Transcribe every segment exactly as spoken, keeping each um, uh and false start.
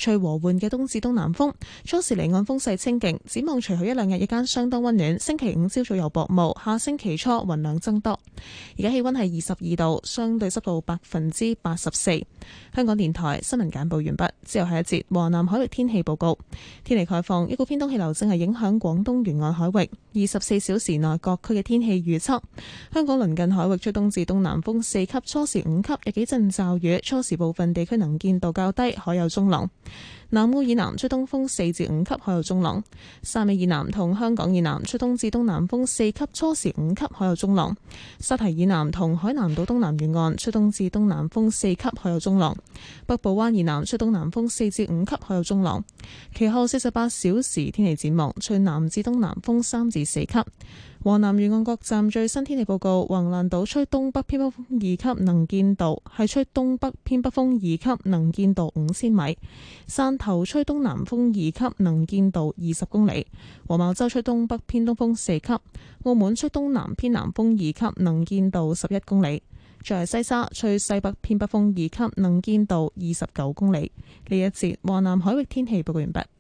吹和緩嘅東至東南風。初時離岸風勢清勁，展望隨後一兩日日間相當溫暖。星期五朝早有薄霧，下星期初雲量增多。而家氣溫係二十二度，相對濕度百分之八十四。香港電台新聞簡報完畢，之後係一節華南海域天氣報告。天氣概況，一股偏東氣流正係影響廣東沿岸海域。二十四小時內各區嘅天氣預測：香港鄰近海域吹東至東南風四級，初時五級，有幾陣驟雨，初時部分地區能見度較低，海有中浪。南澳以南吹東風四至五級，海有中浪；汕尾以南同香港以南吹東至東南風四級，初時五級，海有中浪；沙堤以南同海南島東南沿岸吹東至東南風四級，海有中浪；北部灣以南吹東南風四至五級，海有中浪。其後四十八小時天氣展望，吹南至東南風三至四級。華南沿岸各站最新天氣報告：橫瀾島吹東北偏北風二級，能見度係吹東北偏北風二級，能見度五千米；汕頭吹東南風二級，能見度二十公里；黃茅洲吹東北偏東風四級；澳門吹東南偏南風二級，能見度十一公里；在西沙吹西北偏北風二級，能見度二十九公里。呢一節華南海域天氣報告完畢。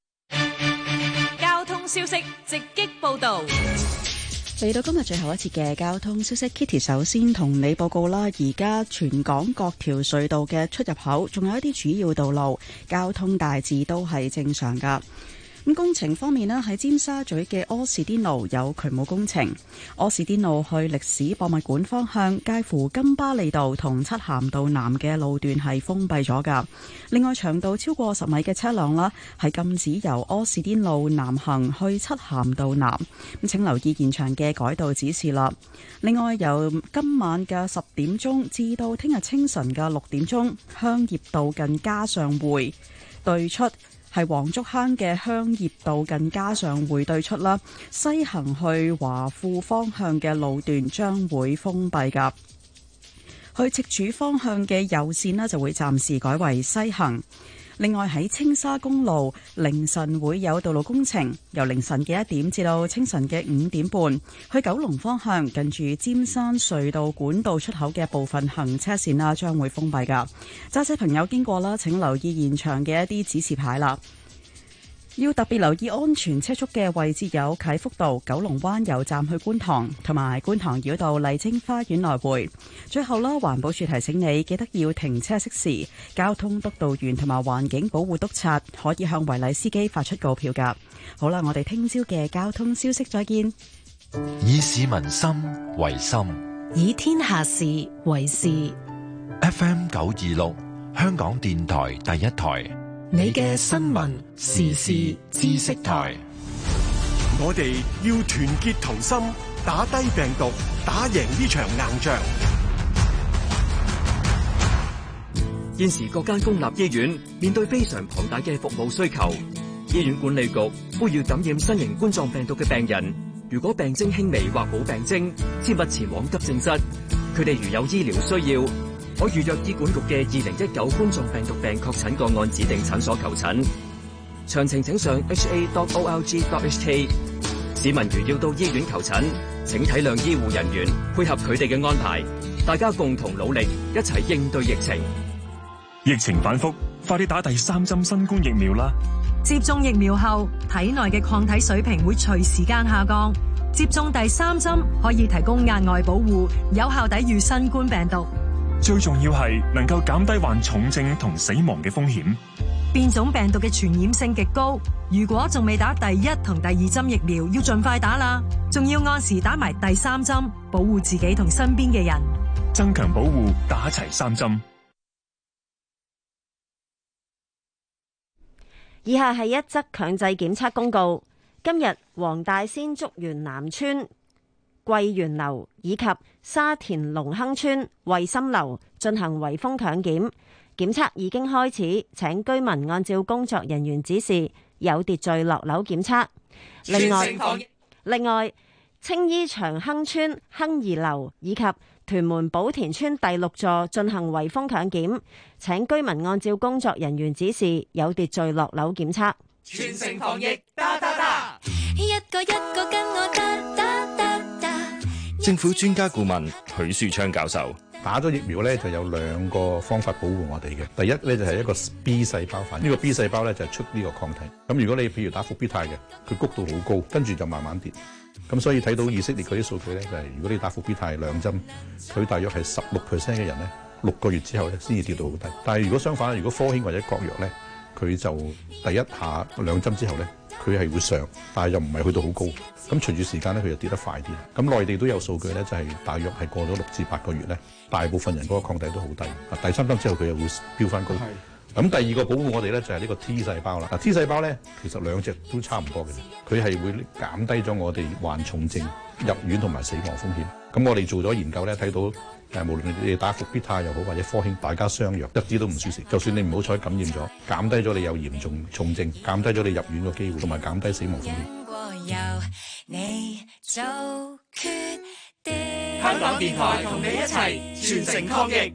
交通消息直擊報道。 嚟到今日最後一節嘅交通消息 ，Kitty 首先同你報告啦。而家全港各條隧道嘅出入口，仲有一啲主要道路交通大致都係正常噶。咁工程方面呢，喺尖沙咀嘅柯士甸路有渠務工程，柯士甸路去歷史博物館方向介乎金巴利道同漆咸道南嘅路段係封閉咗噶。另外，長度超過十米嘅車輛啦，係禁止由柯士甸路南行去漆咸道南。咁請留意現場嘅改道指示啦。另外，由今晚嘅十點鐘至到聽日清晨嘅六點鐘，香葉道近嘉上匯對出，係黃竹坑嘅香葉道近嘉上匯對出啦，西行去華富方向嘅路段將會封閉噶。去赤柱方向嘅右線呢，就會暫時改為西行。另外喺青沙公路凌晨會有道路工程，由凌晨嘅一點至到清晨嘅五點半，去九龍方向近住尖山隧道管道出口嘅部分行車線啦，將會封閉噶。揸車朋友經過啦，請留意現場嘅一啲指示牌啦。要特別留意安全車速嘅位置有啟福道、九龍灣油站去觀塘，同埋觀塘繞道麗晶花園來回。最後啦，環保署提醒你記得要停車熄匙。交通督導員同埋環境保護督察可以向違例司機發出告票噶。好啦，我哋聽朝嘅交通消息再見。 以市民心為心， 以天下事為事。 F M 九二六，香港電台第一台。你嘅新聞時事知識台， 我哋要團結同心，打低病毒，打贏呢場硬仗。 現時各間公立醫院面對非常龐大嘅服務需求，醫院管理局呼籲感染新型冠狀病毒嘅病人，如果病徵輕微或冇病徵，切勿前往急症室。佢哋如有醫療需要，可預約醫管局嘅二零一九冠狀病毒病確診個案指定診所求診，詳情請上 h a dot o r g dot h k。 市民如要到醫院求診，請體諒醫護人員，配合佢哋嘅安排，大家共同努力，一齊應對疫情。 疫情反覆，快啲打第三針新冠疫苗啦！ 接種疫苗後，體內嘅抗體水平會隨時間下降，接種第三針可以提供額外保護，有效抵禦新冠病毒。 最重要係能夠減低患重症同死亡嘅風險。 變種病毒嘅傳染性極高，如果仲未打第一同第二針疫苗，要盡快打啦。仲要按時打埋第三針，保護自己同身邊嘅人， 增強保護，打齊三針。 以下係一則強制檢測公告。今日黃大仙竹園南村桂園樓以及沙田隆亨村惠心樓進行圍封強檢，檢測已經開始，請居民按照工作人員指示有秩序落樓檢測。另外，另外青衣長亨村亨怡樓以及屯門寶田村第六座進行圍封強檢，請居民按照工作人員指示有秩序落樓檢測。 全城防疫，噠噠噠，一個一個跟我噠噠噠噠。 政府專家顧問許樹昌教授。 打咗疫苗咧就有兩個方法保護我哋嘅。第一咧就係一個 B 細胞反應，呢個 B 細胞咧就係出呢個抗體。咁如果你譬如打復必泰嘅，佢谷度好高，跟住就慢慢跌。咁所以睇到以色列嗰啲數據咧，就係如果你打復必泰兩針，佢大約係十六 percent 嘅人咧，六個月之後咧先至跌到好低。但係如果相反，如果科興或者國藥咧，佢就第一下兩針之後咧，佢係會上，但係又唔係去到好高。咁隨住時間咧，佢就跌得快啲。咁內地都有數據咧，就係大約係過咗六至八個月咧，大部分人嗰個抗體都好低。啊，第三針之後佢又會飆翻高。咁第二個保護我哋咧就係呢個 T 細胞啦。嗱 T 細胞咧其實兩隻都差唔多嘅，佢係會減低咗我哋患重症、入院同埋死亡風險。咁我哋做咗研究咧，睇到誒無論你哋打復必泰又好或者科興，大家相若，一啲都唔輸蝕。就算你唔好彩感染咗，減低咗你有嚴重重症，減低咗你入院嘅機會，同埋減低死亡風險。 香港電台同你一齊全城抗疫。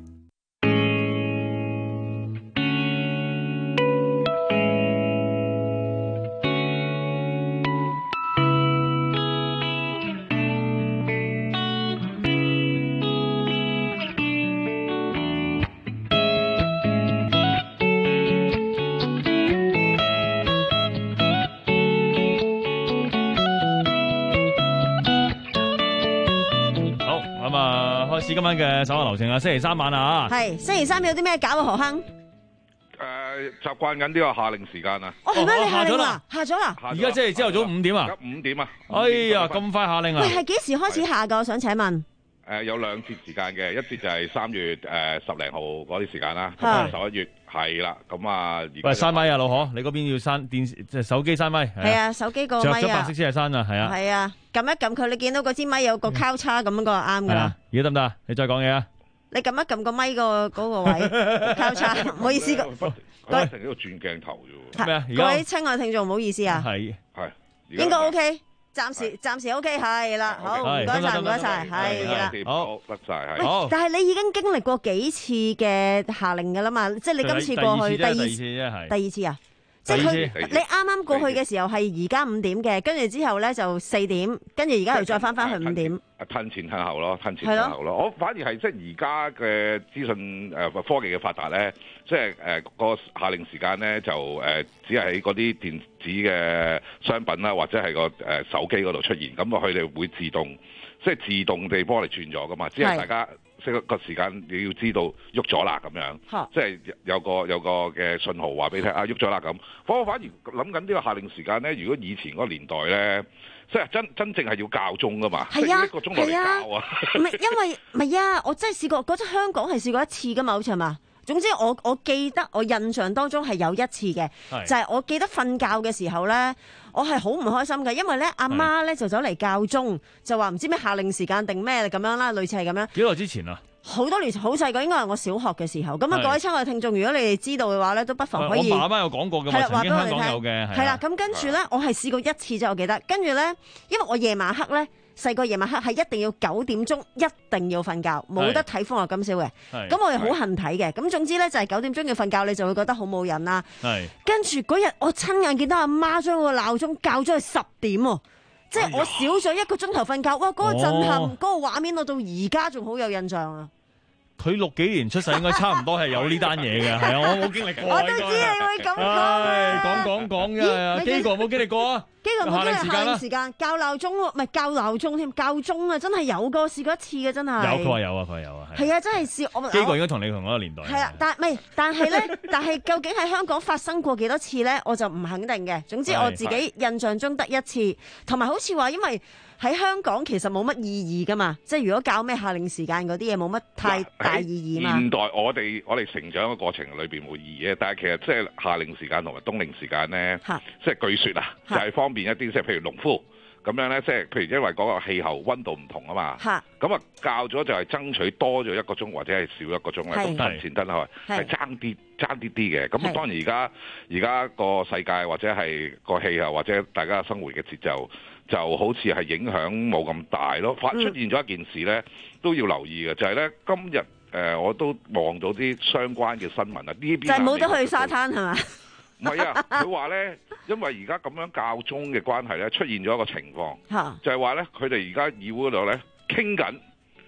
今晚嘅手下留情啊，星期三晚啊， 係星期三有啲咩搞啊？何亨？ 誒、呃，習慣緊呢個下令時間啊！ 哦，係咩？你下令啦？ 下咗啦？ 而家即係朝頭早五點啊？ 五點啊！ 哎呀，咁快下令啊！ 喂，係幾時開始下噶？我想請問。 誒、呃，有兩節時間嘅，一節就係三月誒十零號嗰啲時間啦，咁十一月係啦，咁啊， 喂，閂咪啊，老何，你嗰邊要閂電視，即係手機閂咪。 係啊，手機個咪啊。 着咗白色先係閂啊，係啊。 係啊，撳一撳佢，你見到嗰支咪有個交叉咁樣個啱噶啦。 而家得唔得？你再講嘢啊！ 你撳一撳個咪個嗰個位交叉，唔好意思。 佢成呢個轉鏡頭啫喎。 咩啊？ 各位親愛聽眾，唔好意思啊。 係係。 應該 OK。暫時暫時 OK 係啦，好唔該晒唔該晒係啦， 好得晒係。 好，但係你已經經歷過幾次嘅下令㗎啦嘛，即係你今次過去第二次第二次啊，即係佢你啱啱過去嘅時候係而家五點嘅，跟住之後咧就四點，跟住而家又再翻翻去五點。 褪前褪後咯，褪前褪後咯。我反而係即係而家嘅資訊誒科技嘅發達咧，即係誒個下令時間咧就誒只係喺嗰啲電子嘅商品啦，或者係個誒手機嗰度出現，咁啊佢哋會自動即係自動地幫你轉咗噶嘛，只係大家即係個時間你要知道喐咗啦咁樣，即係有個有個嘅信號話俾你聽啊喐咗啦咁。我反而諗緊呢個下令時間咧，如果以前嗰個年代咧。即係真真正係要教鐘噶嘛，係啊，一個鐘落嚟教啊， 唔係因為唔係啊，我真係試過嗰陣香港係試過一次噶嘛，好似係嘛？總之我我記得我印象當中係有一次嘅，就係我記得瞓覺嘅時候咧，我係好唔開心嘅，因為咧阿媽咧就走嚟教鐘，就話唔知咩下令時間定咩咁樣啦，類似係咁樣。 幾耐之前啊？好多年好細個，應該係我小學嘅時候。咁啊，各位親愛嘅聽眾，如果你哋知道嘅話咧，都不妨可以。 我爸媽有講過嘅，係啦，曾經香港有嘅。 係啦，咁跟住咧，我係試過一次啫，我記得。跟住咧，因為我夜晚黑咧，細個夜晚黑係一定要九點鐘一定要瞓覺，冇得睇《歡樂今宵》嘅。咁我又好恨睇嘅。咁總之咧，就係九點鐘要瞓覺，你就會覺得好冇癮啦。係。跟住嗰日，我親眼見到阿媽將個鬧鐘校咗去十點喎。即係我少咗一個鐘頭瞓覺，哇！嗰、那個震撼，嗰、哦、個畫面，我到而家仲好有印象啊！ 佢六幾年出世，應該差唔多係有呢單嘢嘅，係啊，我冇經歷過。 我都知你會咁講啊！講講講啫，基哥有冇經歷過啊？ 基哥冇經歷下令時間，校鬧鐘喎，唔係校鬧鐘添，校鐘啊！真係有個試過一次嘅，真係。 有佢話有啊，佢話有啊。 係啊，真係試我。 基哥應該同你同一個年代。 係啊，但係唔係，但係咧，但係究竟喺香港發生過幾多次咧？我就唔肯定嘅。總之我自己印象中得一次，同埋好似話因為。喺香港其實冇乜意義噶嘛，即係如果教咩下令時間嗰啲嘢冇乜太大意義嘛。 現代我哋我哋成長嘅過程裏邊冇意義嘅，但係其實即係下令時間同埋冬令時間咧，即係據說啊，就係方便一啲，即係譬如農夫咁樣咧，即係譬如因為嗰個氣候溫度唔同啊嘛，咁啊教咗就係爭取多咗一個鐘或者係少一個鐘咧，咁賺錢得啦，係爭啲爭啲啲嘅。咁當然而家而家個世界或者係個氣候或者大家生活嘅節奏。就好似係影響冇咁大咯，發出現咗一件事咧，都要留意嘅，就係、是、咧今日誒、呃、我都望到啲相關嘅新聞啊，呢邊就係冇得去沙灘係嘛？ 唔係啊，佢話咧，因為而家咁樣教鐘嘅關係咧，出現咗一個情況，就係話咧佢哋而家議會嗰度咧傾緊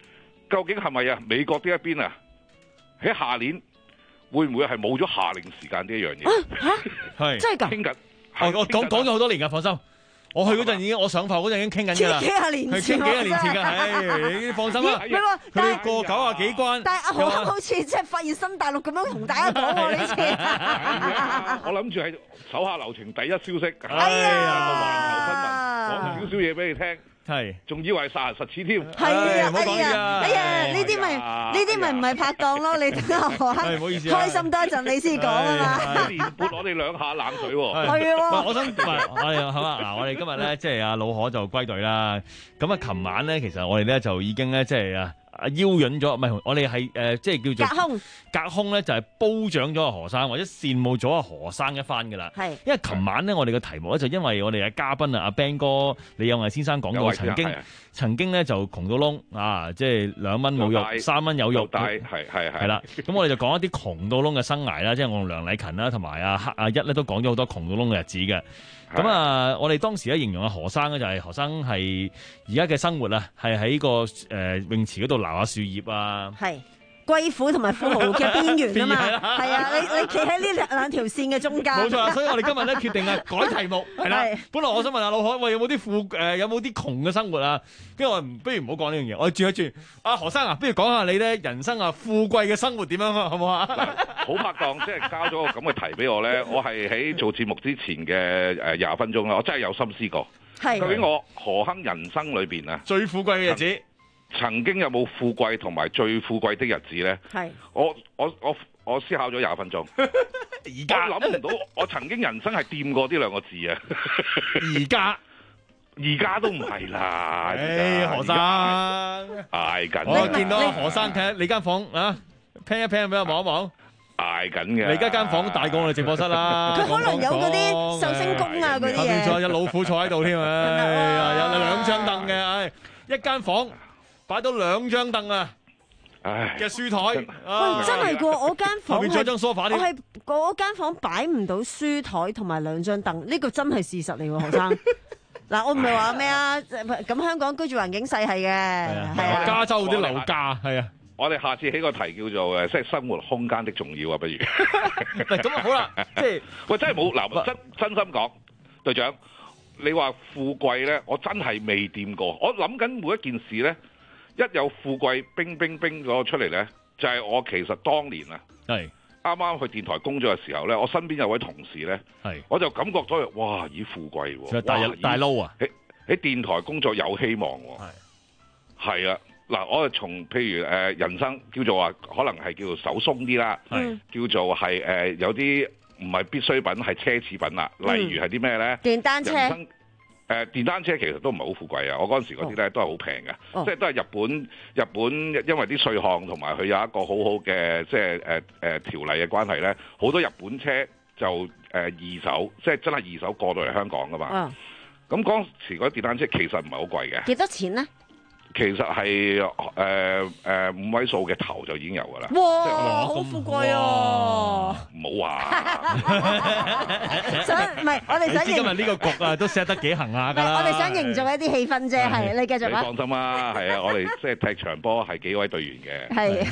究竟係咪啊？美國呢一邊啊，喺下年會唔會係冇咗夏令時間呢一樣嘢？ 嚇，係真係㗎？ 傾緊， 我我講講咗好多年㗎，放心。我去嗰陣已經，我上課嗰陣已經傾緊㗎啦。 幾廿年前， 傾幾廿年前㗎，唉，你放心啦。 唔係喎， 佢哋過九啊幾關。 但係我好似即係發現新大陸咁樣同大家講喎呢次。 我諗住係手下留情第一消息。 係啊， 個環球新聞講少少嘢俾你聽。 係， 仲以為殺人實踐添。 係啊，哎呀，哎呀，呢啲咪呢啲咪唔係拍檔咯？你等下何克開心多一陣，你先講啊嘛。 連撥我哋兩下冷水喎。 係喎。 我想唔係我哋係嘛嗱，我哋今日咧即係阿老可就歸隊啦。咁啊，琴晚咧其實我哋咧就已經咧即係啊。啊邀引咗，唔係我哋係誒，即係叫做隔空， 隔空咧就係褒獎咗阿何生，或者羨慕咗阿何生一番㗎啦。 係， 因為琴晚咧，我哋嘅題目咧就因為我哋嘅嘉賓啊，阿 Ben 哥李有毅先生講到曾經曾經咧就窮到窿啊，即係兩蚊冇肉，三蚊有肉， 係係係係啦。咁我哋就講一啲窮到窿嘅生涯啦，即係我同梁禮勤啦，同埋阿黑阿一咧都講咗好多窮到窿嘅日子嘅。咁啊，我哋當時咧形容阿何生咧就係何生係而家嘅生活啊，係喺個誒、呃、泳池嗰度撈下樹葉啊， 係貴婦同埋富豪嘅邊緣啊嘛，係啊，你你企喺呢兩兩條線嘅中間， 冇錯啦。所以我哋今日咧決定啊改題目係啦。本來我想問阿老可，喂有冇啲富誒、呃、有冇啲窮嘅生活啊？跟住我不如唔好講呢樣嘢，我轉一轉。阿何生啊，不如講下你咧人生啊富貴嘅生活點樣啊，好唔好啊？ 好拍檔，即係交咗個咁嘅題俾我咧，我係喺做節目之前嘅誒廿分鐘啦，我真係有心思過。 係究竟我何亨人生裏邊啊， 最富貴嘅日子， 曾經有冇富貴同埋最富貴的日子咧？ 係。 我我我我思考咗廿分鐘，而家諗唔到我曾經人生係掂過呢兩個字啊！ 而家而家都唔係啦。 誒，何生捱緊。 我見到何生睇你間房啊，拼一拼俾我望一望。 捱緊嘅， 你而家間房大過我哋直播室啦。 佢可能有嗰啲壽星公啊嗰啲嘢。後面仲有隻老虎坐喺度添啊！有兩張凳嘅，唉，一間房擺到兩張凳啊！唉，嘅書台。 喂，真係噶，我間房後面仲有張梳化添。 我係嗰間房擺唔到書台同埋兩張凳，呢個真係事實嚟喎，何生。嗱，我唔係話咩啊，咁香港居住環境細係嘅，係啊， 加州啲樓價係啊。 我哋下次起個題叫做誒，即係生活空間的重要啊，不如。 咁啊好啦，即係喂，真係冇嗱，真真心講，隊長，你話富貴咧，我真係未掂過。我諗緊每一件事咧，一有富貴冰冰冰咗出嚟咧，就係、是、我其實當年啊，係啱啱去電台工作嘅時候咧，我身邊有位同事咧，係我就感覺咗，哇，咦富貴喎， 大大撈啊！ 喺喺電台工作有希望喎，係係啊。嗱，我係從譬如誒、呃、人生叫做話，可能係叫做手鬆啲啦，叫做係誒、呃、有啲唔係必需品，係奢侈品啦。例如係啲咩咧？ 電單車。 人生誒、呃、電單車其實都唔係好富貴啊！我嗰陣時嗰啲咧都係好平嘅， 哦、 即係都係日本日本因為啲稅項同埋佢有一個好好嘅即係誒誒條例嘅關係咧，好多日本車就誒、呃、二手，即係真係二手過到嚟香港噶嘛。咁嗰陣時嗰啲電單車其實唔係好貴嘅。 幾多錢咧？ 其實係誒誒五位數嘅頭就已經有㗎啦。 哇！好富貴啊！ 唔好話。 想唔係我哋想今日呢個局啊，都 set 得幾行下㗎啦。 我哋想營造一啲氣氛啫，係你繼續啦。 你放心啦，係啊，我哋即係踢場波係幾位隊員嘅。 係。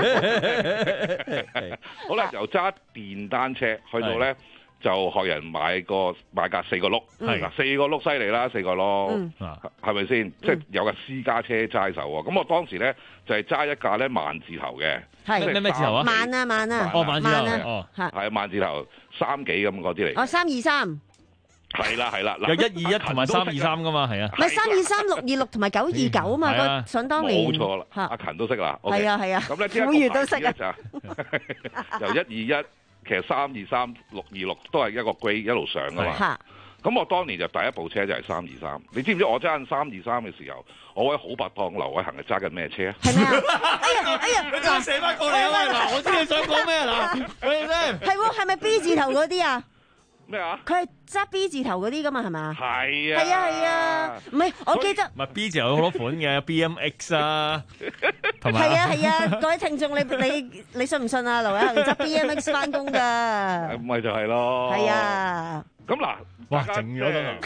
好啦，由揸電單車去到咧。就學人買個買架四個轆，嗱四個轆犀利啦，四個轆，係咪先？即係有架私家車齋手喎。咁我當時咧就係揸一架咧萬字頭嘅， 係咩咩字頭啊？ 萬啊萬啊， 哦萬字頭，哦係萬字頭三幾咁嗰啲嚟。 哦三二三， 係啦係啦， 有一二一同埋三二三噶嘛，係啊。 唔係三二三六二六同埋九二九啊嘛，個想當年。 冇錯啦，阿勤都識啦。 係啊係啊， 咁咧呢富裕都識啊。 由一二一。其實三二三六二六都係一個 grade 一路上噶嘛，咁我當年就第一部車就係三二三，你知唔知我揸緊三二三嘅時候，我位好拍檔劉偉恒係揸緊咩車啊？ 係咩啊？哎呀哎呀， 你真係射翻過嚟啊！嗱，我知你想講咩啊？嗱，喂咧， 係喎，係咪 B 字頭嗰啲啊？ 咩啊？ 佢係揸 B 字頭嗰啲噶嘛，係咪？ 係啊， 係啊係啊，唔係我記得。 唔係 B 字有好多款嘅 B M X 啊，同埋係啊係啊，各位聽眾你你你信唔信啊？劉偉恒揸 B M X 翻工㗎， 唔係就係咯。 係啊。 咁嗱， 哇，靜咗得啦。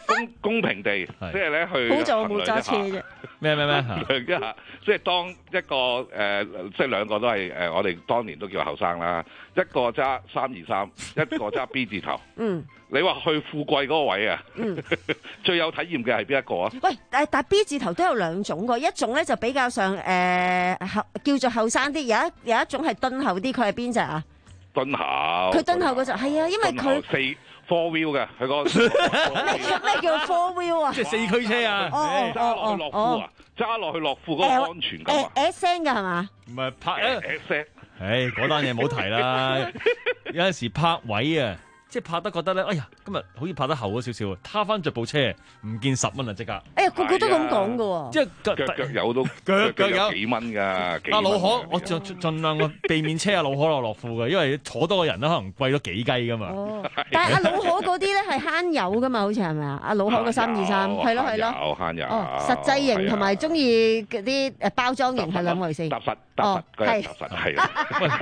公公平地，即係咧去好在我冇揸車啫。 咩咩咩？ 衡量一下，即係當一個誒、呃，即係兩個都係誒、呃，我哋當年都叫後生啦。一個揸三二三，一個揸 B 字頭。嗯。你話去富貴嗰個位啊？嗯。最有體驗嘅係邊一個啊？ 喂，但但 B 字頭都有兩種㗎，一種咧就比較上誒、呃、叫做後生啲，有一有一種係敦厚啲，佢係邊隻啊？ 敦厚。 佢敦厚嗰隻係啊，因為佢四 four wheel 嘅，佢個咩咩叫 four wheel 啊？ 即係四驅車啊！ 揸落去樂富啊！揸落去樂富嗰個安全感啊 ！S 聲㗎係嘛？ 唔係拍 S 聲。 唉，嗰單嘢冇提啦。有陣時拍位啊，即係拍得覺得咧，哎呀，今日好似拍得厚咗少少啊，攤翻着部車唔見十蚊啊，即刻。 哎呀，個個都咁講㗎喎。 即係腳腳有都腳腳有幾蚊㗎。 阿老可，我盡盡量我避免車阿老可落樂富嘅，因為坐多個人咧，可能貴咗幾雞㗎嘛。 哦，但係阿老可嗰啲咧係慳油㗎嘛，好似係咪啊？阿老可個三二三，係咯係咯。 慳油。 哦，實際型同埋中意嗰啲誒包裝型係兩回事。 踏實踏實，係踏實係啦。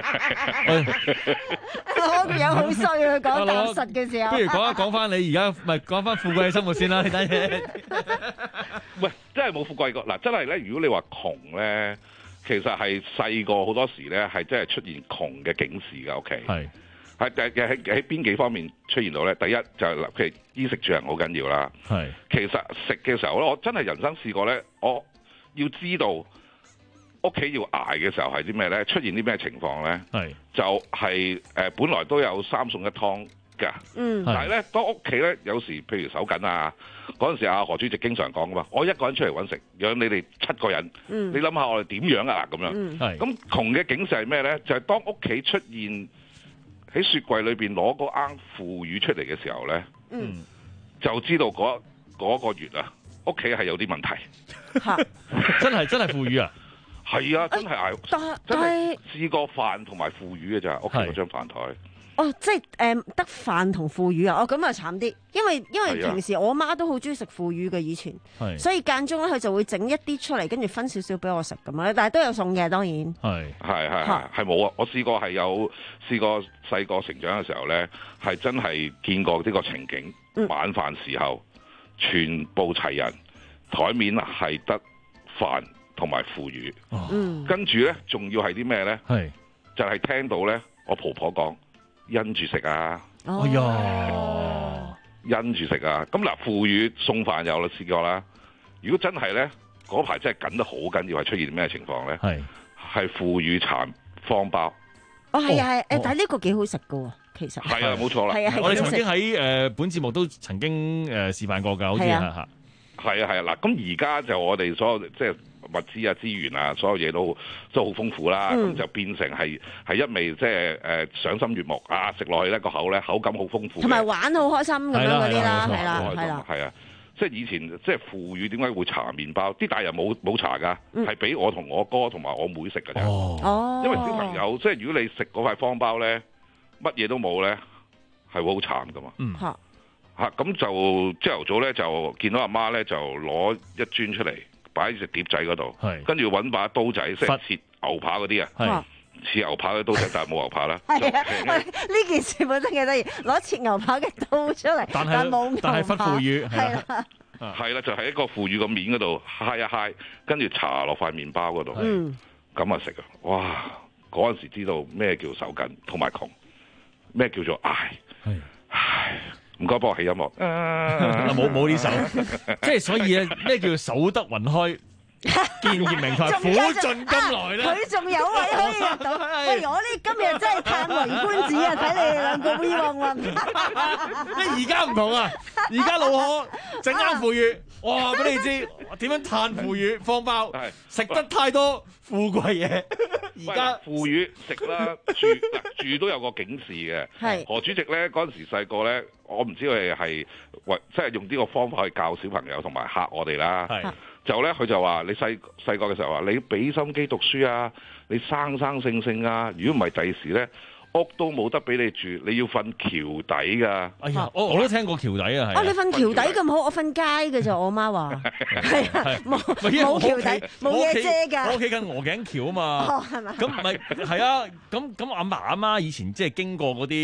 我個樣好衰啊！講踏實嘅時候。 不如講一講翻你而家，咪講翻富貴嘅生活先啦，呢單嘢。 喂，真係冇富貴過嗱，真係咧。如果你話窮咧，其實係細個好多時咧，係真係出現窮嘅警示㗎。屋企係係誒喺喺邊幾方面出現到咧？第一就係、是、譬如衣食住行好緊要啦。係其實食嘅時候咧，我真係人生試過咧，我要知道屋企要捱嘅時候係啲咩咧？出現啲咩情況咧？係就係、是、誒、呃，本來都有三餸一湯㗎。嗯，但係咧，當屋企咧有時譬如手緊啊，嗰陣時阿何主席經常講噶嘛，我一個人出嚟揾食，養你哋七個人。嗯，你諗下我哋點樣啊？咁樣。嗯，係。咁窮嘅警示係咩咧？就係、是、當屋企出現喺雪櫃裏邊攞嗰罌腐乳出嚟嘅時候咧，嗯，就知道嗰嗰、那個月啊，屋企係有啲問題。嚇！ 真係真係腐乳啊！ 係啊，真係捱， 但真係試過飯同埋腐乳嘅咋，屋企嗰張飯台。 哦，即係誒得飯同腐乳啊！哦，咁啊慘啲，因為因為平時我媽都好中意食腐乳嘅以前，所以間中咧佢就會整一啲出嚟，跟住分少少俾我食咁樣，但係都有餸嘅當然。係係係係冇啊！我試過係有試過細個成長嘅時候咧，係真係見過呢個情景。嗯、晚飯時候全部齊人，台面係得飯同埋腐乳，哦、跟住咧仲要係啲咩咧？係就係、是、聽到咧我婆婆講。因住食啊！哎呀，因住食啊！咁嗱，腐乳送飯有啦，試過啦。如果真係咧，嗰排真係緊得好緊要，係出現咩情況咧？係係腐乳殘方包。 哦，係啊，係誒，但係呢個幾好食噶喎，其實係啊，冇錯啦。 係啊， 我哋曾經喺誒、呃、本節目都曾經誒、呃、示範過㗎，好似嚇嚇。 係啊係啊，嗱，咁而家就我哋所有即係。物資啊、資源啊，所有嘢都都好豐富啦，咁、嗯、就變成係係一味即係誒賞心悅目啊！食落去咧個口咧口感好豐富， 同埋玩好開心咁樣嗰啲啦，係啦係啦， 係啊！即係以前即係腐乳點解會搽麵包？啲大人冇冇搽㗎，係、嗯、俾我同我哥同埋我妹食㗎啫。哦，因為小朋友即係如果你食嗰塊方包咧，乜嘢都冇咧，係會好慘㗎嘛。嗯，嚇嚇咁就朝頭早咧就見到阿媽咧就攞一磚出嚟。擺喺隻碟仔嗰度，跟住揾把刀仔，即係切牛扒嗰啲啊，切牛扒嘅刀仔，但係冇牛扒啦。係啊， 呢件事本身幾得意，攞切牛扒嘅刀出嚟，但係冇牛扒。 但係忽腐乳係啦， 係啦，就喺一個腐乳個面嗰度揩一揩，跟住搽落塊麵包嗰度，咁啊食啊！哇！嗰陣時知道咩叫手緊同埋窮，咩叫做捱。唉。唔該，幫我起音樂。 冇冇呢首，即係所以咧，咩叫守得雲開，見業明台，苦盡甘來咧。 佢仲有位可以入到。喂，我呢今日真係歎為觀止啊！睇你哋兩個 V 旺運。 你而家唔同啊！而家老可整啱腐乳，我話俾你知點樣歎腐乳方包，食得太多富貴嘢。而家腐乳食啦，住住都有個警示嘅。係何主席咧嗰陣時細個咧，我唔知佢係為即係用呢個方法去教小朋友同埋嚇我哋啦。係就咧，佢就話你細細個嘅時候話你俾心機讀書啊，你生生性性啊，如果唔係第時咧。屋都冇得俾你住，你要瞓橋底噶。 哎呀，我我都聽過橋底啊，係。 哦，你瞓橋底咁好，我瞓街嘅咋，我媽話。係啊，冇冇橋底，冇嘢遮㗎。 我屋企緊鵝頸橋啊嘛。 哦，係咪？ 咁唔係係啊，咁咁阿嫲阿媽以前即係經過嗰啲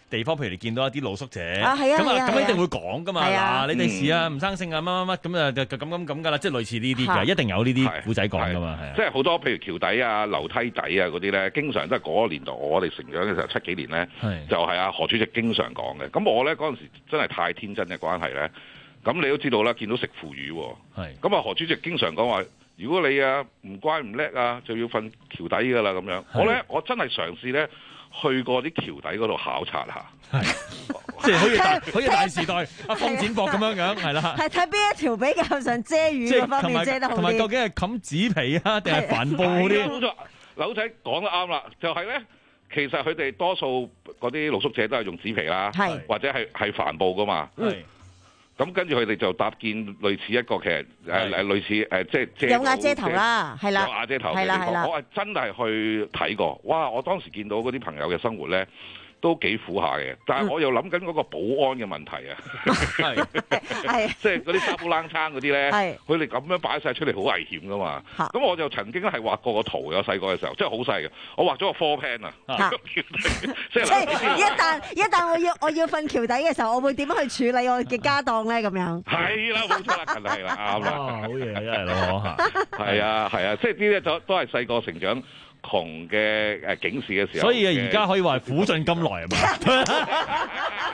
地方，譬如你見到一啲露宿者， 啊係啊咁係啊咁一定會講噶嘛， 係啊嗱你哋試啊唔生性啊乜乜乜咁啊就咁咁咁噶啦，即係類似呢啲嘅， 係一定有呢啲古仔講噶嘛，係啊。 即係好多譬如橋底啊、樓梯底啊嗰啲咧，經常都係嗰個年代我哋成長嘅時候七幾年咧，就係啊何主席經常講嘅。咁我咧嗰陣時真係太天真嘅關係咧，咁你都知道啦，見到食腐乳喎，咁啊何主席經常講話，如果你啊唔乖唔叻啊，就要瞓橋底噶啦咁樣。我咧我真係嘗試咧去過啲橋底嗰度考察下， 即係好似大好似大時代阿方展博咁樣樣，係啦。 係睇邊一條比較上遮雨嗰方面遮得好啲。 同埋究竟係冚紙皮啊，定係帆布嗰啲？ 冇錯，劉仔講得啱啦，就係咧，其實佢哋多數嗰啲露宿者都係用紙皮啦，或者係係帆布噶嘛。咁跟住佢哋就搭建類似一個其實誒誒類似誒即係遮有瓦遮頭啦，係啦， 有瓦遮頭嘅地方。我係真係去睇過，哇！我當時見到嗰啲朋友嘅生活咧，都幾苦下嘅，但係我又諗緊嗰個保安嘅問題啊，係即係嗰啲沙煲冷餐嗰啲咧，佢哋咁樣擺晒出嚟好危險噶嘛。咁我就曾經係畫過個圖，有細個嘅時候，即係好細嘅，我畫咗個 floor plan 啊， 即係一旦一旦我要我要瞓橋底嘅時候，我會點樣去處理我嘅家當咧？咁樣係啦，冇錯啦，近係啦，啱啦， 好嘢真係咯嚇， 係啊係啊，即係呢啲就都係細個成長窮嘅誒警示嘅時候， 所以而家可以話苦盡甘來係嘛？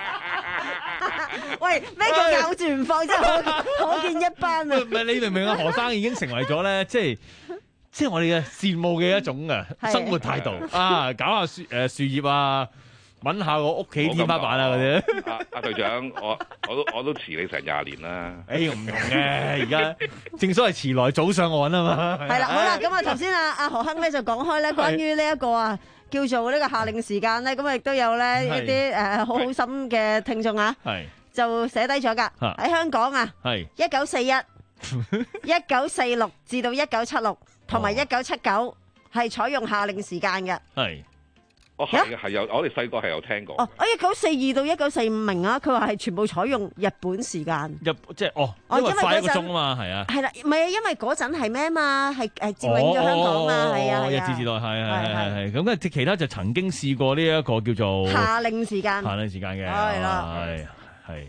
喂，咩叫咬住唔放？真係可見一斑啊！ 唔係你明唔明啊？何生已經成為咗咧，即係即係我哋嘅羨慕嘅一種啊生活態度啊！搞下樹誒樹葉啊，揾下我屋企天花板啊嗰啲。 阿阿隊長，我我都我都遲你成廿年啦。 誒唔同嘅，而家正所謂遲來早上岸啊嘛。 係啦，好啦，咁啊頭先阿阿何亨咧就講開咧，關於呢一個啊叫做呢個夏令時間咧，咁啊亦都有咧一啲誒好好心嘅聽眾啊，就寫低咗㗎喺香港啊，一九四一、一九四六至到一九七六同埋一九七九係採用夏令時間嘅。係。 哦，係嘅，係有，我哋細個係有聽過。 哦，我一九四二到一九四五明啊，佢話係全部採用日本時間。 日即係哦，因為快一個鐘啊嘛，係啊。係啦，唔係啊，因為嗰陣係咩啊嘛，係誒佔領咗香港嘛，係啊。 日治時代係係係係，咁跟住其他就曾經試過呢一個叫做夏令時間。 夏令時間嘅係啦， 係係。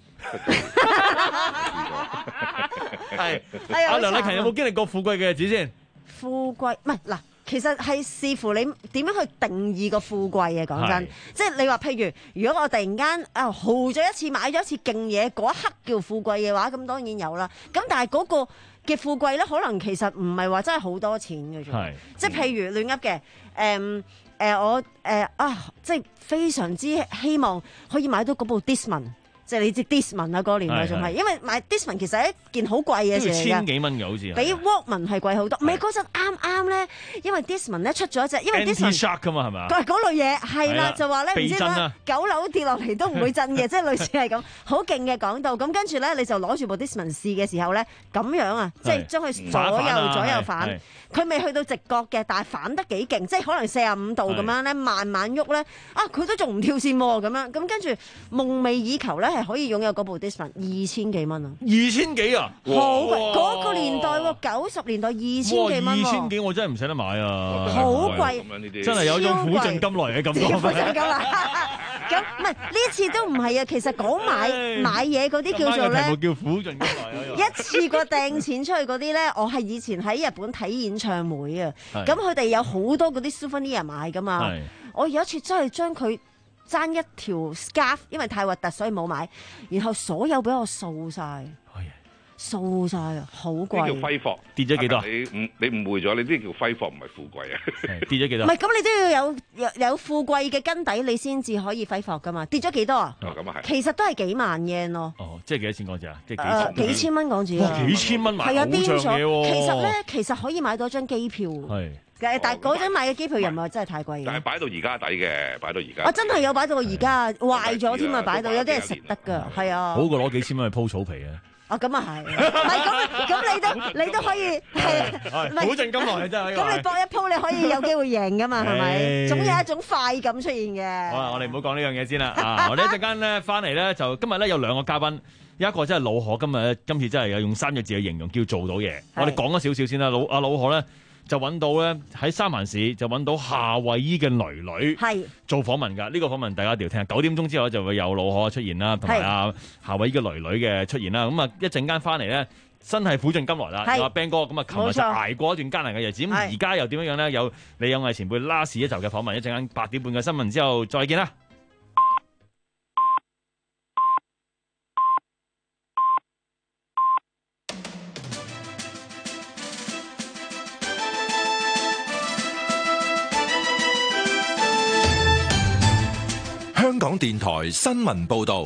係。 阿梁麗勤有冇經歷過富貴嘅日子先？ 富貴唔係嗱。其實係視乎你點樣去定義個富貴嘅，講真，即係你話譬如，如果我突然間啊豪咗一次，買咗一次勁嘢，嗰一刻叫富貴嘅話，咁當然有啦。咁但係嗰個嘅富貴咧，可能其實唔係話真係好多錢嘅啫。即係譬如亂噏嘅，誒誒我誒啊，即係非常之希望可以買到嗰部 Discman。即係你知 Discman 啊，嗰個年代仲係，因為買 Discman 其實係一件好貴嘅事嚟㗎， 千幾蚊嘅好似， 比 Walkman 係貴好多。唔係嗰陣啱啱咧，因為 Discman 咧出咗一隻，因為 Discman Anti-shock 㗎嘛係嘛？ 嗰類嘢係啦，就話咧唔知點九樓跌落嚟都唔會震嘅，即係類似係咁，好勁嘅講到。咁跟住咧，你就攞住部 Discman 試嘅時候咧，咁樣啊，即係將佢左右左右反，佢未去到直角嘅，但係反得幾勁，即係可能四十五度咁樣咧，慢慢喐咧，啊佢都仲唔跳線喎咁樣，咁跟住夢寐以求咧係可以擁有嗰部 Discman 二千幾蚊啊！ 二千幾啊！ 好貴，嗰個年代喎，九十年代二千幾蚊喎。 二千幾我真係唔捨得買啊！ 好貴， 真係有種苦盡甘來嘅感覺。 苦盡甘來。咁唔係呢次都唔係啊，其實講買買嘢嗰啲叫做咧， 叫苦盡甘來啊！ 一次過掟錢出去嗰啲咧，我係以前喺日本睇演唱會啊，咁佢哋有好多嗰啲 souvenir 買噶嘛。我有一次真係將佢爭一條 scarf， 因為太核突，所以冇買。然後所有俾我掃晒，掃晒啊，好貴。 呢叫揮霍， 跌咗幾多？ 你誤你誤會咗，你呢叫揮霍，唔係富貴啊！ 跌咗幾多？ 唔係，咁你都要有有有富貴嘅根底，你先至可以揮霍噶嘛？跌咗幾多啊？ 哦，咁啊係。 其實都係幾萬 yen 咯。 哦，即係幾多錢港紙啊？即係幾千？誒，幾千蚊港紙啊！ 幾千蚊買好正嘢喎！ 其實咧，其實可以買到張機票。 係。 但係嗰陣買嘅機票又唔係真係太貴嘅。 但係擺到而家底嘅，擺到而家。 我真係有擺到而家，壞咗添啊！擺到有啲人食得㗎，係啊。 好過攞幾千蚊去鋪草皮啊！ 啊，咁啊係，唔係咁咁你都你都可以係， 苦盡甘來真係。 咁你搏一鋪你可以有機會贏㗎嘛？係咪？總有一種快感出現嘅。 好啦，我哋唔好講呢樣嘢先啦。啊，我哋一陣間咧翻嚟咧，就今日咧有兩個嘉賓，有一個真係老何，今日今次真係有用三隻字去形容，叫做到嘢。我哋講咗少少先啦。老阿老何咧。 就揾到咧喺三藩市就揾到夏威夷嘅女女係做訪問㗎。呢、這個訪問大家一定要聽。九點鐘之後就會有老可出現啦，同埋啊夏威夷嘅女女嘅出現啦。咁啊一陣間翻嚟咧，真係苦盡甘來啦。有阿 Ben 哥咁啊，琴日就捱過一段艱難嘅日子。咁而家又點樣樣咧？有李有毅前輩 last 一集嘅訪問，一陣間八點半嘅新聞之後再見啦。 香港電台新聞報道，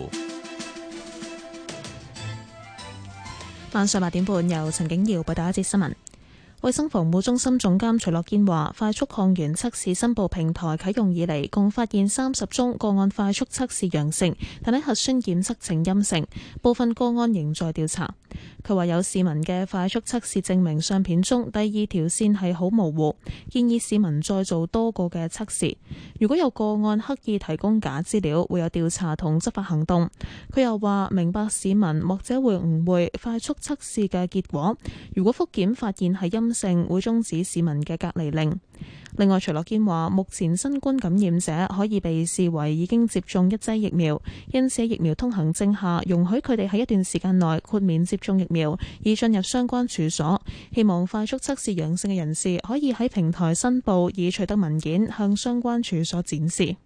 晚上八點半由陳景瑤報道一節新聞。衛生防護中心總監徐樂堅話，快速抗原測試申報平台啟用以嚟，共發現三十宗個案快速測試陽性，但喺核酸檢測呈陰性，部分個案仍在調查。佢話有市民嘅快速測試證明相片中第二條線係好模糊，建議市民再做多個嘅測試。如果有個案刻意提供假資料，會有調查同執法行動。佢又話明白市民或者會誤會快速測試嘅結果，如果復檢發現係陰性，會終止市民嘅隔離令。另外，徐樂堅話，目前新冠感染者可以被視為已經接種一劑疫苗，因此疫苗通行證下容許佢哋喺一段時間內豁免接種疫苗，以進入相關處所。希望快速測試陽性嘅人士可以喺平台申報，以取得文件向相關處所展示。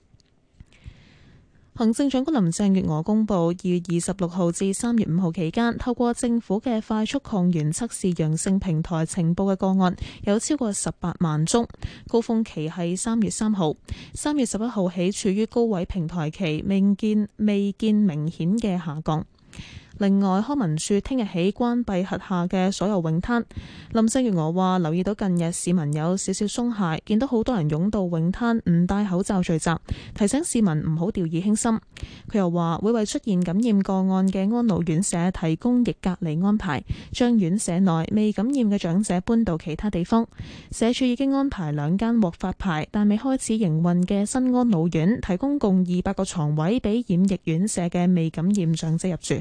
行政長官林鄭月娥公布，二月二十六號至三月五號期間，透過政府嘅快速抗原測試陽性平台呈報嘅個案有超過十八萬宗，高峰期係三月三號，三月十一號起處於高位平台期，未見未見明顯嘅下降。另外，康文署聽日起關閉轄下嘅所有泳灘。林鄭月娥話：留意到近日市民有少少鬆懈，見到好多人湧到泳灘唔戴口罩聚集，提醒市民唔好掉以輕心。佢又話會為出現感染個案嘅安老院舍提供逆隔離安排，將院舍內未感染嘅長者搬到其他地方。社署已經安排兩間獲發牌但未開始營運嘅新安老院，提供共二百個床位俾染疫院舍嘅未感染長者入住。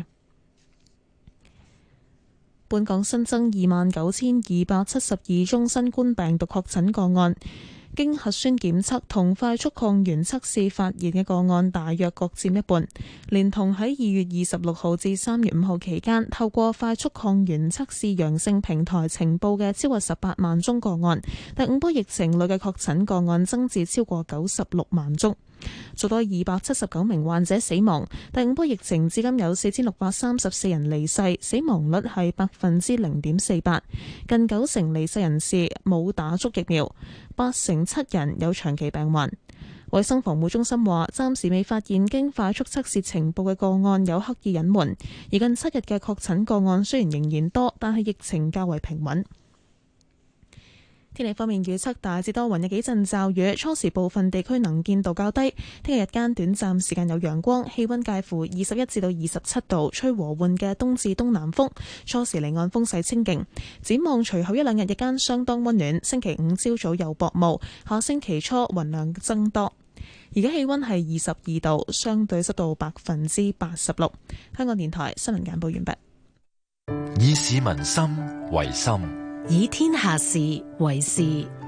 本港新增二萬九千二百七十二宗新冠病毒確診個案，經核酸檢測同快速抗原測試發現嘅個案大約各佔一半，連同喺二月二十六號至三月五號期間透過快速抗原測試陽性平台呈報嘅超過十八萬宗個案，第五波疫情裏嘅確診個案增至超過九十六萬宗。做多二百七十九名患者死亡，第五波疫情至今有四千六百三十四人離世，死亡率係百分之零點四八，近九成離世人士冇打足疫苗，八成七人有長期病患。衛生防護中心話，暫時未發現經快速測試呈報嘅個案有刻意隱瞞，而近七日嘅確診個案雖然仍然多，但係疫情較為平穩。天氣方面預測大致多雲，有幾陣驟雨，初時部分地區能見度較低。聽日日間短暫時間有陽光，氣溫介乎二十一至到二十七度，吹和緩嘅東至東南風，初時離岸風勢清勁。展望隨後一兩日日間相當溫暖，星期五朝早有薄霧，下星期初雲量增多。而家氣溫係二十二度，相對濕度百分之八十六。香港電台新聞簡報完畢。 以市民心為心， 以天下事為事。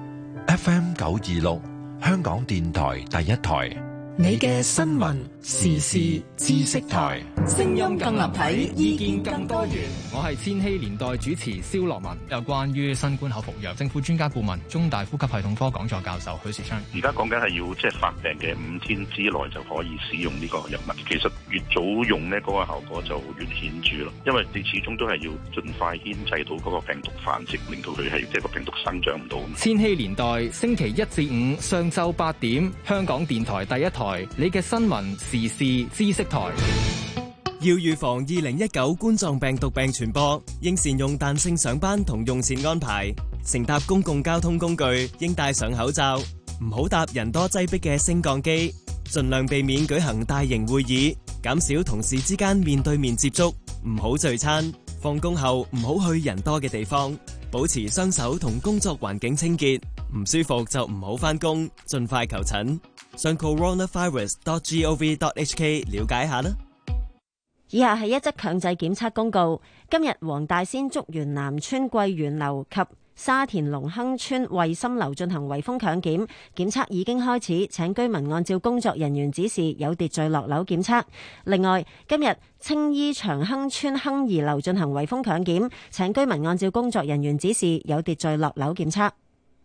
F M 九二六，香港電台第一台， 你嘅新聞時事知識台，聲音更立體，意見更多元。 我係千禧年代主持蕭樂文，有關於新冠口服藥，政府專家顧問、中大呼吸系統科講座教授許樹昌。 而家講緊係要即係發病嘅五天之內就可以使用呢個藥物。其實越早用呢，嗰個效果就越顯著咯。因為你始終都係要盡快牽制到嗰個病毒繁殖，令到佢係即係個病毒生長唔到。 千禧年代星期一至五上晝八點，香港電台第一台，你嘅新聞時事知識台。 要預防二零一九冠狀病毒病傳播，應善用彈性上班同用膳安排。乘搭公共交通工具應戴上口罩，唔好搭人多擠迫嘅升降機。盡量避免舉行大型會議，減少同事之間面對面接觸。唔好聚餐，放工後唔好去人多嘅地方。保持雙手同工作環境清潔。唔舒服就唔好返工，盡快求診。上 coronavirus dot gov dot hk 了解下啦。 以下係一則強制檢測公告。今日黃大仙竹園南村桂園樓及沙田隆亨村惠心樓進行圍封強檢，檢測已經開始，請居民按照工作人員指示有秩序落樓檢測。另外，今日青衣長亨村亨怡樓進行圍封強檢，請居民按照工作人員指示有秩序落樓檢測。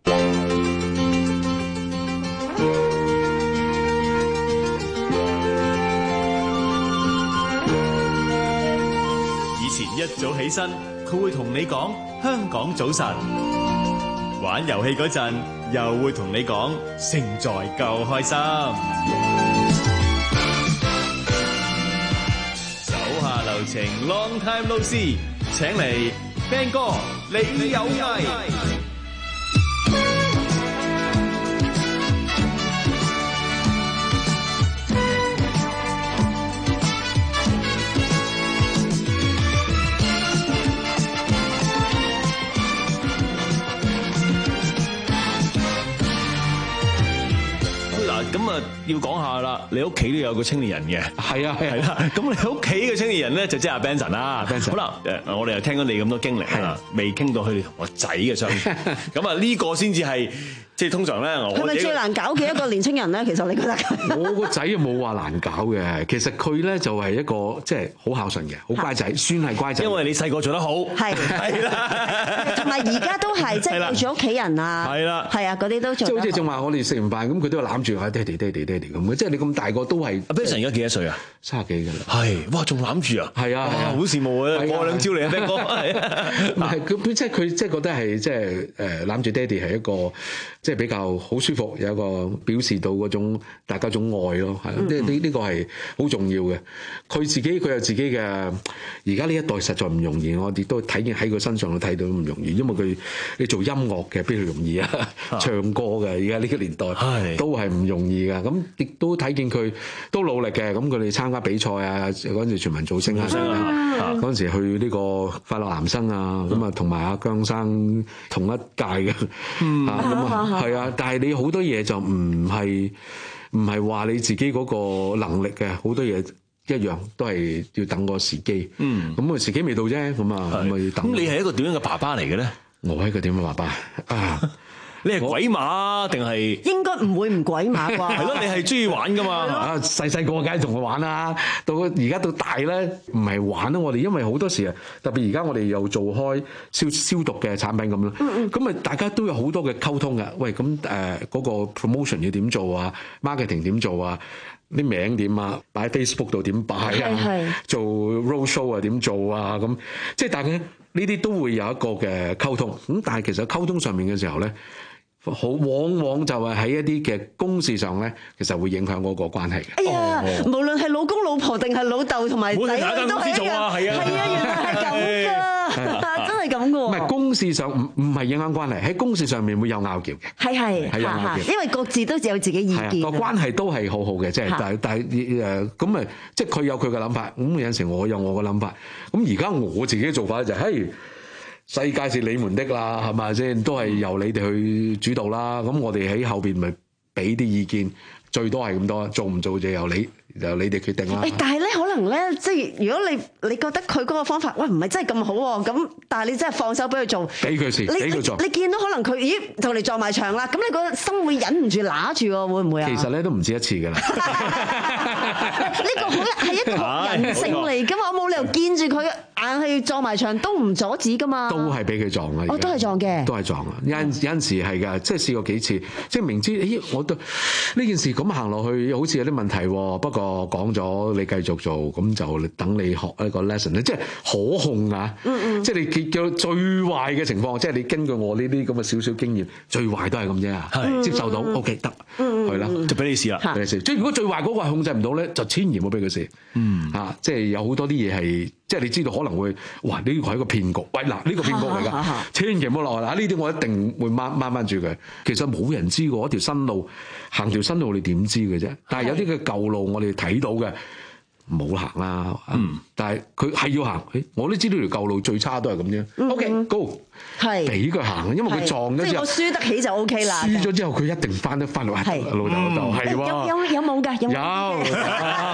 以前一早起身，佢會同你講香港早晨；玩遊戲嗰陣，又會同你講勝在夠開心。手下留情 ，Long time no see， 請嚟 Ben 哥，你有藝。 咁啊，要講下啦，你屋企都有個青年人嘅， 係啊係啦。咁你屋企嘅青年人咧，就即係阿 Benson 啦。好啦，誒，我哋又聽咗你咁多經歷係啦，未傾到佢哋同我仔嘅相處。咁啊，呢個先至係即係通常咧，我係咪最難搞嘅一個年青人咧？其實你覺得？ 我個仔冇話難搞嘅，其實佢咧就係一個即係好孝順嘅，好乖仔，算係乖仔。 因為你細個做得好， 係係啦，同埋而家都係即係對住屋企人啊，係啦，係啊，嗰啲都做。 即係好似仲話我哋食完飯咁，佢都攬住我爹哋爹哋爹哋咁嘅，即係你咁大個都係。 阿 Benson 而家幾多歲啊？ 三十幾㗎啦。 係，哇，仲攬住啊？ 係啊，係啊， 好羨慕啊！過兩招嚟啊，Ben 哥。 唔係佢，即係佢，即係覺得係即係誒攬住爹哋係一個即係比較好舒服，有一個表示到嗰種大家種愛咯，係呢呢呢個係好重要嘅。佢自己佢有自己嘅，而家呢一代實在唔容易，我哋都睇見喺佢身上都睇到唔容易，因為佢你做音樂嘅邊度容易啊？唱歌嘅而家呢個年代都係唔容易㗎。咁亦都睇見佢都努力嘅。咁佢哋參加比賽啊，嗰陣時全民造星啊，嗰陣時去呢個快樂男聲啊，咁啊同埋阿姜生同一屆嘅，咁啊係啊，但係你好多嘢就唔係唔係話你自己嗰個能力嘅，好多嘢一樣都係要等個時機。嗯，咁啊時機未到啫，咁啊咁咪等。 咁你係一個點樣嘅爸爸嚟嘅咧？ 我係一個點樣嘅爸爸啊？ 你係鬼馬定係？ 應該唔會唔鬼馬啩？ 係咯，你係中意玩噶嘛？ 啊，細細個梗係同佢玩啦，到而家到大咧，唔係玩啦。我哋因為好多時啊，特別而家我哋又做開消消毒嘅產品咁啦，咁啊大家都有好多嘅溝通嘅。喂，咁誒嗰個 promotion 要點做啊 ，marketing 點做啊？啲名點啊？擺喺 Facebook 度點擺啊？做 road show 啊點做啊？咁即係大家呢啲都會有一個嘅溝通。咁但係其實溝通上面嘅時候咧，好往往就係喺一啲嘅公事上咧，其實會影響嗰個關係嘅。 哎呀，哦、無論係老公老婆定係老豆同埋仔女都係㗎。係啊，係啊，原來係咁㗎，真係咁㗎喎。 唔係公事上唔唔係影響關係，喺公事上面會有拗撬嘅。 係係係係，因為各自都有自己意見。 個關係都係好好嘅，即係但係但係誒咁誒，即係佢有佢嘅諗法，咁有陣時我有我嘅諗法。咁而家我自己嘅做法就係、是，嘿。世界是你們的啦，係咪先？都係由你哋去主導啦。咁我哋喺後邊咪俾啲意見，最多係咁多，做唔做就由你由你哋決定啦。 誒，但係咧，可能咧，即係如果你你覺得佢嗰個方法，喂，唔係真係咁好喎，咁但係你真係放手俾佢做，俾佢試，俾佢做。 你見到可能佢，咦，就嚟撞埋牆啦，咁你個心會忍唔住揦住喎，會唔會啊？ 其實咧都唔止一次㗎啦。 呢個好係一個人性嚟㗎嘛，我冇理由見住佢硬係撞埋牆都唔阻止㗎嘛。 都係俾佢撞啊！ 我都係撞嘅， 都係撞啊！有陣有陣時係㗎，即係試過幾次，即係明知咦，我都呢件事咁行落去，好似有啲問題喎。不過講咗你繼續做，咁就等你學一個 lesson 咧，即係可控啊！嗯嗯，即係你結咗最壞嘅情況，即係你根據我呢啲咁嘅少少經驗，最壞都係咁啫。係接受到 OK 得，係啦，就俾你試啦，俾你試。即係如果最壞嗰個係控制唔到咧，就千祈唔好俾佢試。嗯，啊，即係有好多啲嘢係。即係你知道可能會，哇！呢個係一個騙局，喂嗱，呢個騙局嚟㗎，千祈唔好落去嗱，呢啲我一定會掹掹翻住佢。其實冇人知喎，一條新路行條新路，你點知嘅啫？但係有啲嘅舊路我哋睇到嘅，冇行啦。嗯，但係佢係要行，我都知道條舊路最差都係咁啫。OK，go，係俾佢行，因為佢撞咗之後， 即係我輸得起就 OK 啦。 輸咗之後，佢一定翻得翻嚟。係老豆老豆，係喎。 有有有冇㗎？有。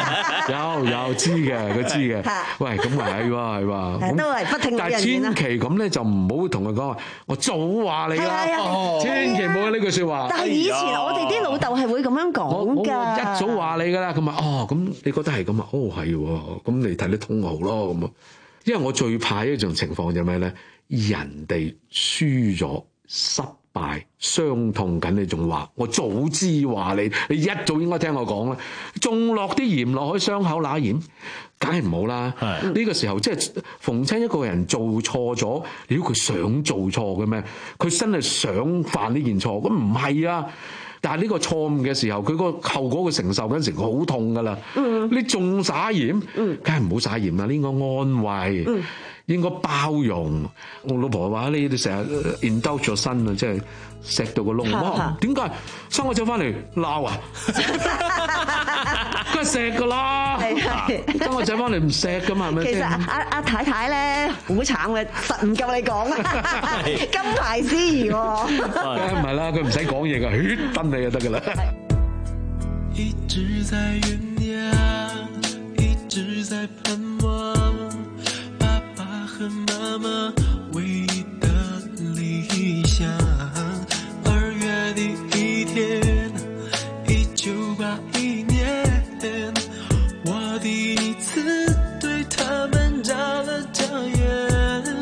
有有知嘅，佢知嘅。喂，咁咪係喎，係喎。 都係不聽老人言啦。 但係千祈咁咧就唔好同佢講話，我早話你啦，千祈唔好有呢句説話。 但係以前我哋啲老豆係會咁樣講㗎。 一早話你㗎啦，咁啊哦，咁你覺得係咁啊？哦係喎，咁你睇得通好咯咁啊。因為我最怕一種情況就係咩咧？人哋輸咗失敗傷痛緊，你仲話我早知話你，你一早應該聽我講啦，仲落啲鹽落去傷口乸鹽，梗係唔好啦。呢個時候即係逢親一個人做錯咗，如果佢想做錯嘅咩？佢真係想犯呢件錯，咁唔係啊！但係呢個錯誤嘅時候，佢個後果佢承受緊時，佢好痛噶啦。嗯、你仲撒鹽，梗係唔好撒鹽啦。呢個安慰，嗯、應該包容。我老婆話：你哋成日 indulge 咗身啊，即係錫到個窿。哇！點解生我走翻嚟鬧啊？梗係錫噶啦。生我走翻嚟唔錫噶嘛？係咪？ 其實阿阿太太咧好慘嘅，實唔夠你講啊！金牌司儀喎。 梗唔係啦，佢唔使講嘢噶，血崩你就得噶啦。 一直在醞釀，一直在盼望，爸爸和媽媽唯一的理想。二月的一天，一九八一年，我第一次對他們眨了眨眼。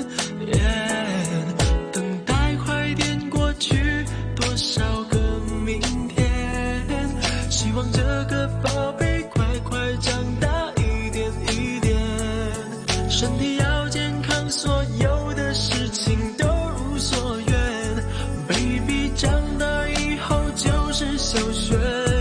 等待快點過去，多少個明天，希望這個寶貝快快長大一點一點，身體要健康，所有的事情都如所願。Baby 長大以後就是小學。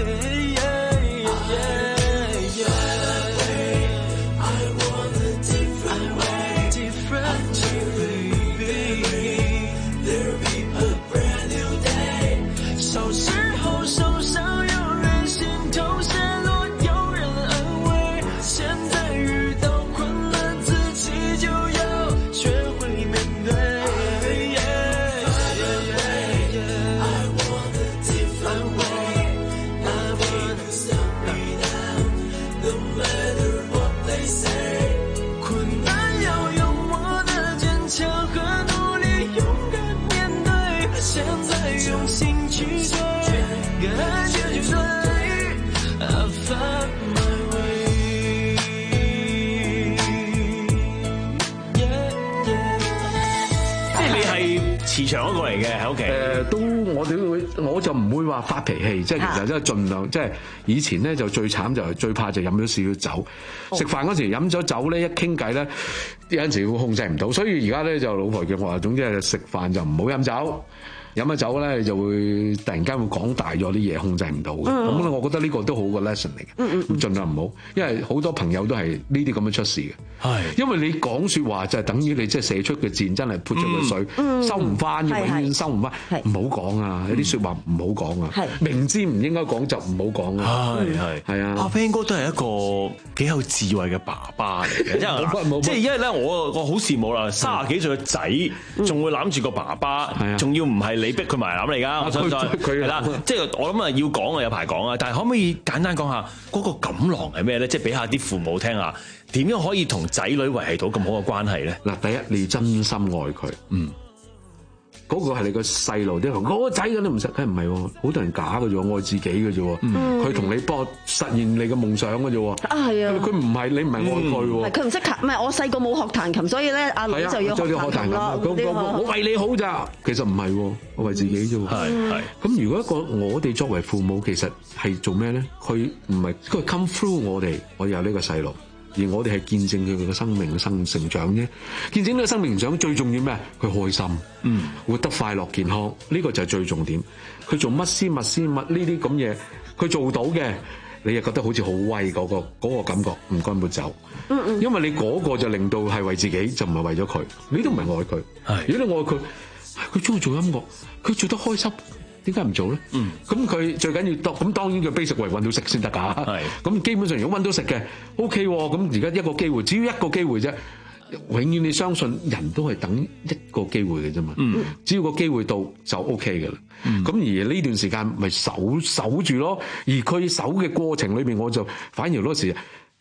慈祥嗰個嚟嘅喺屋企， 誒都我哋都會，我就唔會話發脾氣，即係其實即係盡量，即係以前咧就最慘就係最怕就飲咗少少酒，食飯嗰時飲咗酒咧一傾偈咧，有陣時會控制唔到，所以而家咧就老婆叫我話，總之係食飯就唔好飲酒。飲咗酒咧，就會突然間會講大咗啲嘢，控制唔到嘅。咁咧、嗯，我覺得呢個都好個 lesson 嚟嘅。咁、嗯嗯、盡量唔好，因為好多朋友都係呢啲咁樣出事嘅。係，因為你講説話就係等於你即係射出嘅箭，真係潑咗個水，嗯、收唔翻嘅，永遠收唔翻。唔好講啊！有啲説話唔好講啊！明知唔應該講就唔好講啊！係係係啊！ 阿 Ben 哥都係一個幾有智慧嘅爸爸嚟嘅，即係因為咧，我我好羨慕啦，三十幾歲嘅仔仲會攬住個爸爸，仲要唔係。你逼佢埋攬嚟㗎，我相信係啦。即係我諗啊，要講啊，有排講啊。但係可唔可以簡單講下嗰個錦囊係咩咧？即係俾下啲父母聽下，點樣可以同仔女維繫到咁好嘅關係咧？ 嗱，第一你真心愛佢，嗯，嗰、嗰個係你個細路，啲人嗰個仔咁都唔識，梗係唔係喎？好多人假嘅啫，愛自己嘅啫，佢同、嗯、你幫實現你嘅夢想嘅啫。啊，係啊，佢唔係你唔係愛佢喎。佢唔識彈，唔係我細個冇學彈琴，所以咧阿女就要學彈琴咯。我為你好咋，其實唔係喎，我為自己啫喎。係係。咁如果一個我哋作為父母，其實係做咩咧？佢唔係佢 come through 我哋，我有呢個細路。而我哋係見證佢嘅生命嘅生成長啫，見證呢個生命成長最重要咩？佢開心，嗯，活得快樂健康，呢個就係最重點。佢做乜絲乜絲乜呢啲咁嘢，佢做到嘅，你又覺得好似好威嗰個嗰個感覺，唔該抹走。嗯嗯，因為你嗰個就令到係為自己，就唔係為咗佢，你都唔係愛佢。係，如果你愛佢，佢中意做音樂，佢做得開心。點解唔做咧？嗯，咁佢最緊要當咁當然佢 basic 為揾到食先得㗎。係，咁基本上如果揾到食嘅 OK 喎，咁而家一個機會，只要一個機會啫。永遠你相信人都係等一個機會嘅啫嘛。嗯，只要個機會到就 OK 㗎啦。咁、嗯、而呢段時間咪守守住咯。而佢守嘅過程裏邊，我就反而嗰時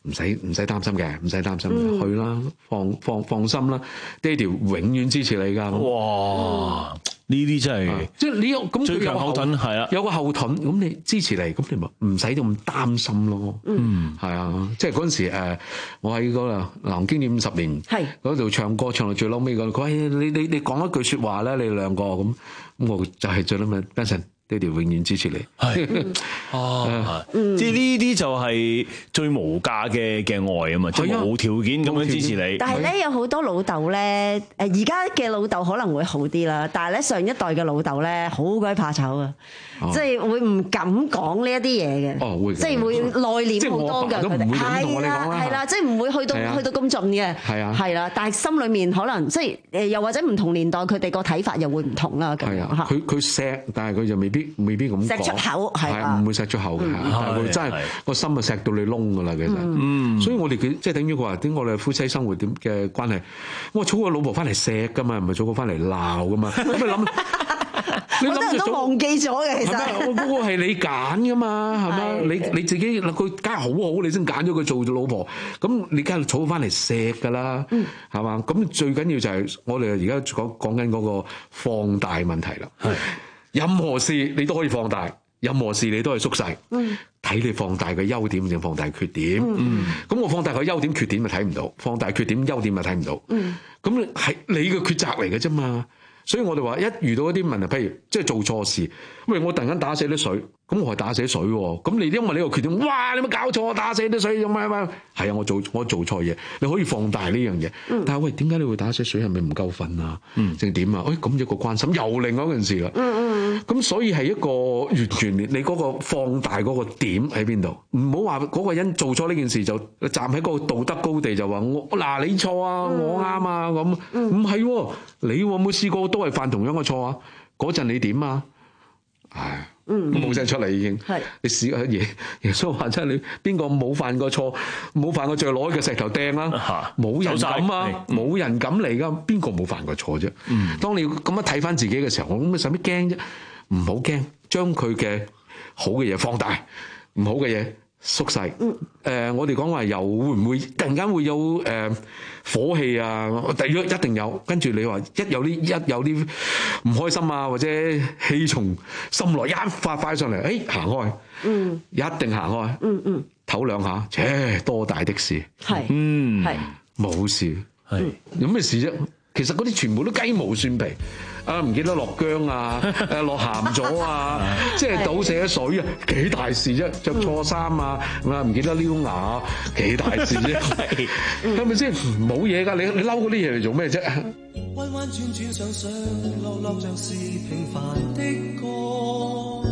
唔使唔使擔心嘅，唔使擔心嘅， 嗯去啦，放放放心啦，爹哋永遠支持你㗎。 哇！呢啲真係即係你有咁最強後盾係啦， 有個後盾咁你支持你，咁你咪唔使咁擔心咯。 嗯， 係啊，即係嗰陣時誒，我喺嗰個《流行經典五十年》嗰度唱歌，唱到最嬲尾嗰度，佢話你你你講一句説話咧，你兩個咁，咁我就係最嬲尾，Benson。爹哋永遠支持你， 係啊，即係呢啲就係最無價嘅嘅愛啊嘛，即係無條件咁樣支持你。 但係咧，有好多老豆咧，誒而家嘅老豆可能會好啲啦，但係咧上一代嘅老豆咧，好鬼怕醜啊，即係會唔敢講呢一啲嘢嘅， 哦會， 即係會內斂好多嘅佢哋，係啦係啦，即係唔會去到去到咁盡嘅，係啊係啦，但係心裡面可能即係誒又或者唔同年代佢哋個睇法又會唔同啦，咁樣嚇。 佢佢錫，但係佢就未必。未必咁講， 錫出口係唔會錫出口嘅，但係佢真係個心就錫到你窿噶啦，其實。嗯，所以我哋嘅即係等於佢話點我哋夫妻生活點嘅關係，我娶個老婆翻嚟錫噶嘛，唔係娶個翻嚟鬧噶嘛。咁你諗， 你好多人都忘記咗嘅，其實。 嗰個係你揀噶嘛，係嘛？你你自己佢梗係好好，你先揀咗佢做做老婆，咁你梗係娶翻嚟錫噶啦，係嘛？咁最緊要就係我哋而家講講緊嗰個放大問題啦。任何事你都可以放大，任何事你都係縮細。嗯，睇你放大嘅優點定放大缺點。嗯，咁我放大個優點缺點咪睇唔到，放大缺點優點咪睇唔到。嗯，咁係你嘅抉擇嚟嘅啫嘛。所以我哋話一遇到一啲問題，譬如即係做錯事，喂，我突然間打死啲水，咁我係打死水喎。咁你因為呢個缺點，哇！你有冇搞錯？打死啲水咁咩咩？係啊，我做我做錯嘢，你可以放大呢樣嘢。嗯、但係喂，點解你會打死水？係咪唔夠瞓啊？定點、嗯、啊？誒、哎，咁一個關心又另外一件事啦。嗯嗯。咁所以係一個完全你嗰個放大嗰個點喺邊度？唔好話嗰個人做錯呢件事就站喺嗰個道德高地就話我嗱你錯啊，嗯、我啱啊咁。唔係喎，你有冇試過都係犯同樣嘅錯啊？嗰陣你點啊？唉，冇聲出嚟已經。係你試下耶耶穌話真係你邊個冇犯過錯，冇犯過罪攞個石頭掟啊？冇人敢啊，冇人敢嚟噶。邊個冇犯過錯啫？嗯，當你咁樣睇翻自己嘅時候，我咁使乜驚啫？唔好驚，將佢嘅好嘅嘢放大，唔好嘅嘢縮細。嗯，誒，我哋講話又會唔會突然間會有誒火氣啊？第一一定有，跟住你話一有啲一有啲唔開心啊，或者氣從心來一發快上嚟，誒行開，嗯，一定行開，嗯嗯，唞兩下，切多大的事，係，嗯，係冇事，係有咩事啫？其實嗰啲全部都雞毛蒜皮，啊唔記得落薑啊，誒落鹹咗啊，即係倒瀉水啊，幾大事啫？着錯衫啊，啊唔記得撩牙，幾大事啫？係咪先？冇嘢㗎，你你嬲嗰啲嘢嚟做咩啫？ 彎彎轉轉上上落落像是平凡的歌，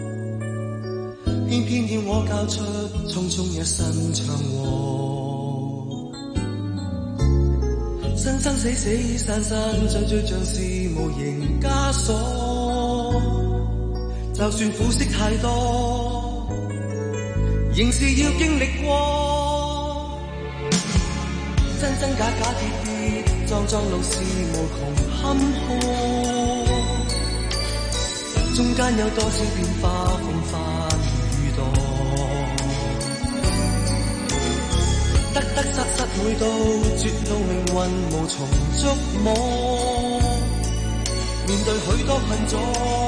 偏偏要我交出匆匆一身祥和。生生死死散散追追像是無形枷鎖，就算苦澀太多，仍是要經歷過。真真假假跌跌撞撞路是無窮坎坷，中間有多少變化風帆雨墮，得得失失每到絕路命運無從捉摸，面對許多困阻，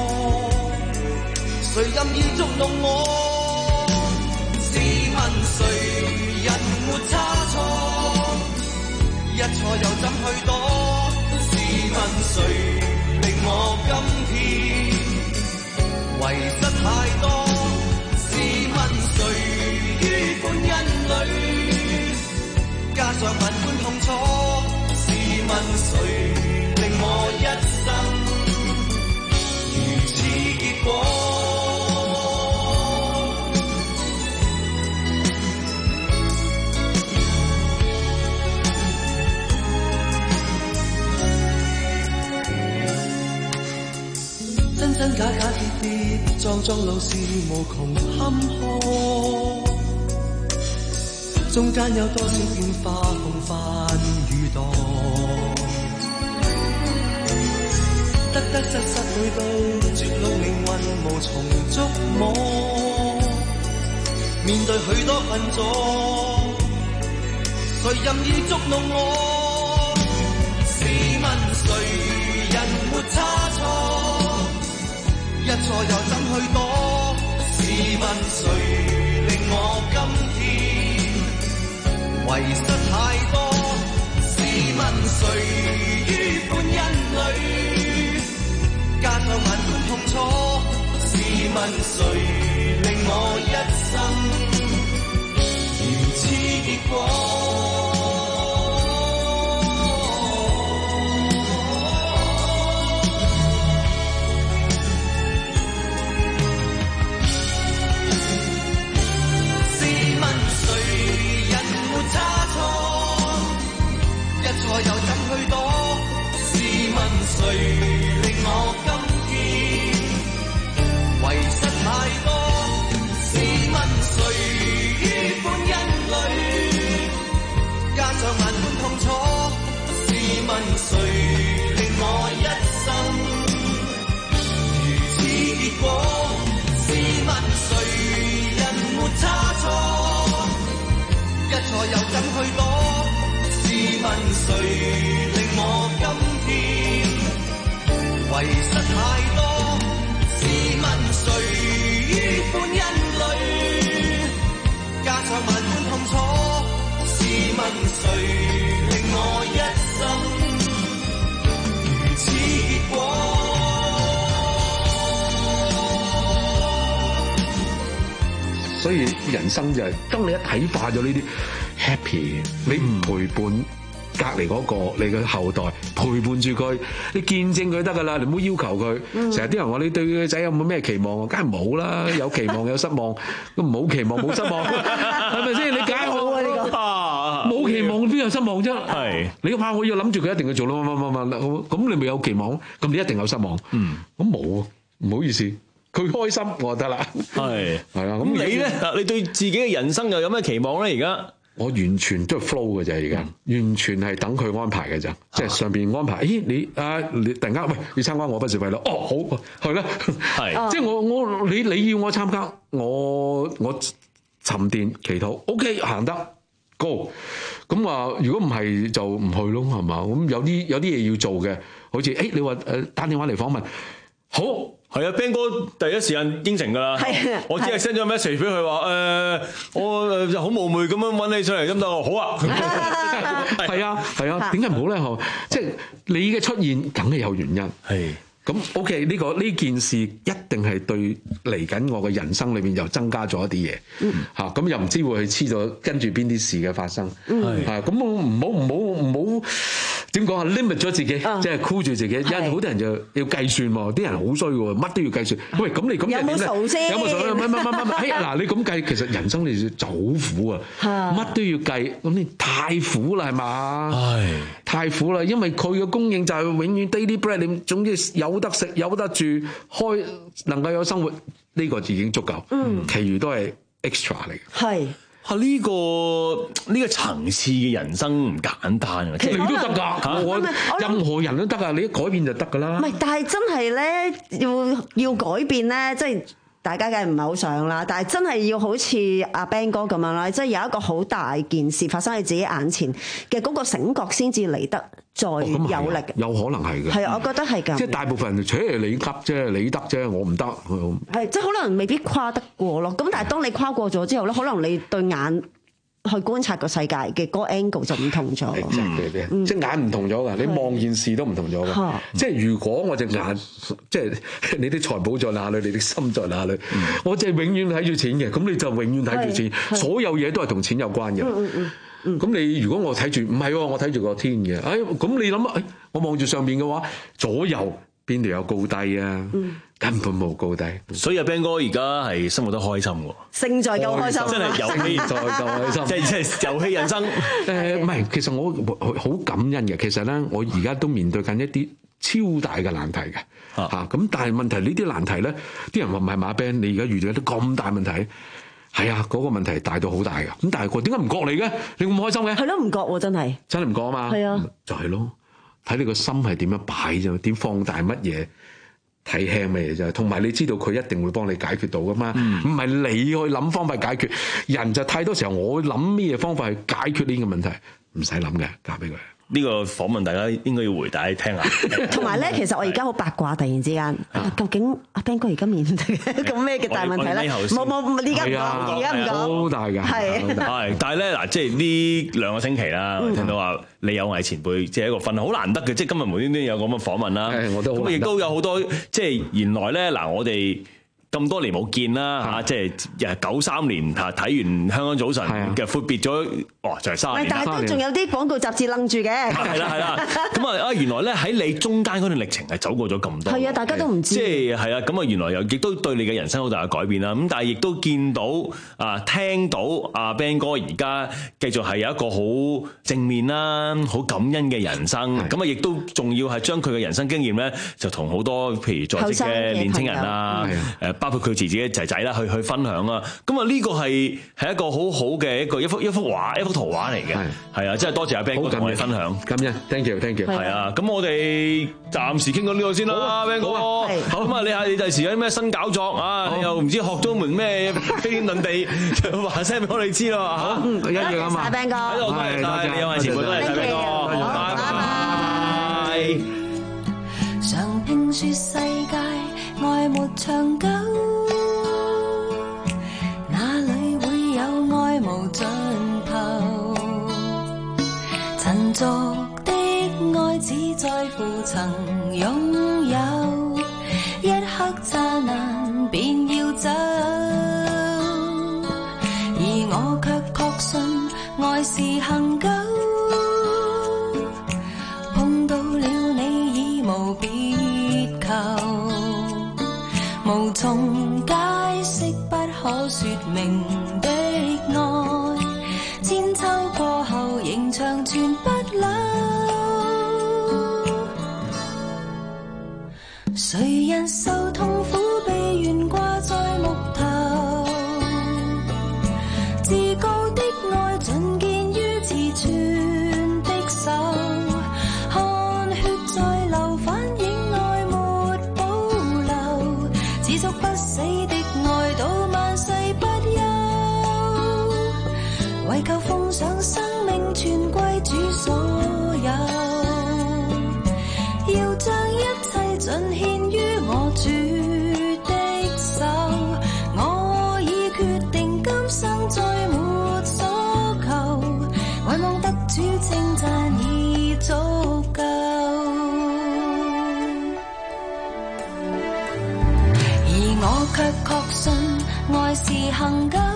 誰任意捉弄我？試問誰人沒差錯？一錯又怎去躲？試問誰令我今天遺失太多？試問誰於歡欣裏加上萬般痛楚？試問誰令我一生如此結果？真真假假跌跌撞撞路是無窮坎坷，中間有多少變化風帆雨墮，得得失失每到絕路命運無從捉摸，面對許多困阻， 誰任意捉弄我？試問誰人沒差錯？一錯又怎去躲？試問誰令我今天遺失太多？試問誰於歡欣裏加上萬般痛楚？試問誰令我一生如此結果？一錯又怎去躲？試問誰令我今天遺失太多？試問誰於歡欣裏加上萬般痛楚？試問誰令我一生如此結果？試問誰人沒差錯？一錯又怎去躲？試問誰令我今天遺失太多？試問誰於歡欣裏加上萬般痛楚？試問誰令我一生如此結果？ 所以人生就係、是、當你一體化咗呢啲 happy， 你陪伴隔離嗰個你嘅後代，陪伴住佢，你見證佢得㗎啦，你唔好要求佢。成日啲人話你對個仔有冇咩期望啊？梗係冇啦，有期望有失望，咁冇期望冇失望，係咪先？你解好啊呢個，冇期望邊有失望啫？係你話我要諗住佢一定要做咯，乜乜乜乜，咁你咪有期望，咁你一定有失望。嗯，咁冇啊，唔好意思。佢開心我就得啦，係係啊。咁你咧？你對自己嘅人生又有咩期望咧？而家我完全都係 flow 嘅啫，而家完全係等佢安排嘅咋，即係上邊安排。咦，你啊，你突然間喂要參加我不是為了哦，好去啦，係即係我我你你要我參加，我我沉澱祈禱 ，OK 行得 go。咁話如果唔係就唔去咯，係嘛？咁有啲有啲嘢要做嘅，好似誒你話誒打電話嚟訪問，好。 係啊 ，Ben 哥第一時間應承㗎啦。係，我只係 send 咗 message 俾佢話誒，我就好冒昧咁樣揾你上嚟得唔得？好啊， 係啊，係啊，點解唔好咧？嗬，即係你嘅出現，梗係有原因。係。咁 OK，呢個呢件事一定係對嚟緊我嘅人生裏邊又增加咗一啲嘢，嚇咁、嗯、又唔知會去黐咗跟住邊啲事嘅發生，係咁我唔好唔好唔好點講啊 limit 咗自己，嗯、即係箍住自己。因為好多人就要計算喎，啲人好衰喎，乜都要計算。喂，咁你咁有冇數先？有冇數？乜乜乜乜乜？哎嗱，你咁計，其實人生你就好苦啊，乜都要計，咁你太苦啦係嘛？係太苦啦，因為佢嘅供應就係永遠 daily bread，你總之有。有得食有得住，開能夠有生活，呢、這個已經足夠。嗯，其餘都係 extra 嚟嘅。係啊，呢、這個呢、這個層次嘅人生唔簡單啊！ 其實你都得㗎，我任何人都得㗎，你一改變就得㗎啦。 唔係，但係真係咧，要要改變咧，即係。大家梗係唔係好想啦，但係真係要好似阿 Ben 哥咁樣啦，即係有一個好大件事發生喺自己眼前嘅嗰個醒覺先至嚟得再有力。哦、 有可能係嘅。 係啊，我覺得係咁。 即係大部分人，除咗你得啫，你得啫，我唔得。 係，即係可能未必跨得過咯。咁但係當你跨過咗之後咧，可能你對眼去觀察個世界嘅嗰個 angle 就唔同咗， 嗯、即係眼唔同咗㗎，你望件事都唔同咗㗎。嗯、即係如果我隻眼，即係你啲財寶在哪裏，你啲心在哪裏，嗯、我就係永遠睇住錢嘅，咁你就永遠睇住錢，所有嘢都係同錢有關嘅。咁、嗯嗯嗯、你如果我睇住，唔係喎，我睇住個天嘅，哎，咁你諗啊，哎，我望住上面嘅話，左右邊度有高低啊？嗯根本冇高低， 所以阿 Ben 哥而家係生活得開心喎， 勝在夠開心， 真係遊戲在夠開心，即係即係遊戲人生。 誒唔係，其實我好感恩嘅。其實咧，我而家都面對緊一啲超大嘅難題嘅嚇。咁、啊、但係問題呢啲難題咧，啲人話唔係馬 Ben，你而家遇到啲咁大問題，係啊，嗰、那個問題大到好大嘅。咁但係佢點解唔覺你嘅？你咁開心嘅？ 係咯，唔覺喎，真係真係唔覺啊嘛。係啊，就係咯，睇你個心係點樣擺啫，點放大乜嘢。 睇輕咩嘢啫，同埋你知道佢一定會幫你解決到噶嘛，唔係、嗯、你去諗方法解決，人就太多時候我諗咩嘢方法去解決呢個問題，唔使諗嘅，交俾佢。 呢個訪問大家應該要回大家聽下。 同埋咧，其實我而家好八卦，突然之間，啊、究竟阿 Ben 哥而家面對咁咩嘅大問題咧？冇冇冇，而家唔講，而家唔講。 好大㗎， 係係，但係咧嗱，即係呢兩個星期啦，我聽到話李有毅前輩即係一個分好難得嘅，即係今日無端端有咁嘅訪問啦。 我都咁亦都有好多，即係原來咧嗱，我哋咁多年冇見啦嚇，即係九三年嚇睇完香港早晨嘅闊別咗，哦就係三十年。 但係都仲有啲廣告雜誌楞住嘅。 係啦係啦，咁啊啊原來咧喺你中間嗰段歷程係走過咗咁多。 係啊，大家都唔知。 即係係啊，咁啊原來又亦都對你嘅人生好大嘅改變啦。咁但係亦都見到啊聽到阿 Ben 哥而家繼續係有一個好正面啦、好感恩嘅人生。咁啊亦都仲要係將佢嘅人生經驗咧，就同好多譬如在職嘅年青人啊，誒。包括佢自己嘅仔仔啦，去去分享啦。咁啊，呢個係係一個好好嘅一個一幅一幅畫一幅圖畫嚟嘅。係啊，真係多謝阿 Ben 哥同我哋分享。 感恩 ，thank you，thank you。 係啊，咁我哋暫時傾到呢個先啦，Ben 哥。好咁啊，你下你第時有啲咩新搞作啊？你又唔知學咗門咩飛天遁地，就話聲俾我哋知咯。好， 一樣啊嘛。 Ben 哥， 喺度多謝晒你有位前輩，多謝晒 Ben 哥。拜拜。 常聽說世界愛沒長久，哪裏會有愛無盡頭？塵俗的愛只在乎曾擁有，一刻剎那便要走，而我卻確信愛是恆久，碰到了你已無別求，無從解釋不可說明的愛，千秋過後仍長存不朽。誰人受痛苦被懸掛在木頭，至高的愛盡見於刺穿的手，汗血在流反映愛沒保留，持續不死的愛到萬世不休，為求奉上生命全歸主所有，要將一切盡獻於我主的手，我已決定今生再沒所求，唯望得主稱讚已足夠，而我卻確信愛是恆久，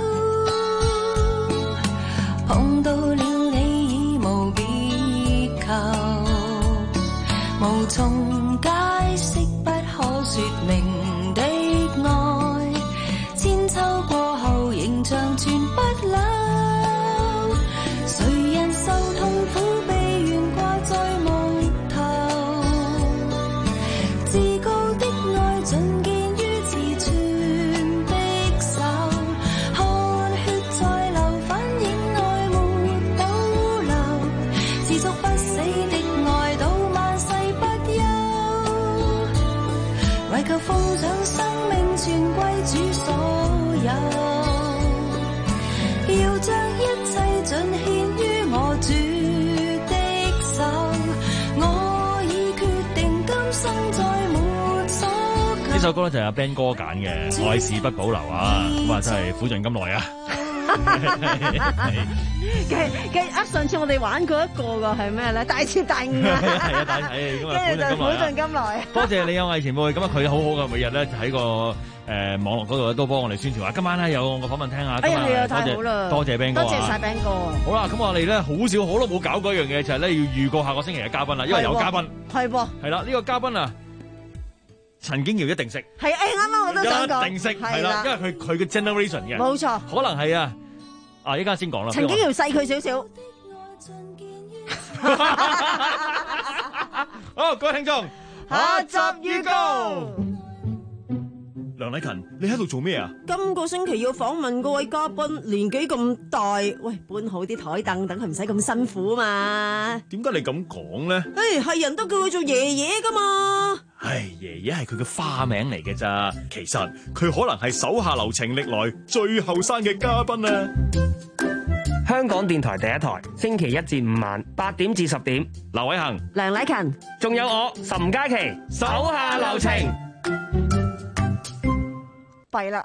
碰到了你已無別求，無從解釋不可說明的愛，千秋過後仍長存不朽。誰人受痛苦被懸掛在木頭，至高的愛盡見於刺穿的手，汗血在流反映愛沒保留，持續不死的愛到萬世不休，為求奉上生命全歸主所有，要將一切盡獻於我主的手，我已決定今生再沒所求。 呢首歌咧就係阿 Ben 哥揀嘅《愛是不保留》啊，咁啊真係苦盡甘來啊！ 嘅嘅啊！上次我哋玩過一個噶係咩咧？大徹大悟啊！ 係啊，大係咁啊，苦盡甘來啊！ 苦盡甘來。 多謝李有毅前輩，咁啊佢好好噶，每日咧喺個誒網絡嗰度都幫我哋宣傳話，今晚咧有個訪問聽下。 哎呀，係啊，太好啦！ 多謝 Ben 哥， 多謝晒 Ben 哥。 好啦，咁我哋咧好少好都冇搞過一樣嘢，就係咧要預告下個星期嘅嘉賓啦，因為有嘉賓。 係噃。係啦，呢個嘉賓啊，陳經堯一定識。 係誒，啱啱我都想講。 一定識，係啦，因為佢佢嘅 generation 嘅。 冇錯。 可能係啊。啊！依家先講啦。 陳經堯細佢少少。 好，各位聽眾， 下集預告。 梁梁禮勤，你喺度做咩啊？ 今個星期要訪問嗰位嘉賓，年紀咁大，喂，搬好啲台凳，等佢唔使咁辛苦啊嘛。 點解你咁講咧？ 誒，係人都叫佢做爺爺噶嘛。 唉，爺爺係佢嘅花名嚟嘅咋，其實佢可能係手下留情歷來最後生嘅嘉賓啊！ 香港電台第一台，星期一至五晚八點至十點， 劉偉恒、 梁禮勤， 仲有我岑嘉琪，手下留情。 弊啦！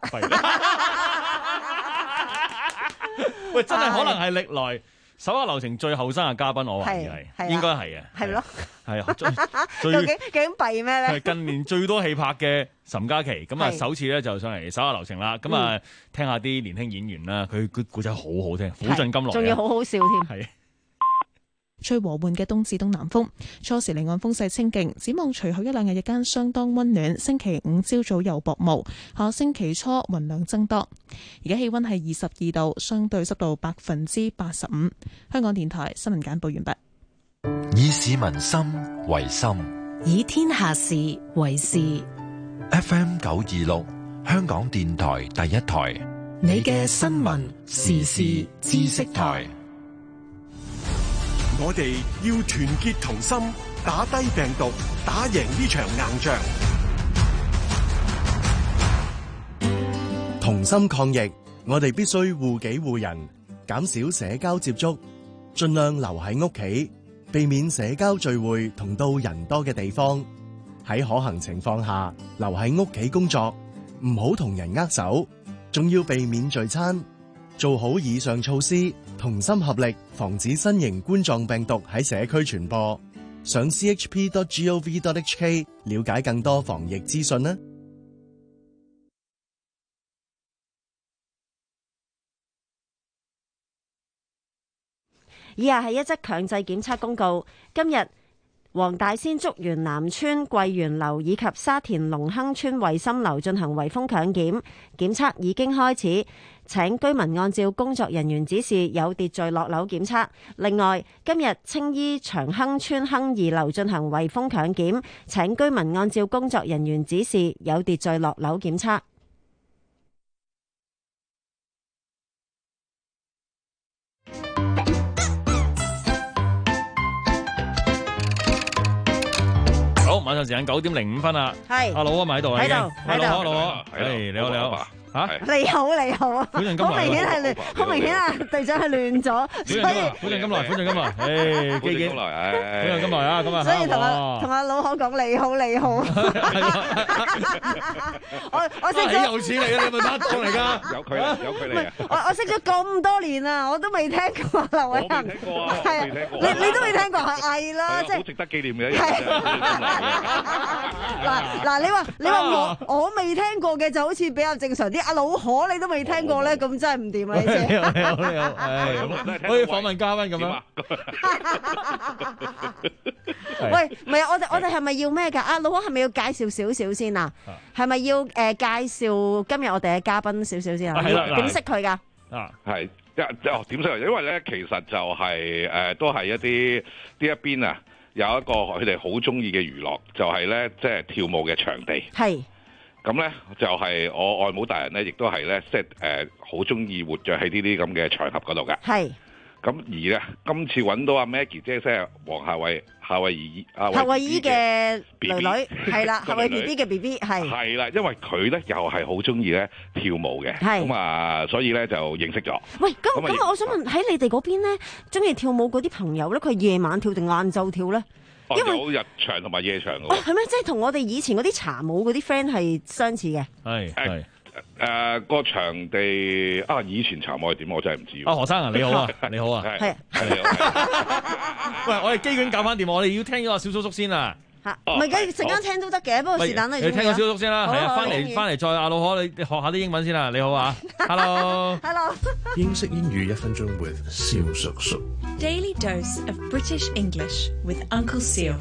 喂，真係可能係歷來手下留情最後生嘅嘉賓，我懷疑係，應該係嘅。 係咯， 係啊，最究竟究竟弊咩咧？ 係近年最多戲拍嘅岑嘉琪，咁啊首次咧就上嚟手下留情啦。咁啊聽下啲年輕演員啦，佢佢故仔好好聽，苦盡甘來， 仲要好好笑添。 係。 吹和緩嘅東至東南風，初時離岸風勢清勁，展望隨後一兩日日間相當溫暖。星期五朝早有薄霧，下星期初雲量增多。而家氣溫係二十二度，相對濕度百分之八十五。香港電台新聞簡報完畢。 以市民心為心， 以天下事為事。 F M 九二六，香港電台第一台， 你嘅新聞時事知識台。 我哋要團結同心，打低病毒，打贏呢場硬仗。 同心抗疫，我哋必須護己護人，減少社交接觸，盡量留喺屋企，避免社交聚會同到人多嘅地方。喺可行情況下，留喺屋企工作，唔好同人握手，仲要避免聚餐。做好以上措施，同心合力，防止新型冠狀病毒喺社區傳播。上 c h p dot gov dot h k 了解更多防疫資訊啦。 以下係一則強制檢測公告。今日黃大仙竹園南村桂園樓以及沙田隆亨村惠心樓進行圍封強檢，檢測已經開始，請居民按照工作人員指示有秩序落樓檢測。另外，今日青衣長亨村亨二樓進行圍封強檢，請居民按照工作人員指示有秩序落樓檢測。 好，馬上時間九點零五分啦。係，阿老啊，咪喺度啊， 喺度，喺度， 老老啊，係，你好，你好。吓， 你好你好啊，好明顯係亂，好明顯啊，隊長係亂咗，所以苦盡甘來，苦盡甘來，誒，基基，苦盡甘來啊，咁啊， 所以同阿同阿老可講你好你好，我我識咗， 有錢嚟嘅，你咪拍檔嚟噶， 有佢啦，有佢嚟啊， 我我識咗咁多年啦，我都未聽過劉偉恒， 聽過啊， 係啊，你你都未聽過係係啦，即係好值得紀念嘅。 嗱嗱，你話你話我我未聽過嘅就好似比較正常啲。阿老可你都未聽過咧，咁真係唔掂啊！你知你好你好你好，係可以訪問嘉賓咁樣。 喂，唔係我哋我哋係咪要咩㗎？阿老可係咪要介紹少少先啊？係咪要誒介紹今日我哋嘅嘉賓少少先啊？點識佢㗎？ 啊，係一哦點識佢？因為咧其實就係誒都係一啲呢一邊啊有一個佢哋好中意嘅娛樂，就係咧即係跳舞嘅場地。係。咁咧就係我外母大人咧，亦都係咧，即係誒好中意活躍喺呢啲咁嘅場合嗰度㗎。係。咁而咧，今次揾到阿 Maggie 姐，即係黃夏蕙夏蕙姨夏蕙姨嘅女女，係啦，夏蕙 B B 嘅 B B 係。係啦，因為佢咧又係好中意咧跳舞嘅，咁啊，所以咧就認識咗。喂，咁咁，我想問喺你哋嗰邊咧，中意跳舞嗰啲朋友咧，佢係夜晚跳定晏晝跳咧？因為有日場同埋夜場嘅喎。哦，係咩？即係同我哋以前嗰啲茶舞嗰啲 friend 係相似嘅。係係誒個場地啊！以前茶舞係點？我真係唔知。啊，何生啊，你好啊，你好啊，係係你好。喂，我哋機管搞翻掂，我哋要聽咗阿小叔叔先啊。嚇，唔係嘅，陣間聽都得嘅，不過是但啦。你聽個小叔先啦，係啊，翻嚟翻嚟再阿老可，你學下啲英文先啦。你好啊 ，Hello Hello。 英式英語一分鐘 with 小叔叔。 Daily dose of British English with Uncle Seal.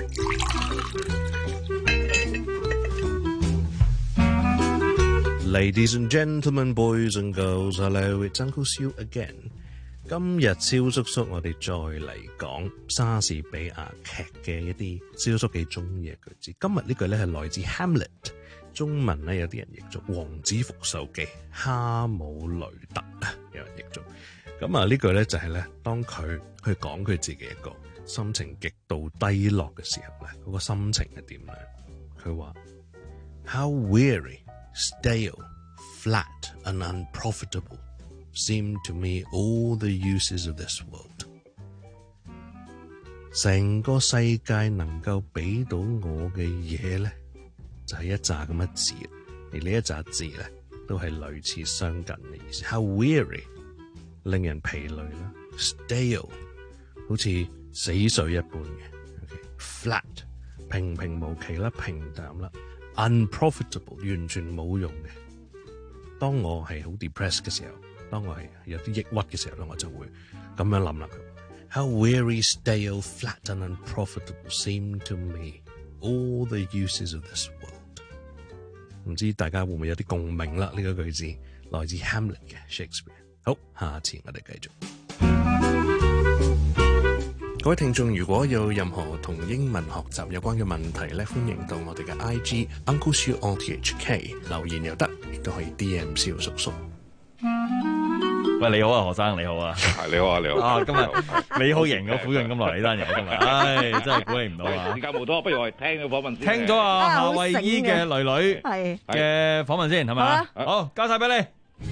Ladies and gentlemen, boys and girls, hello, it's Uncle Seal again. 今日蕭叔叔，我哋再嚟講莎士比亞劇嘅一啲蕭叔幾中意嘅句子。今日呢句咧係來自 Hamlet 中文咧有啲人譯做《王子復仇記》，哈姆雷特啊，有人譯做。咁啊呢句咧就係咧，當佢去講佢自己一個心情極度低落嘅時候咧，嗰個心情係點咧？佢話 How weary, stale, flat and unprofitable seem to me all the uses of this world。成個世界能夠俾到我嘅嘢咧，就係一紮咁嘅字，而呢一紮字咧都係類似相近嘅意思。How weary， 令人疲累啦 ；stale， 好似死水一般嘅。Okay? Flat， 平平無奇啦，平淡啦。Unprofitable， 完全冇用嘅。當我係好 depressed 嘅時候，當我係有啲抑鬱嘅時候咧，我就會咁樣諗啦。How weary, stale, flat and unprofitable seem to me all the uses of this world。 唔知大家會唔會有啲共鳴啦？呢、這個句子來自 Hamlet 嘅 Shakespeare。好，下次我哋繼續。各位聽眾，如果有任何同英文學習有關嘅問題咧，歡迎到我哋嘅 I G Uncle Siu R T H K 留言又得，亦都可以 D M 蕭叔叔。 喂，你好啊，何生，你好啊， 你好啊，你好啊，今日你好型啊，苦盡咁落嚟呢單嘢今日，唉，真係估你唔到啊！ 時間冇多，不如我哋聽個訪問先。 聽咗啊，夏慧姨嘅女女嘅訪問先，係咪？好，交晒俾你。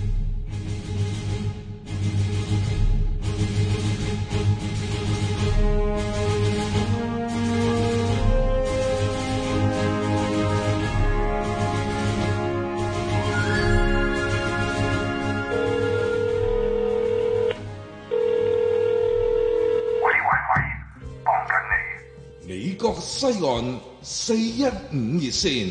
美國西岸四一五熱線。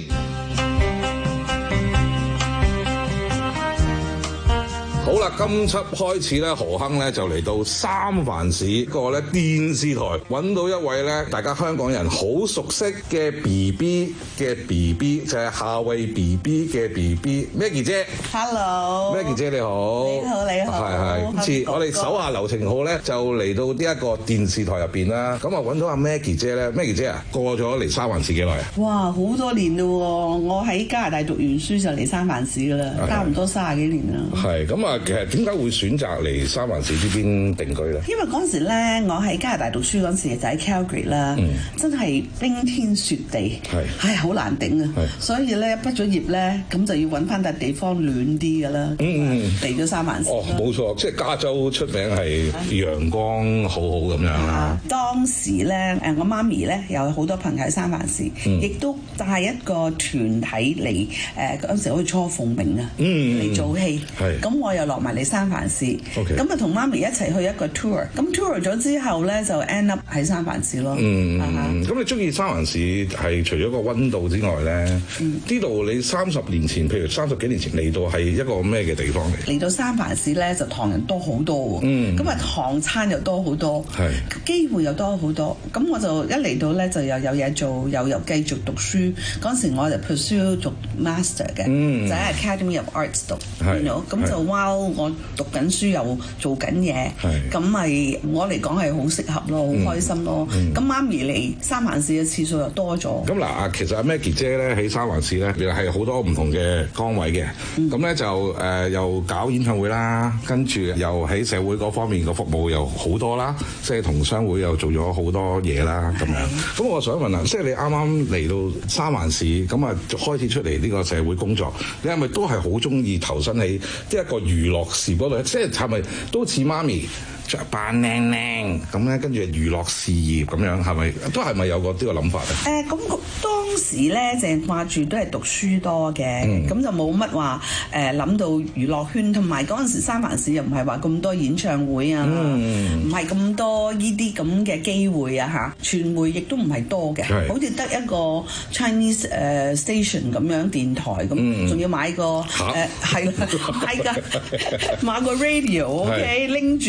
好啦，今輯開始咧，何亨咧就嚟到三藩市個咧電視台揾到一位咧，大家香港人好熟悉嘅 B B 嘅 B B， 就係夏慧 B B 嘅 B B，Maggie 姐。Hello，Maggie 姐你好。你好，你好。係係，今次我哋手下留情號咧，就嚟到呢一個電視台入邊啦。咁啊揾到阿 Maggie 姐咧 ，Maggie 姐啊，過咗嚟三藩市幾耐啊？ 哇，好多年咯喎！我喺加拿大讀完書就嚟三藩市噶啦，差唔多三十幾年啦。係咁啊。其實點解會選擇嚟三藩市呢邊定居咧？因為嗰陣時咧，我喺加拿大讀書嗰陣時就喺 Calgary 啦，嗯、真係冰天雪地，係好難頂啊！所以咧畢咗業咧，咁就要揾翻笪地方暖啲㗎啦。嗯嗯，嚟咗三藩市。哦，冇錯，即係加州出名係陽光好好咁樣啦、啊。當時咧，誒我媽咪咧有好多朋友喺三藩市，亦、嗯、都帶一個團體嚟，誒嗰陣時好似初鳳鳴啊，嚟、嗯、做戲。係咁，我又落埋嚟三藩市，咁啊同媽咪一齊去一個 tour， 咁 tour 咗之後咧就 end up 喺三藩市咯。嗯嗯，咁、uh-huh. 你中意三藩市係除咗個溫度之外咧，呢、嗯、度你三十年前，譬如三十幾年前嚟到係一個咩嘅地方嚟？嚟到三藩市咧就唐人多好多喎，咁、嗯、啊唐餐又多好多，係機會又多好多，咁我就一嚟到咧就又有嘢做，又又繼續讀書。嗰陣時我就 pursue 讀 master 嘅、嗯，就喺 Academy of Arts 讀，咁就 while 我讀緊書又做緊嘢，咁咪我嚟講係好適合咯，好、嗯、開心咯。咁、嗯、媽咪嚟三藩市嘅次數又多咗。咁嗱，啊其實阿 Maggie 姐咧喺三藩市咧，又係好多唔同嘅崗位嘅。咁、嗯、咧就誒、呃、又搞演唱會啦，跟住又喺社會嗰方面嘅服務又好多啦，即係同商會又做咗好多嘢啦咁樣。咁我想問啊，即係你啱啱嚟到三藩市，咁啊開始出嚟呢個社會工作，你係咪都係好中意投身喺即係一個娛樂事嗰度？即係係咪都似媽咪着扮靚靚咁咧？跟住娛樂事業咁樣，係咪都係咪有個呢個諗法咧？誒，咁當時咧淨係掛住都係讀書多嘅，咁、嗯、就冇乜話誒諗到娛樂圈，同埋嗰陣時三藩市又唔係話咁多演唱會啊，唔係咁多呢啲咁嘅機會啊嚇，傳媒亦都唔係多嘅，好似得一個 Chinese 誒、uh, station 咁樣電台咁，仲、嗯、要買個誒係啦，買個買個 radio，OK， 拎住佢。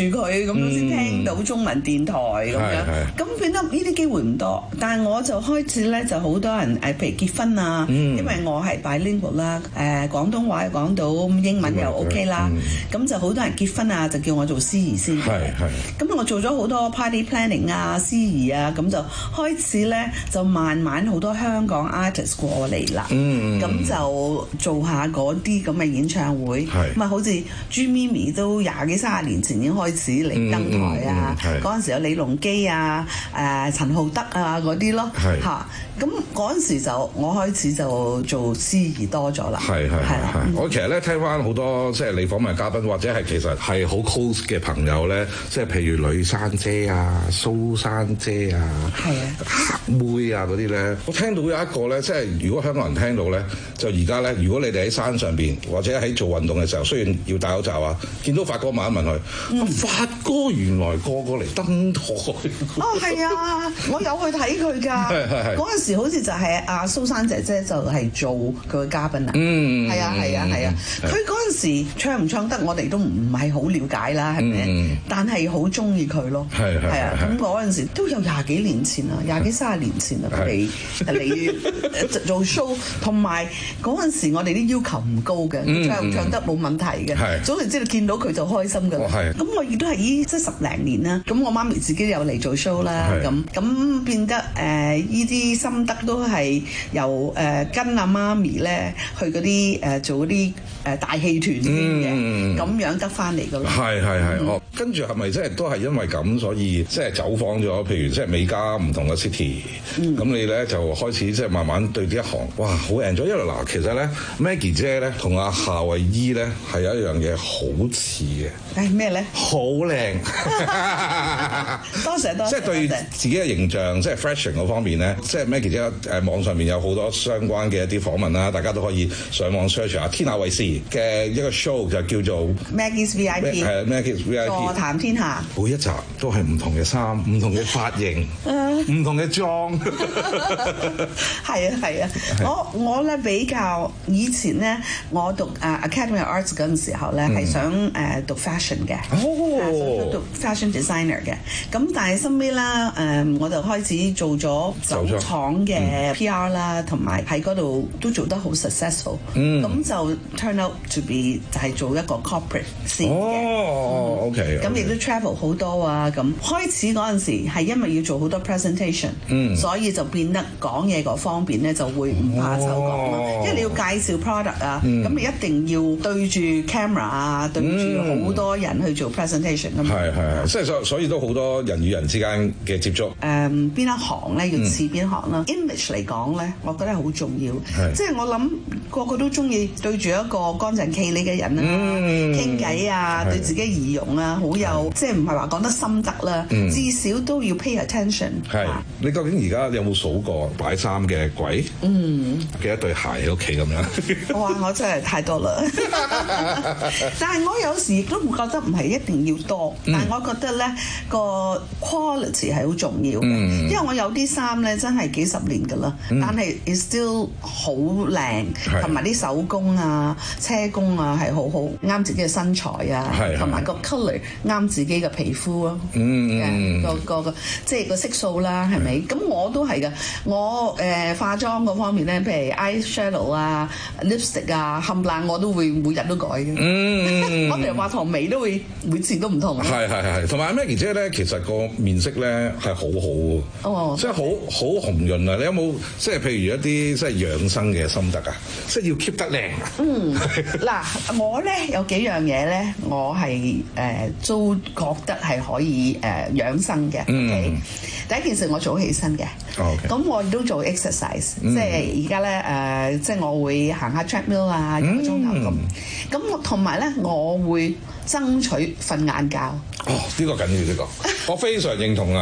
咁樣先聽到中文電台咁樣，咁變得呢啲機會唔多。但係我就開始咧就好多人誒，譬如結婚啊，嗯、因為我係 bilingual 啦，誒廣東話又講到，英文又 OK 啦，咁、嗯、就好多人結婚啊，就叫我做司儀先。係係。咁我做咗好多 party planning 啊、司儀啊，咁就開始咧就慢慢好多香港 artist 過嚟啦。嗯咁、嗯、就做下嗰啲咁嘅演唱會，咁啊好似朱咪咪都廿幾三十年前已經開始嚟登台啊，嗰陣、嗯嗯、時有李龍基啊、誒、呃、陳浩德啊嗰啲咯，嚇。咁嗰陣時就我開始就做司儀多咗啦。係係係。我其實咧聽翻好多即係你訪問嘉賓，或者係其實係好 close 嘅朋友咧，即係譬如呂珊姐啊、蘇珊姐啊、係啊、黑妹啊嗰啲咧，我聽到有一個咧，即係如果香港人聽到咧，就而家咧，如果你哋喺山上邊或者喺做運動嘅時候，雖然要戴口罩啊，見到發哥問一問佢，嗯、發哥原來個個嚟登台。哦，係啊，我有去睇佢㗎。係係係。嗰陣時好似就係阿蘇珊姐姐就係做佢嘅嘉賓啊。嗯，係啊係啊係啊。佢嗰陣時唱唔唱得，我哋都唔係好了解啦，係咪？嗯、但係好中意佢咯。係係係啊。咁嗰陣時都有廿幾年前啦，廿幾三十年前啦，佢哋嚟做 show， 同埋嗰陣時我哋啲要求唔高嘅，嗯、唱唔唱得冇問題嘅。係、嗯。總之你見到佢就開心㗎啦。係、哦。咁我亦都係依即係十零年啦。咁我媽咪自己又嚟做 show 啦。係。咁咁變得誒依啲心得都係由誒、呃、跟阿媽咪咧去嗰啲誒做嗰啲誒大戲團先嘅，咁、嗯、樣得翻嚟㗎咯。係係係。嗯、哦，跟住係咪即係都係因為咁，所以即係走訪咗，譬如即係美加唔同嘅 city，咁、嗯、你咧就開始即係慢慢對呢一行，哇，好 enjoy。因為嗱，其實咧 Maggie 姐咧同阿夏慧姨咧係有一樣嘢好似嘅。誒咩咧？好靚。多謝多謝。即係對自己嘅形象，即係 fashion 嗰方面咧，即係 Maggie 姐誒網上面有好多相關嘅一啲訪問啦，大家都可以上網 search 下天下衛視嘅一個 show 就叫做 Maggie's V I P， 係 Maggie's V I P， 座談天下。每一集都係唔同嘅衫、唔同嘅髮型、唔同嘅妝。係啊係啊，我我咧比較以前咧，我讀啊 Academy of Arts 嗰陣時候咧，係、嗯、想誒、呃、讀 fashion 嘅，哦，讀 fashion designer 嘅。咁但係後尾啦，誒、呃、我就開始做咗酒廠嘅 P R 啦，同埋喺嗰度都做得好 successful。嗯，咁就 turn out to be 就係做一個 corporate 先嘅。哦、嗯、，OK。咁亦都 travel 好多啊。咁開始嗰陣時係因為要做好多 presentation，嗯，所以就變得講嘢嗰方面咧就會唔怕醜講咯。哦、因為你要介紹 product 啊，咁、嗯、你一定要對住 camera 啊，對住好多人去做 presentation 咁。係係，即係所所以都好多人與人之間嘅接觸。誒、嗯，邊一行咧要似邊行啦、嗯、？image 嚟講咧，我覺得好重要。即係我諗個個都中意對住一個乾淨企理嘅人啦，傾偈、嗯、啊，對自己儀容啊，好有即係唔係話講得心得啦，嗯、至少都要 pay attention。係，你究竟而家有冇數過擺衫嘅櫃？嗯，幾多對鞋喺屋企咁樣？哇！我真係太多啦。但係我有時亦都唔覺得唔係一定要多，嗯、但係我覺得咧個 quality 係好重要嘅，嗯、因為我有啲衫咧真係幾十年㗎啦，嗯、但係 is still 好靚，同埋啲手工啊、車工啊係好好啱自己嘅身材啊，同埋個 colour 啱自己嘅皮膚啊，嗯、個個個即係個色素啦，係咪？咁我都係㗎，我誒、呃、化妝嗰方面咧，譬如 eyeshadow 啊、lipstick 啊，冚唪唥我都會每日都改嘅。嗯，我譬如畫堂眉都會每次都唔同。係係係，同埋 Maggie 姐咧，其實個面色咧係好好嘅，哦，即係好好紅潤啊！你有冇即係譬如一啲即係養生嘅心得啊？即係要 keep 得靚。嗯，嗱，我咧有幾樣嘢咧，我係誒、呃、都覺得係可以誒、呃、養生嘅。嗯。Okay? 第一件事我早起身嘅，咁、oh, okay. 我亦都做 exercise，、嗯、即係而家咧誒，即係我會行下 treadmill 啊，一個鐘頭咁。咁我同埋咧，我會爭取瞓晏覺。哦，呢、呢個緊要呢、呢個，我非常認同啊！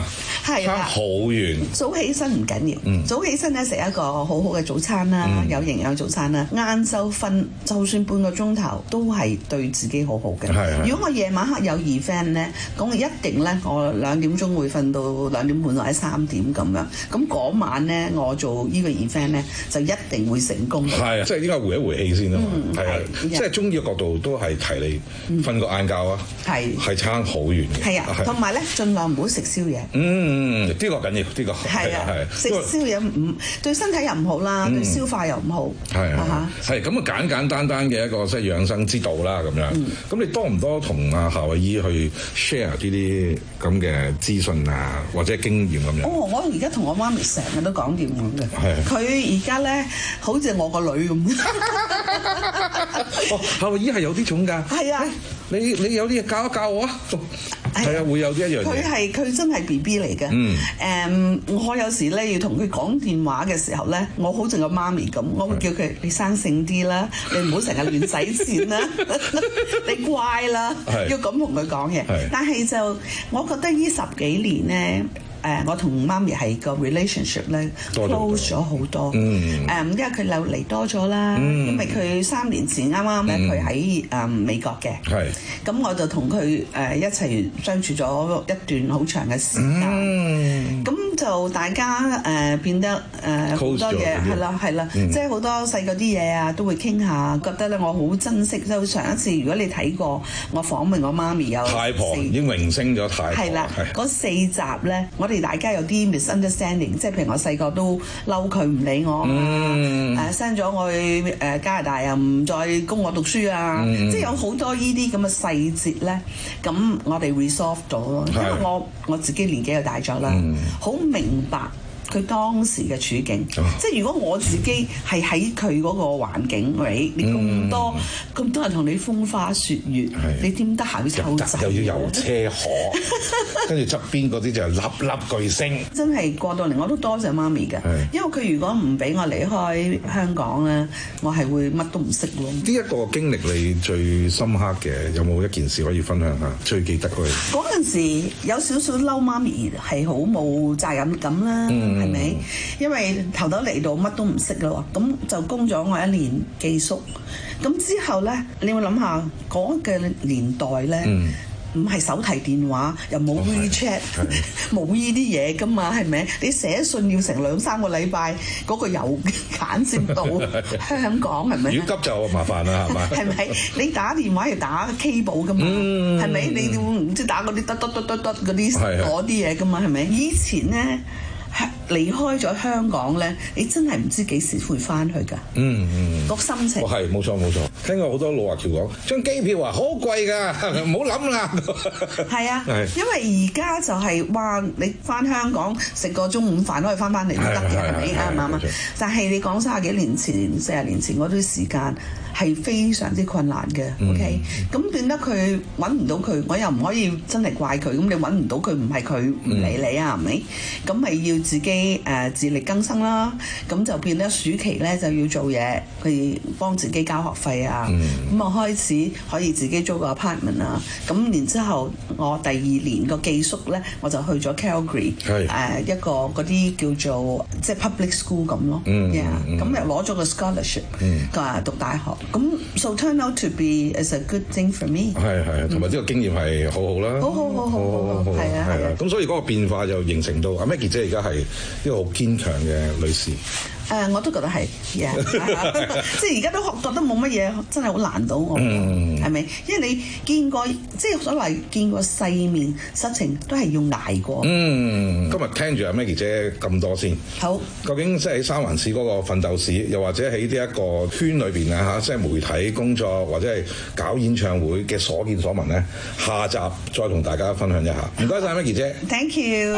係啦， 差好遠。 早起身唔緊要， 嗯早起身咧食一個好好嘅早餐啦， 嗯有營養早餐啦。晏晝瞓就算半個鐘頭都係對自己好好嘅。 係係如果我夜晚黑有 event 咧，咁我一定咧我兩點鐘會瞓到兩點半或者三點咁樣。咁嗰晚咧我做呢個 event 咧就一定會成功嘅。 係啊，即係應該回一回氣先啊嘛。 嗯係啊， 係即係中醫嘅角度都係提你瞓個晏覺啊， 係係差好遠嘅。 係啊，同埋咧盡量唔好食宵夜。 嗯，呢個緊要，呢個係啊，食係宵夜唔對身體又唔好啦，對消化又唔好。 係啊，係咁啊，簡簡單單嘅一個即係養生之道啦，咁樣。咁你多唔多同阿夏慧姨去 share 呢啲咁嘅資訊啊，或者經驗咁樣？ 哦，我而家同我媽咪成日都講電話嘅。 係佢而家咧好似我個女咁。 哦，夏慧姨係有啲種㗎。 係啊， 你你有啲嘢教一教我啊。係啊，會有啲一樣嘢。 佢係佢真係 B B 嚟嘅。 嗯。 誒，我有時咧要同佢講電話嘅時候咧，我好似個媽咪咁，我會叫佢你生性啲啦，你唔好成日亂使錢啦，你乖啦，要咁同佢講嘢。但係就我覺得呢十幾年咧。誒，我同媽咪係個 relationship 咧 close 咗好多。嗯。誒，因為佢又嚟多咗啦。嗯。因為佢三年前啱啱咧，佢喺誒美國嘅。係。咁我就同佢誒一齊相處咗一段好長嘅時間。嗯。咁就大家誒變得誒好多嘢係啦係啦，即係好多細個啲嘢啊都會傾下，覺得咧我好珍惜。就上一次如果你睇過我訪問我媽咪有太婆已經榮升咗太婆。 係啦。嗰四集咧，我哋大家有啲 misunderstanding， 即係譬如我細個都嬲佢唔理我啊，誒 send 咗我去誒加拿大又唔再供我讀書啊，嗯、即係有好多呢啲咁嘅細節咧，咁我哋 resolve 咗咯，因為我我自己年紀又大咗啦，好、嗯、明白佢當時嘅處境，哦、即係如果我自己係喺佢嗰個環境，喂、嗯，你咁多咁多人同你風花雪月，嗯、你點得閒湊仔？ 又要遊車河，跟住側邊嗰啲就粒粒巨星。真係過到嚟我都多謝媽咪嘅，因為佢如果唔俾我離開香港咧，我係會乜都唔識咯。呢一個經歷你最深刻嘅有冇一件事可以分享下？最記得佢嗰陣時有少少嬲媽咪係好冇責任感啦。嗯係咪？因為頭頭嚟到乜都唔識咯，咁就供咗我一年寄宿。咁之後咧，你會諗下嗰個年代咧，唔係、嗯、手提電話，又冇 WeChat，冇呢啲嘢噶嘛，係咪？你寫信要成兩三個禮拜，嗰、嗰個郵簡先到香港，係咪？如果急就麻煩啦，係嘛？係咪？你打電話要打 cable 噶嘛？係咪、嗯？你唔知打嗰啲得得得得得嗰啲嗰啲嘢噶嘛？係咪？以前咧。離開咗香港咧，你真係唔知幾時會翻去㗎。嗯嗯，個心情。係冇錯冇錯，聽過好多老華僑講，張機票啊好貴㗎，唔好諗啦。係啊，因為而家就係、是、哇，你翻香港食個中午飯都可以翻翻嚟都得嘅，係咪啊？啱啱？但係你講三十幾年前、四十年前嗰啲時間係非常之困難嘅。嗯、OK，咁變得佢揾唔到佢，我又唔可以真係怪佢。咁你揾唔到佢，唔係佢唔理你啊？係咪、嗯？咁咪要自己誒、呃、自力更生啦。咁就變得暑期咧就要做嘢，去幫自己交學費啊。咁我、嗯、開始可以自己租個 apartment 啊。咁然之後，我第二年個寄宿咧，我就去咗 Calgary，誒、呃、一個嗰啲叫做即係 public school 咁咯。嗯，咁、yeah, 嗯、又攞咗個 scholarship，啊、嗯、讀大學。咁 so turn out to be is a good thing for me。係係，同埋呢個經驗係好好啦。好好好好好好，係啊係啊。咁所以嗰個變化就形成到阿 Maggie 姐而家係一個好堅強嘅女士。誒、uh, 我都覺得係，yeah. 即係而家都覺得冇乜嘢真係好難到我，係咪、嗯？因為你見過，即係所謂見過世面，實情都係要捱過。嗯，今日聽住阿 Maggie 姐咁多先。好，究竟即係喺三藩市嗰個奮鬥史，又或者喺呢一個圈裏邊啊嚇，即係媒體工作或者係搞演唱會嘅所見所聞咧，下集再同大家分享一下。唔該晒 Maggie 姐。Thank you。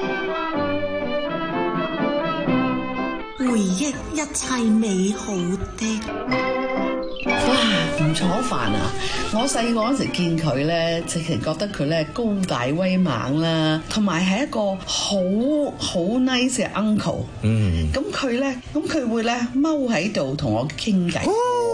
回憶一切美好的。哇！吳楚帆啊，我細個嗰時見佢咧，直情覺得佢咧高大威猛啦，同埋係一個好好 nice 嘅 uncle。嗯。咁佢咧，咁佢會咧踎喺度同我傾偈。哦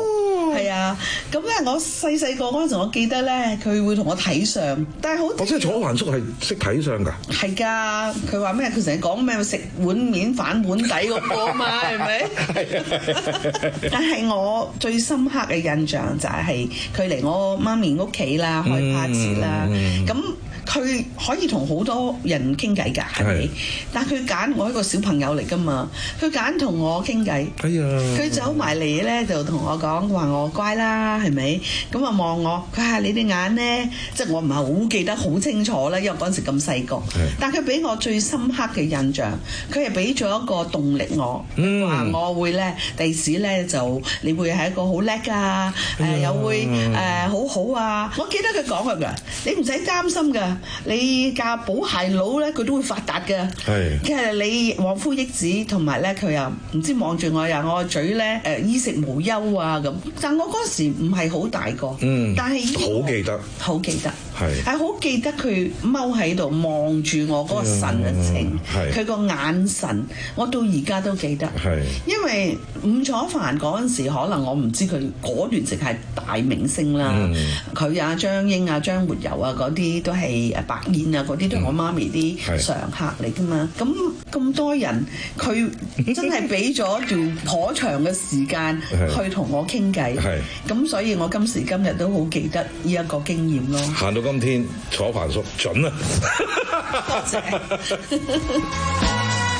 係啊，咁咧我細細個嗰陣時，我記得咧佢會同我睇相，但係好。 我即係楚凡叔係識睇相㗎。 係㗎，佢話咩？佢成日講咩食碗面反碗底嗰個啊嘛，係咪？但係我最深刻嘅印象就係佢嚟我媽咪屋企啦，開 party 啦，咁、嗯。佢可以同好多人傾偈㗎，係咪？但係佢揀我一個小朋友嚟㗎嘛，佢揀同我傾偈。 哎呀！ 佢走埋嚟咧，就同我講話我乖啦，係咪？咁啊望我，佢話你啲眼咧，即係我唔係好記得好清楚啦，因為嗰陣時咁細個。但係佢俾我最深刻嘅印象，佢係俾咗一個動力我，話、嗯、我會咧第時咧就你會係一個好叻㗎，誒、哎呃、又會誒、呃、好好啊！我記得佢講佢㗎，你唔使擔心㗎。你嫁寶鞋佬咧，佢都會發達嘅。係，其實你旺夫益子，同埋咧佢又唔知望住我又我個嘴咧誒衣食無憂啊咁。但我嗰時唔係好大個，嗯，但係好記得， 好記得， 係係好記得佢踎喺度望住我嗰個神情，佢個眼神，我到而家都記得。係，因為伍楚凡嗰陣時，可能我唔知佢嗰段時係大明星啦。佢、嗯、啊張英啊張活游啊嗰啲都係。誒白燕啊，嗰啲都係我媽咪啲常客嚟㗎嘛。咁咁多人，佢真係俾咗段頗長嘅時間去同我傾偈。咁所以我今時今日都好記得呢一個經驗咯。 行到今天，楚凡叔準啊！ 多謝。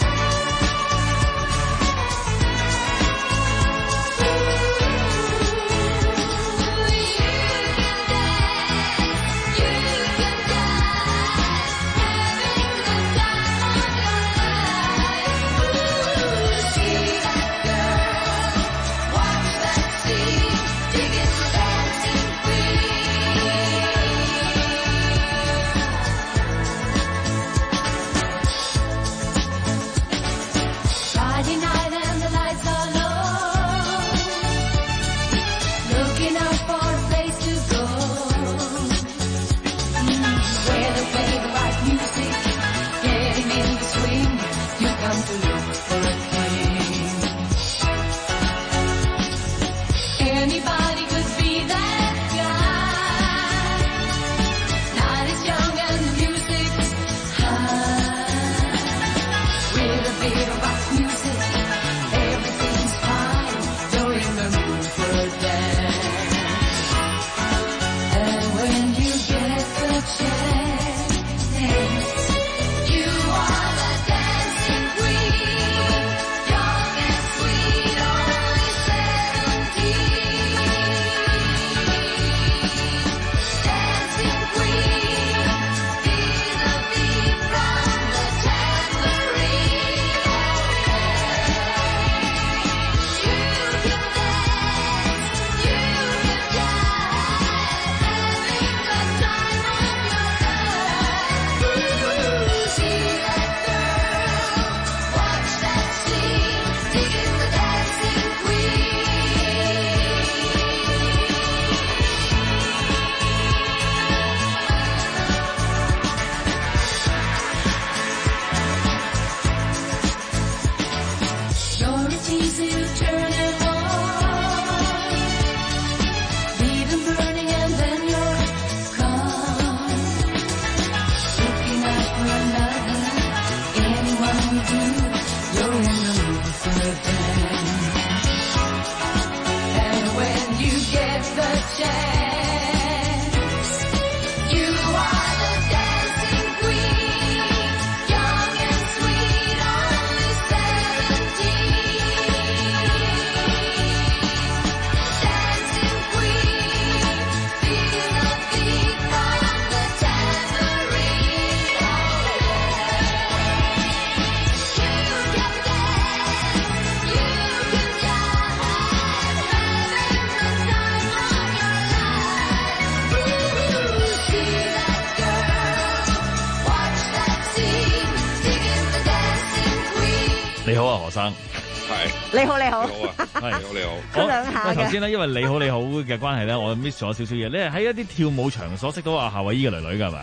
你好啊，何生。 係。你好，你好。 你好啊，係，你好，你好。 好兩下嘅。 頭先咧，因為你好你好嘅關係咧，我 miss 咗少少嘢。你係喺一啲跳舞場所識到阿夏威夷嘅女女㗎係嘛？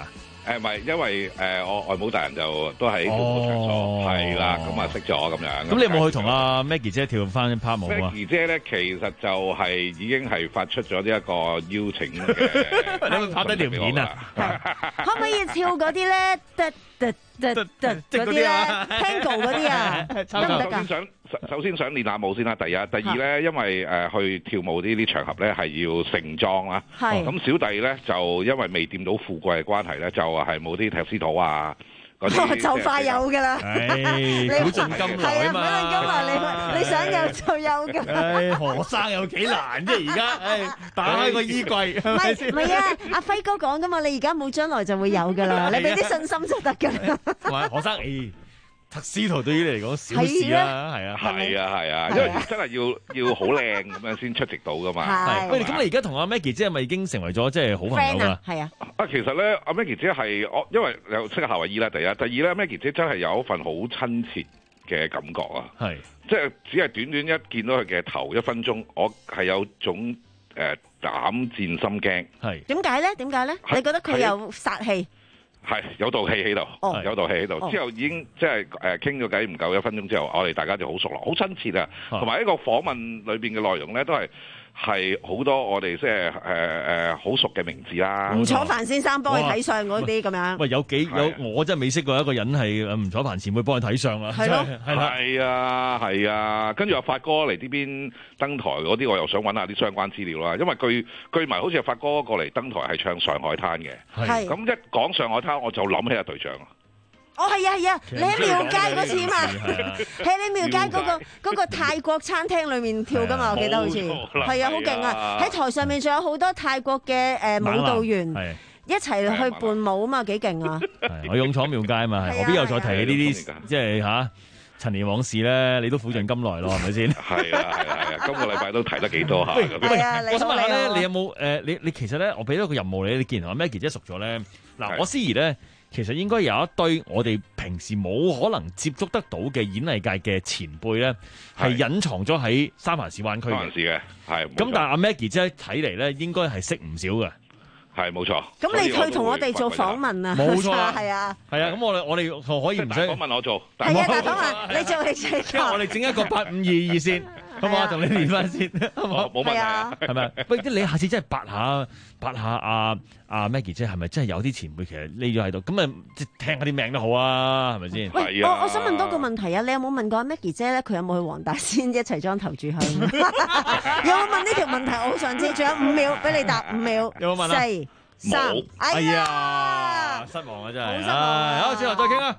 誒唔係，因為誒、呃、我外母大人就都喺跳舞場所，係啦、哦，咁啊識咗咁樣。 咁你有冇去同阿 Maggie 姐跳翻 part 舞啊 ？Maggie 姐咧其實就係已經係發出咗呢一個邀請嘅， 你有冇拍低條片啊？ 可唔可以跳嗰啲咧？得得得得嗰啲咧 ，Tango 嗰啲啊，得唔得㗎？ 想首先想練下舞先啦，第一，第二咧，因為誒、呃、去跳舞呢啲場合咧係要盛裝啦，咁小弟咧就因為未掂到富貴嘅關係咧，就係冇啲踢絲土啊。 就快有㗎啦！ 你苦盡甘來啊嘛！ 苦盡甘來，你你想有就有㗎。 唉，何生有幾難啫？而家唉，打開個衣櫃係咪先？ 唔係啊，阿輝哥講㗎嘛，你而家冇將來就會有㗎啦，你俾啲信心就得㗎啦。 同埋何生，誒。特司徒對於你嚟講小事啦，係啊， 係啊，係啊，因為真係要要好靚咁樣先出席到噶嘛。 係，喂，咁你而家同阿 Maggie 姐係咪已經成為咗即係好朋友啦？ 係啊。 啊，其實咧，阿 Maggie 姐係我，因為又識夏威夷啦，第一，第二咧，Maggie 姐真係有一份好親切嘅感覺啊。係，即係只係短短一見到佢嘅頭一分鐘，我係有種誒膽戰心驚。係。點解咧？點解咧？你覺得佢有殺氣？係有道氣喺度，有道氣喺度。之後已經即係誒傾咗偈唔夠一分鐘之後，我哋大家就好熟啦，好親切啊。同埋呢個訪問裏邊嘅內容咧，都係係好多我哋即係誒誒好熟嘅名字啦。 吳楚帆先生幫佢睇相嗰啲咁樣。 喂，有幾有我真係未識過一個人係吳楚帆前輩幫佢睇相啦。係咯，係啦， 係啊，係啊。跟住阿發哥嚟呢邊登台嗰啲，我又想揾下啲相關資料啦。因為據據聞好似阿發哥過嚟登台係唱上海灘嘅。係。咁一講上海灘，我就諗起阿隊長啊。 哦，係啊，係啊，你喺廟街嗰次嘛，喺你廟街嗰個嗰個泰國餐廳裏面跳噶嘛，我記得好似係啊，好勁啊！喺台上面仲有好多泰國嘅誒舞蹈員一齊去伴舞啊嘛，幾勁啊！ 我勇闖廟街啊嘛，何必又再提起呢啲即係嚇陳年往事咧？你都苦盡甘來咯，係咪先？ 係啊，係啊，係啊！今個禮拜都提得幾多下。 喂，我想問下咧，你有冇誒？你你其實咧，我俾咗個任務你，你既然同阿 Maggie 姐熟咗咧，嗱，我思怡咧。其實應該有一堆我哋平時冇可能接觸得到嘅演藝界嘅前輩咧，係隱藏咗喺三藩市灣區嘅。 嘅，係。 咁但係阿 Maggie 姐睇嚟咧，應該係識唔少嘅。 係冇錯。 咁你去同我哋做訪問啊？ 冇錯， 係啊。 係啊，咁我哋我哋可以唔使訪問我做。 係啊，大訪問你做你做。 因為我哋整一個八五二二先。好唔好啊？同你練翻先，好唔好？ 冇問題啊， 係咪？不如你下次真係八下八下阿阿 Maggie 姐，係咪真係有啲前輩其實匿咗喺度？咁啊，即係聽下啲命都好啊，係咪先？ 喂，我我想問多個問題啊！你有冇問過阿 Maggie 姐咧？佢有冇去黃大仙一齊裝頭炷香？有冇問呢條問題？我好想知。仲有五秒俾你答，五秒。 有冇問啊？ 四、三， 哎呀，失望啊真係。好失望。好，之後再傾啊。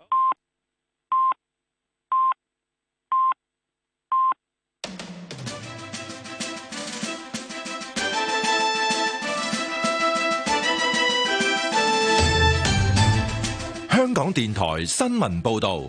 香港電台新聞報道，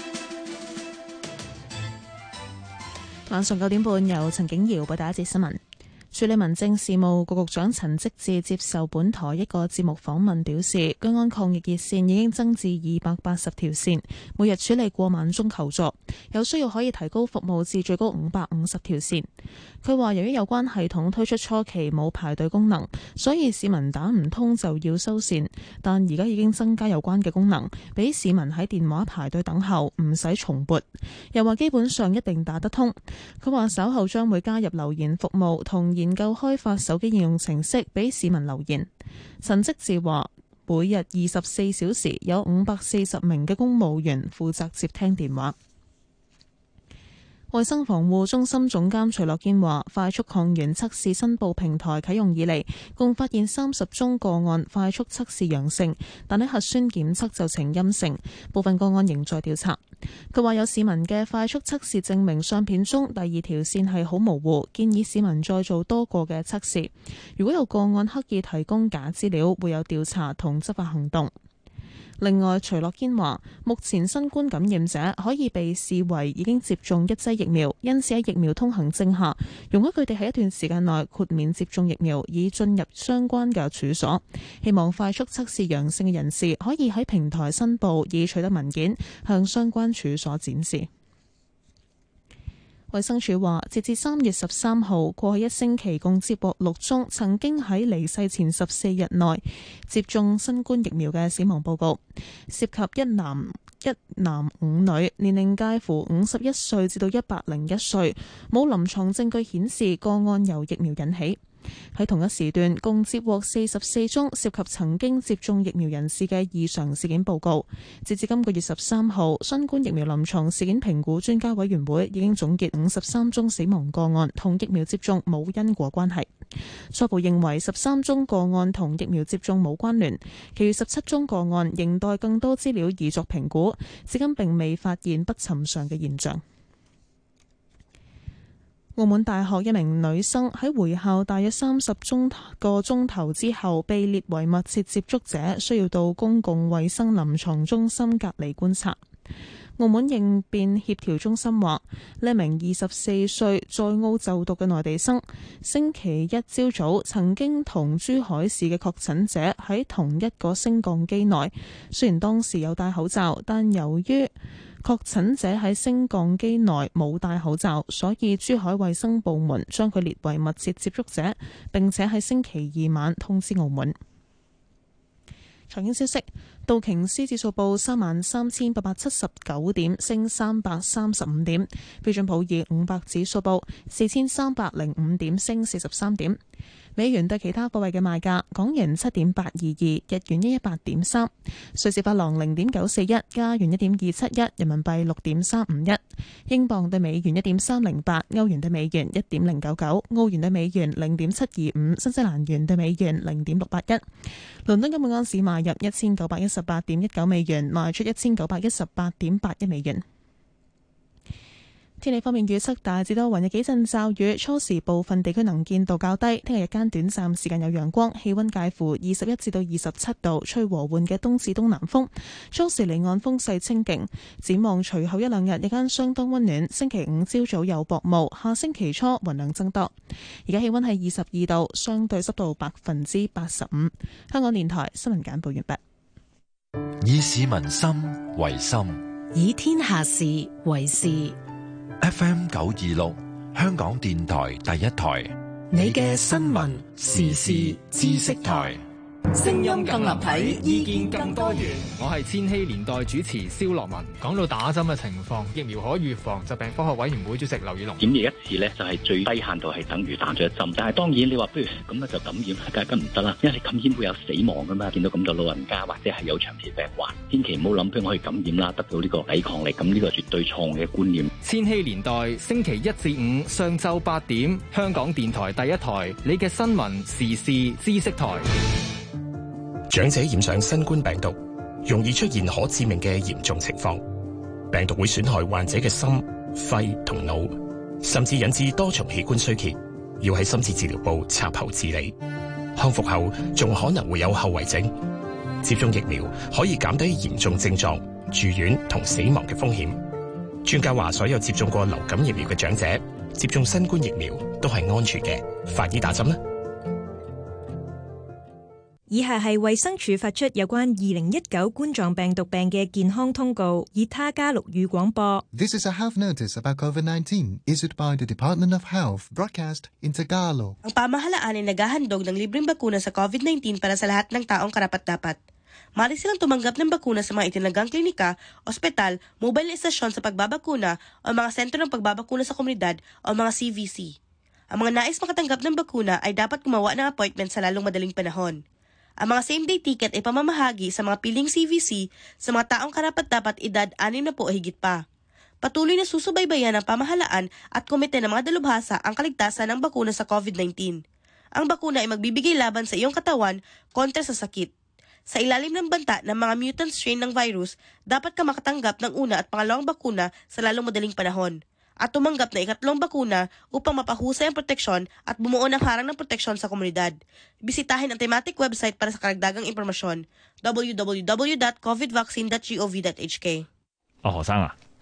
晚上九點半由陳景瑤報第一節新聞。處理民政事務局局長陳積志接受本台一個節目訪問表示，居安抗疫熱線已經增至二百八十條線，每日處理過萬宗求助，有需要可以提高服務至最高五百五十條線。佢話由於有關系統推出初期冇排隊功能，所以市民打唔通就要收線，但而家已經增加有關嘅功能，俾市民喺電話排隊等候，唔使重撥。又話基本上一定打得通。佢話稍後將會加入留言服務同研究開發手機應用程式俾市民留言。陳積志話每日二十四小時有五百四十名嘅公務員負責接聽電話。衛生防護中心總監徐樂堅話，快速抗原測試申報平台啟用以嚟，共發現三十宗個案快速測試陽性，但喺核酸檢測就呈陰性，部分個案仍在調查。佢話有市民嘅快速測試證明相片中第二條線係好模糊，建議市民再做多個嘅測試。如果有個案刻意提供假資料，會有調查同執法行動。另外，徐樂堅話，目前新冠感染者可以被視為已經接種一劑疫苗，因此喺疫苗通行證下，容許佢哋喺一段時間內豁免接種疫苗，以進入相關嘅處所。希望快速測試陽性嘅人士可以喺平台申報，以取得文件向相關處所展示。 衛生署話，截至三月十三號，過去一星期共接獲六宗曾經喺離世前十四日內接種新冠疫苗嘅死亡報告，涉及一男一男五女，年齡介乎五十一歲至到一百零一歲，冇臨床證據顯示個案由疫苗引起。喺同一時段，共接獲四十四宗涉及曾經接種疫苗人士嘅異常事件報告。截至今個月十三號，新冠疫苗臨床事件評估專家委員會已經總結五十三宗死亡個案同疫苗接種冇因果關係。初步認為十三宗個案同疫苗接種冇關聯，其餘十七宗個案仍待更多資料以作評估，至今並未發現不尋常嘅現象。澳門大學一名女生喺回校大約三十鐘個鐘頭之後被列為密切接觸者，需要到公共衛生臨床中心隔離觀察。澳門應變協調中心話，呢名二十四歲在澳就讀嘅內地生，星期一朝早曾經同珠海市嘅確診者喺同一個升降機內，雖然當時有戴口罩，但由於確診者喺升降機內冇戴口罩，所以珠海衛生部門將佢列為密切接觸者，並且喺星期二晚通知澳門。財經消息，道瓊斯指數報三萬三千八百七十九點，升三百三十五點；標準普爾五百指數報四千三百零五點，升四十三點。美元對其他貨幣嘅賣價：港元七點八二二，日元一一八點三，瑞士法郎零點九四一，加元一點二七一，人民幣六點三五一，英鎊對美元一點三零八，歐元對美元一點零九九，澳元對美元零點七二五，新西蘭元對美元零點六八一。倫敦金每盎司買入一千九百一十八點一九美元，賣出一千九百一十八點八一美元。天氣方面預測大致多雲，有幾陣驟雨，初時部分地區能見度較低。聽日日間短暫時間有陽光，氣溫介乎二十一至到二十七度，吹和緩嘅東至東南風。初時離岸風勢清勁。展望隨後一兩日日間相當溫暖，星期五朝早有薄霧，下星期初雲量增多。而家氣溫係二十二度，相對濕度百分之八十五。香港電台新聞簡報完畢。 以市民心為心， 以天下事為事。 F M 九二六，香港電台第一台， 你嘅新聞時事知識台，聲音更立體，意見更多元。 我係千禧年代主持蕭樂文。講到打針嘅情況，疫苗可預防疾病科學委員會主席劉宇龍， 檢疫一次咧就係最低限度係等於打咗一針。但係當然你話不如咁啊就感染，梗係梗唔得啦，因為你感染會有死亡噶嘛。見到咁多老人家或者係有長期病患，千祈唔好諗俾我可以感染啦，得到呢個抵抗力。咁呢個絕對錯誤嘅觀念。 千禧年代星期一至五上晝八點，香港電台第一台，你嘅新聞時事知識台。 長者染上新冠病毒，容易出現可致命嘅嚴重情況。病毒會損害患者嘅心、肺同腦，甚至引致多重器官衰竭，要喺深切治療部插喉治理。康復後仲可能會有後遺症。接種疫苗可以減低嚴重症狀、住院同死亡嘅風險。專家話，所有接種過流感疫苗嘅長者接種新冠疫苗都係安全嘅。快啲打針啦！ 以下係衛生署發出有關二零一九冠狀病毒病嘅健康通告，以他加祿語廣播。 This is a health notice about COVID nineteen issued by the Department of Health, broadcast in Tagalog. Ang pamahalaan ay naghahandog ng libreng bakuna sa COVID nineteen para sa lahat ng taong karapat-dapat. Maaari silang tumanggap ng bakuna sa mga itinalagang klinika, ospital, mobile na estasyon sa pagbabakuna o mga sentro ng pagbabakuna sa komunidad o mga C V C. Ang mga nais makatanggap ng bakuna ay dapat gumawa ng appointment sa lalong madaling panahon. Ang mga same-day ticket ay pamamahagi sa mga piling C V C sa mga taong karapat-dapat edad anim na po o higit pa. Patuloy na susubaybayan ng pamahalaan at komite ng mga dalubhasa ang kaligtasan ng bakuna sa COVID nineteen. Ang bakuna ay magbibigay laban sa iyong katawan kontra sa sakit. Sa ilalim ng banta ng mga mutant strain ng virus, dapat ka makatanggap ng una at pangalawang bakuna sa lalong madaling panahon. At tumanggap na ikatlong bakuna upang mapahusay ang proteksyon at bumuo ng harang ng proteksyon sa komunidad. Bisitahin ang thematic website para sa karagdagang impormasyon, w w w dot covid vaccine dot gov dot h k. 哦，何生啊，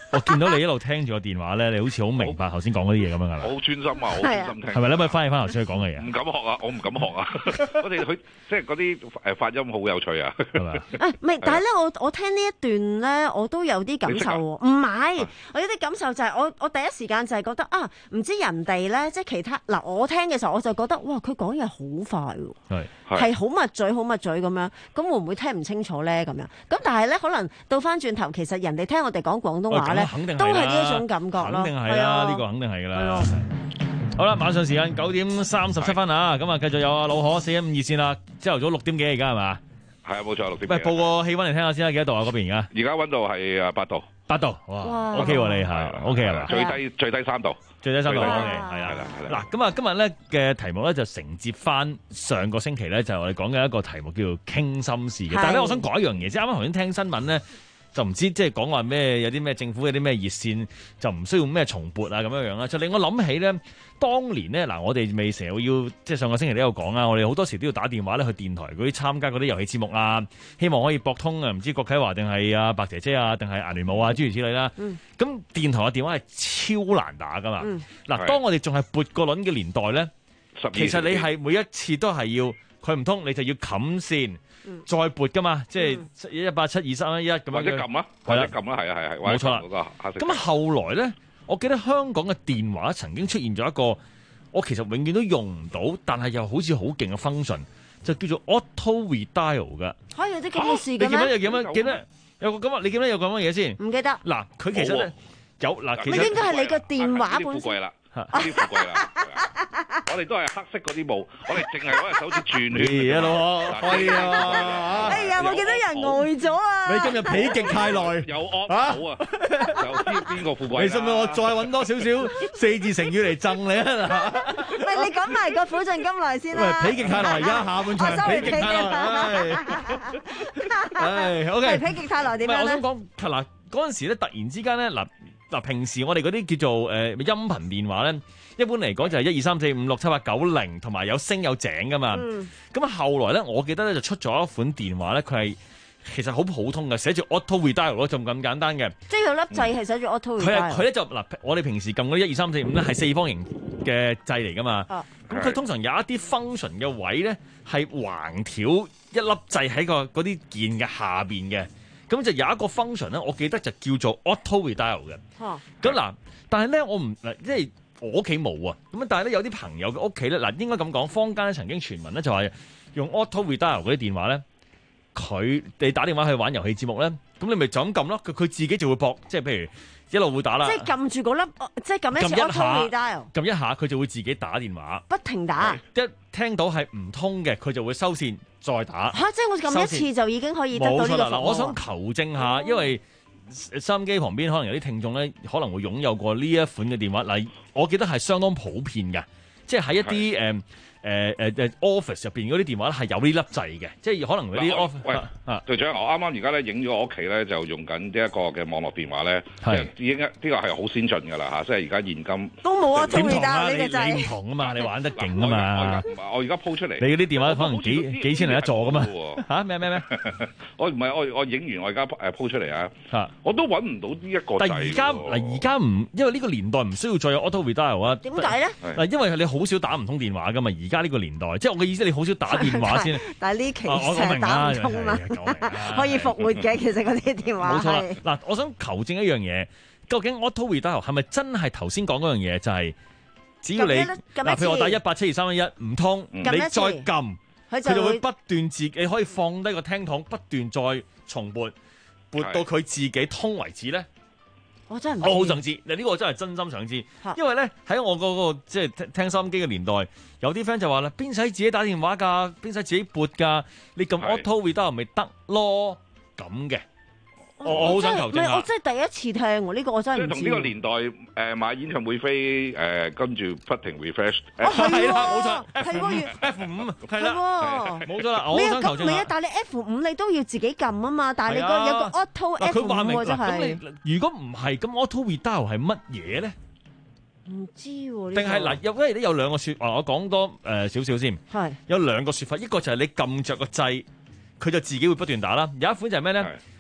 我見到你一路聽住個電話咧，你好似好明白頭先講嗰啲嘢咁樣噶啦。 我好專心啊，好專心聽。 係咪咧？咪翻譯翻頭先佢講嘅嘢。 唔敢學啊！我唔敢學啊！我哋佢即係嗰啲誒發音好有趣啊。係咪？ 誒唔係，但係咧，我我聽呢一段咧，我都有啲感受喎。唔係，我有啲感受就係我我第一時間就係覺得啊，唔知人哋咧，即係其他嗱，我聽嘅時候我就覺得哇，佢講嘢好快喎，係好密嘴好密嘴咁樣，咁會唔會聽唔清楚咧？咁樣咁，但係咧，可能到翻轉頭，其實人哋聽我哋講廣東話咧，都係呢一種感覺咯。 肯定係啦，呢個肯定係㗎啦。好啦，晚上時間九點三十七分啊，咁啊繼續有啊老可四一五二線啦，朝頭早六點幾而家係嘛？ 係啊，冇錯，六點幾。 喂，報個氣温嚟聽下先啦，幾多度啊？嗰邊而家？ 而家温度係啊八度。 八度，哇 ！O K 喎，你係 O K 係嘛？ 最低最低三度， 最低三度，係啦係啦。 嗱，咁啊，今日咧嘅題目咧就承接翻上個星期咧，就係我哋講嘅一個題目叫做傾心事嘅。但係咧，我想講一樣嘢，即係啱啱頭先聽新聞咧。就唔知即係講話咩有啲咩政府有啲咩熱線就唔需要咩重撥啊咁樣樣啦，就令我諗起咧，當年咧嗱，我哋未成日要即係上個星期都有講啊，我哋好多時都要打電話咧去電台嗰啲參加嗰啲遊戲節目啊，希望可以駁通啊，唔知郭啟華定係阿白姐姐啊，定係顏聯武啊諸如此類啦。咁、嗯、電台嘅電話係超難打噶嘛。嗱、嗯，當我哋仲係撥個輪嘅年代咧，其實你係每一次都係要佢唔通，你就要冚線。嗯、再撥噶嘛，即係一八七二三一一咁樣， 或者撳啦，或者撳啦，係啊係係， 冇錯啦。咁後來咧，我記得香港嘅電話曾經出現咗一個，我其實永遠都用唔到，但係又好似好勁嘅 function，就叫做 auto redial 噶。 可以有啲咁嘅事嘅咩？ 你記得有幾乜？記得有個咁啊？你記得有咁嘅嘢先？ 唔記得。 嗱，佢其實咧有嗱，其實咪應該係你個電話本身。 呢啲富貴啦，我哋都係黑色嗰啲帽，我哋淨係攞隻手指轉圈。 一路開啊！ 哎呀，我見到人呆咗啊！ 你今日否極泰來， 有惡好啊！就知邊個富貴？ 你信唔信我再揾多少少四字成語嚟贈你啊？ 喂，你講埋個苦盡甘來先啦！ 喂，否極泰來，而家下半場否極泰來。唉，OK。 否極泰來點樣咧？ 我想講嗱，嗰陣時咧，突然之間咧嗱。嗱，平時我哋嗰啲叫做誒、呃、音頻電話咧，一般嚟講就係一二三四五六七八九零，同埋有升有井噶嘛。咁啊、嗯，後來咧，我記得咧就出咗一款電話咧，佢係其實好普通嘅，寫住 auto redial 咯，就咁簡單嘅。即係有粒掣係寫住 auto redial。佢係佢咧就嗱，我哋平時撳嗰啲一二三四五咧係四方形嘅掣嚟噶嘛。咁佢、啊、通常有一啲 function 嘅位咧係橫條一粒掣喺個嗰啲鍵嘅下邊嘅。咁就有一個 function 咧，我記得就叫做 auto redial 嘅。咁嗱、啊，但係咧我唔嗱，即係我屋企冇啊。咁但係咧有啲朋友嘅屋企咧，嗱應該咁講，坊間曾經傳聞咧就係用 auto redial 嗰啲電話咧，佢哋打電話去玩遊戲節目咧，咁你咪就咁撳咯，佢佢自己就會駁，即係譬如一路會打啦。 即係撳住嗰粒，即係撳一次 auto redial， 撳一下佢就會自己打電話， 不停打。 一聽到係唔通嘅，佢就會收線。再打嚇、啊，即係我撳一次就已經可以得到呢個服務。冇錯啦， 嗱，我想求證下，哦、因為收音機旁邊可能有啲聽眾咧，可能會擁有過呢一款嘅電話。嗱，我記得係相當普遍嘅，即係喺一啲誒誒誒誒 office 入邊嗰啲電話咧係有呢粒掣嘅，即係可能嗰啲 office。喂， 啊，隊長，我啱啱而家咧影咗我屋企咧，就用緊呢一個嘅網絡電話咧，係已經呢個係好先進㗎啦嚇，即係而家現今都冇啊，點同啊？ 呢個掣你唔同啊嘛，你玩得勁啊嘛！ 我而家 po 出嚟， 你嗰啲電話可能幾幾千零一座㗎嘛嚇？咩咩咩？ 我唔係我我影完我而家誒 po 出嚟啊嚇，我都揾唔到呢一個掣。 但係而家嗱而家唔，因為呢個年代唔需要再有 auto redial 啊。 點解咧？ 嗱，因為你好少打唔通電話㗎嘛，而家呢個年代，即係我嘅意思，你好少打電話先。 但係呢期成日打唔通嘛，可以復活嘅。其實嗰啲電話冇錯啦。嗱，我想求證一樣嘢，究竟 auto redial 係咪真係頭先講嗰樣嘢？就係只要你嗱，譬如我打一八七二三一一唔通，你再撳，佢就會不斷自己可以放低個聽筒，不斷再重撥，撥到佢自己通為止咧。 我真係唔， 我好想知，嗱呢個真係真心想知，因為咧喺我嗰個即係聽聽收音機嘅年代，有啲 friend 就話啦，邊使自己打電話㗎，邊使自己撥㗎，你撳 auto redial 咪得咯咁嘅。我我好想求證下， 我真係第一次聽喎，呢個我真係唔知。 同呢個年代誒買演唱會飛誒跟住不停 refresh。 係啦，冇錯 ，F 五 F 五係啦，冇錯啦。我想求證下。 唔係啊，但係你 F 五你都要自己撳啊嘛，但係你個有個 auto F 五喎，真係。 如果唔係，咁 auto redial 係乜嘢咧？ 唔知喎。 定係嗱，因為咧有兩個説話，我講多誒少少先。係。有兩個説法，一個就係你撳着個掣，佢就自己會不斷打啦。有一款就係咩咧？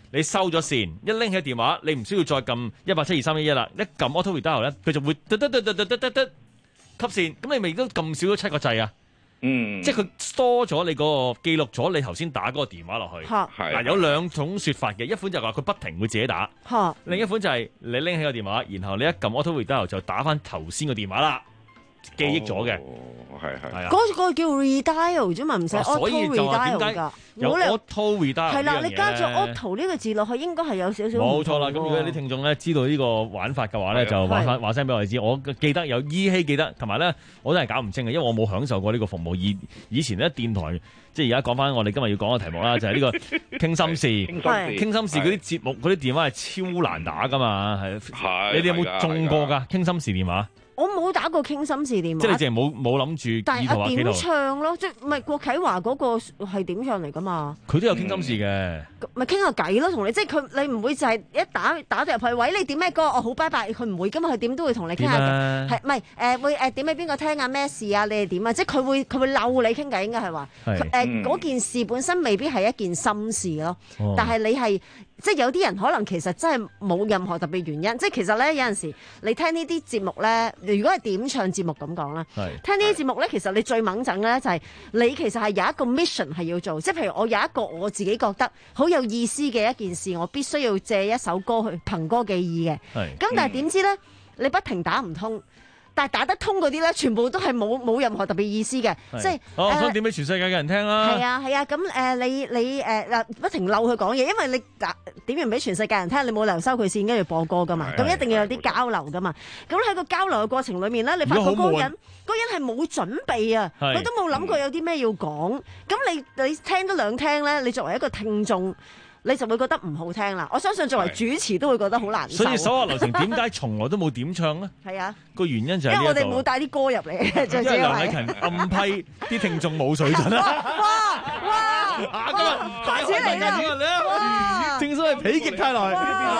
你收咗線，一拎起電話，你唔需要再撳一八七二三一一啦，一撳 auto redial 咧，佢就會嘟嘟嘟嘟嘟嘟嘟嘟吸線，咁你咪都撳少咗七個掣啊！ 嗯， 即係佢 store 咗你嗰個記錄咗你頭先打嗰個電話落去。嗱，有兩種説法嘅，一款就係話佢不停會自己打，另一款就係你拎起個電話，然後你一撳 auto redial 就打翻頭先個電話啦。記憶咗嘅， 係係係啊， 嗰個叫 redial 啫嘛，唔使 auto redial 㗎。 有 auto redial 係啦，你加咗 auto 呢個字落去，應該係有少少冇錯啦。咁如果有啲聽眾咧知道呢個玩法嘅話咧，就話翻話聲俾我哋知。我記得有依稀記得，同埋咧我都係搞唔清嘅，因為我冇享受過呢個服務。而以前咧電台，即係而家講翻我哋今日要講嘅題目啦，就係呢個傾心事。傾心事嗰啲節目嗰啲電話係超難打㗎嘛，係。你哋有冇中過㗎傾心事電話？ 我冇打過傾心事電話， 即係你淨係冇冇諗住。 但係點唱咯，即係唔係郭啟華嗰個係點唱嚟㗎嘛？ 佢都有傾心事嘅， 咪傾下偈咯，同你即係佢你唔會就係一打打到入去，喂你點咩歌？我好拜拜，佢唔會㗎嘛，佢點都會同你傾下偈，係唔係誒會誒點俾邊個聽啊？咩事啊？你哋點啊？即係佢會佢會溜你傾偈，應該係話誒嗰件事本身未必係一件心事咯， 哦、 但係你係。即係有啲人可能其實真係冇任何特別原因，即係其實咧有陣時你聽呢啲節目咧，如果係點唱節目咁講啦，聽呢啲節目咧，其實你最猛整咧就係你其實係有一個 mission 係要做，即係譬如我有一個我自己覺得好有意思嘅一件事，我必須要借一首歌去憑歌寄意嘅，咁但係點知咧你不停打唔通。但係打得通嗰啲咧，全部都係冇冇任何特別意思嘅，即係我想點俾全世界嘅人聽啦。 係啊係啊，咁誒、呃、你你誒嗱、呃、不停嬲佢講嘢，因為你嗱點完俾全世界人聽，你冇理由收佢線跟住播歌噶嘛，咁一定要有啲交流噶嘛。咁喺個交流嘅過程裏面咧，你發覺嗰個人嗰人係冇準備啊，佢都冇諗過有啲咩要講。咁你你聽多兩聽咧，你作為一個聽眾。你就會覺得唔好聽啦。我相信作為主持都會覺得好難受。 所以手下留情點解從來都冇點唱咧？ 係啊， 個原因就係因為我哋冇帶啲歌入嚟，最主要係。 因為梁禮勤暗批啲聽眾冇水準啦。 哇哇！ 今日開始嚟啦！ 哇！正所謂否極泰來。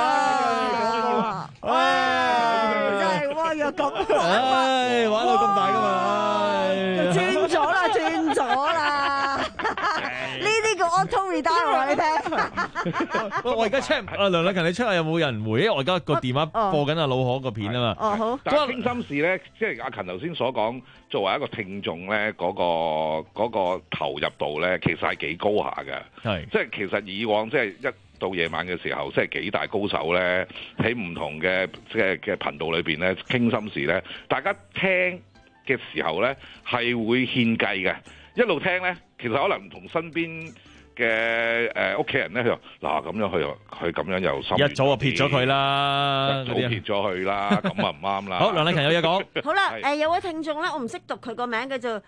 哇！真係哇！又咁， 唉，玩到咁大㗎嘛！ 轉咗啦，轉咗啦！呢啲叫 auto redial 你聽。 我而家 check 啊，梁禮勤，你 check 下有冇人回？因為我而家個電話播緊阿老可個片啊嘛。 哦好。 但係傾心事咧，即係阿勤頭先所講，作為一個聽眾咧，嗰個嗰個投入度咧，其實係幾高下嘅。 係。即係其實以往即係一到夜晚嘅時候，即係幾大高手咧，喺唔同嘅即係嘅頻道裏邊咧傾心事咧，大家聽嘅時候咧係會獻計嘅，一路聽咧，其實可能唔同身邊嘅誒屋企人咧，佢話嗱咁樣，佢又佢咁樣又心一早就撇咗佢啦， 一早撇咗佢啦，咁啊唔啱啦。 好，梁禮勤有嘢講。 好啦，誒有位聽眾咧，我唔識讀佢個名，叫做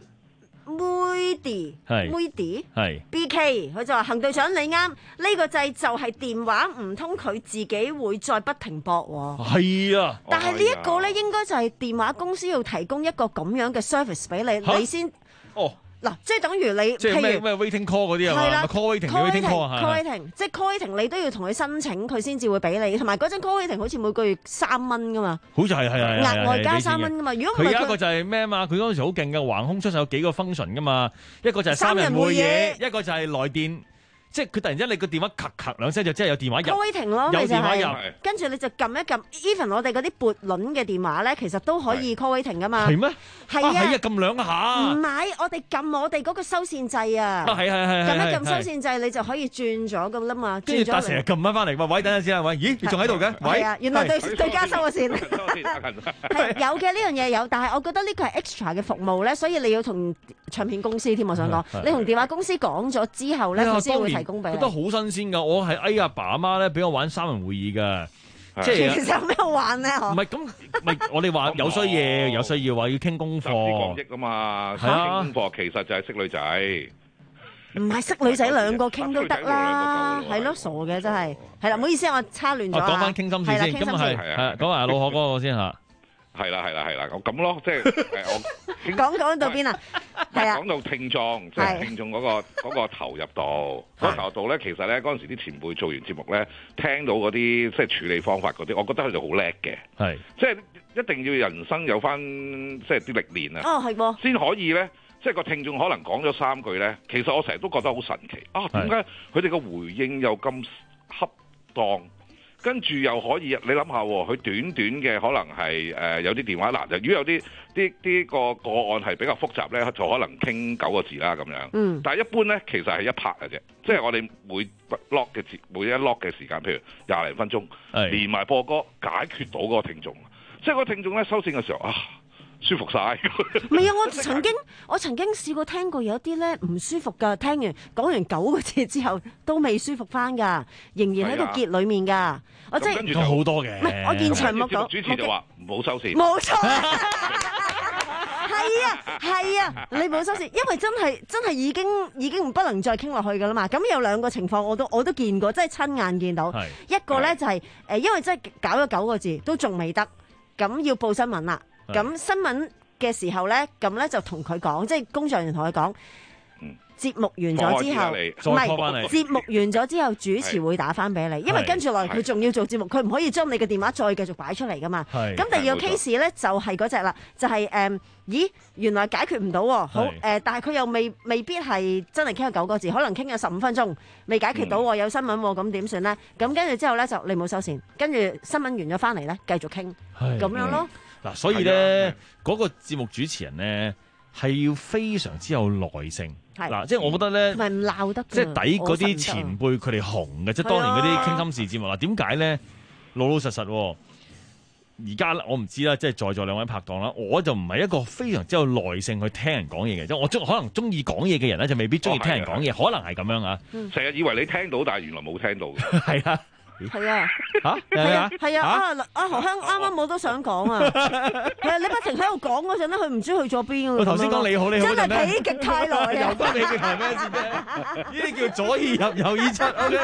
Moody， 係 Moody， 係 B K，佢就話行隊長你啱，呢個掣就係電話唔通，佢自己會再不停駁喎。 係啊， 但係呢一個咧，應該就係電話公司要提供一個咁樣嘅 service 俾你，你先哦。 嗱，即係等於你， 即係咩咩 waiting call 嗰啲啊嘛 ，call waiting，call waiting 啊 call waiting，即係 call waiting，你都要同佢申請，佢先至會俾你。同埋嗰陣 call waiting 好似每個月三蚊噶嘛， 好似係係係額外加三蚊噶嘛。如果佢有一個就係咩啊嘛，佢嗰陣時好勁嘅橫空出世有幾個 function 噶嘛，一個就係三人會議，一個就係來電。即係佢突然之間你個電話咔咔兩聲就即係有電話入 call waiting 咯， 有電話入， 跟住你就撳一撳 even 我哋嗰啲撥輪嘅電話咧，其實都可以 call waiting 噶嘛。 係咩？ 係啊， 係啊，撳兩下。 唔係，我哋撳我哋嗰個收線掣啊。 啊，係係係。 撳一撳收線掣，你就可以轉咗噶啦嘛。 跟住但成日撳翻翻嚟，喂喂，等陣先啊，喂，咦，你仲喺度嘅？喂， 係啊，原來對對家收嘅線。係有嘅，呢樣嘢有，但係我覺得呢個係 extra 嘅服務咧，所以你要同唱片公司添，我想講，你同電話公司講咗之後咧，佢先會提供俾你。 覺得好新鮮㗎，我係哎阿爸阿媽咧俾我玩三人會議㗎，即係其實有咩玩咧？ 唔係咁，咪我哋話有需要，有需要話要傾功課， 集思廣益啊嘛，傾功課其實就係識女仔， 唔係識女仔兩個傾都得啦，係咯，傻嘅真係，係啦，唔好意思，我差亂咗。 講翻傾心事先，咁係係講埋老可嗰個先嚇。 係啦係啦係啦，我咁咯，即係誒我講講到邊啊？係啊， 講到聽眾，即係聽眾嗰個嗰個投入度，嗰個投入度咧，其實咧嗰陣時啲前輩做完節目咧，聽到嗰啲即係處理方法嗰啲，我覺得佢哋好叻嘅。 係， 即係一定要人生有翻即係啲歷練啊。 哦，係喎， 先可以咧，即係個聽眾可能講咗三句咧，其實我成日都覺得好神奇啊！點解佢哋個回應又咁恰當。跟住又可以，你諗下，佢短短嘅可能係誒、呃、有啲電話嗱，如果有啲啲啲個個案係比較複雜咧，就可能傾九個字啦咁樣。嗯。但係一般咧，其實係一拍嘅啫，即係我哋每 lock 嘅節每一 lock 嘅時間，譬如廿零分鐘，連埋播歌解決到嗰個聽眾，即係個聽眾咧收線嘅時候啊。舒服晒， 唔係啊！我曾經我曾經試過聽過有啲咧唔舒服㗎，聽完講完九個字之後都未舒服翻㗎，仍然喺個結裡面㗎。啊、我即係好多嘅。 唔係我現場冇講， 主持就話唔好收線。 冇錯，係啊係啊，你冇收線，因為真係真係已經已經不能再傾落去㗎啦嘛。咁有兩個情況我都我都見過，即係親眼見到。一個咧就係、是、誒，因為真係搞咗九個字都仲未得，咁要報新聞啦。咁新聞嘅時候咧，咁咧就同佢講，即係工作人員同佢講，節目完咗之後，唔係節目完咗之後，主持會打翻俾你，因為跟住落嚟佢仲要做節目，佢唔可以將你嘅電話再繼續擺出嚟噶嘛。咁第二個 case 咧就係嗰隻啦，就係、是、誒、嗯，咦，原來解決唔到喎，好誒、呃，但係佢又未未必係真係傾咗九個字，可能傾咗十五分鐘未解決到喎，有新聞喎，咁點算咧？咁跟住之後咧就你冇收線，跟住新聞完咗翻嚟咧繼續傾，咁樣咯。 嗱，所以咧嗰、那個節目主持人咧係要非常之有耐性。嗱，即係我覺得咧， 唔鬧得， 即係抵嗰啲前輩佢哋紅嘅，即係當年嗰啲傾心事節目。嗱，點解咧？老老實實，而家我唔知啦，即係在座兩位拍檔啦，我就唔係一個非常之有耐性去聽人講嘢嘅，即係我中可能中意講嘢嘅人咧，就未必中意聽人講嘢，可能係咁樣啊。 成日以為你聽到，但係原來冇聽到嘅。 係啊。 係啊， 嚇係啊，係啊，啊啊何香啱啱我都想講啊，係啊，你不停喺度講嗰陣咧，佢唔知去咗邊。 我頭先講你好你好， 真係否極泰來又關你嘅係咩事啫？呢啲叫左耳入右耳出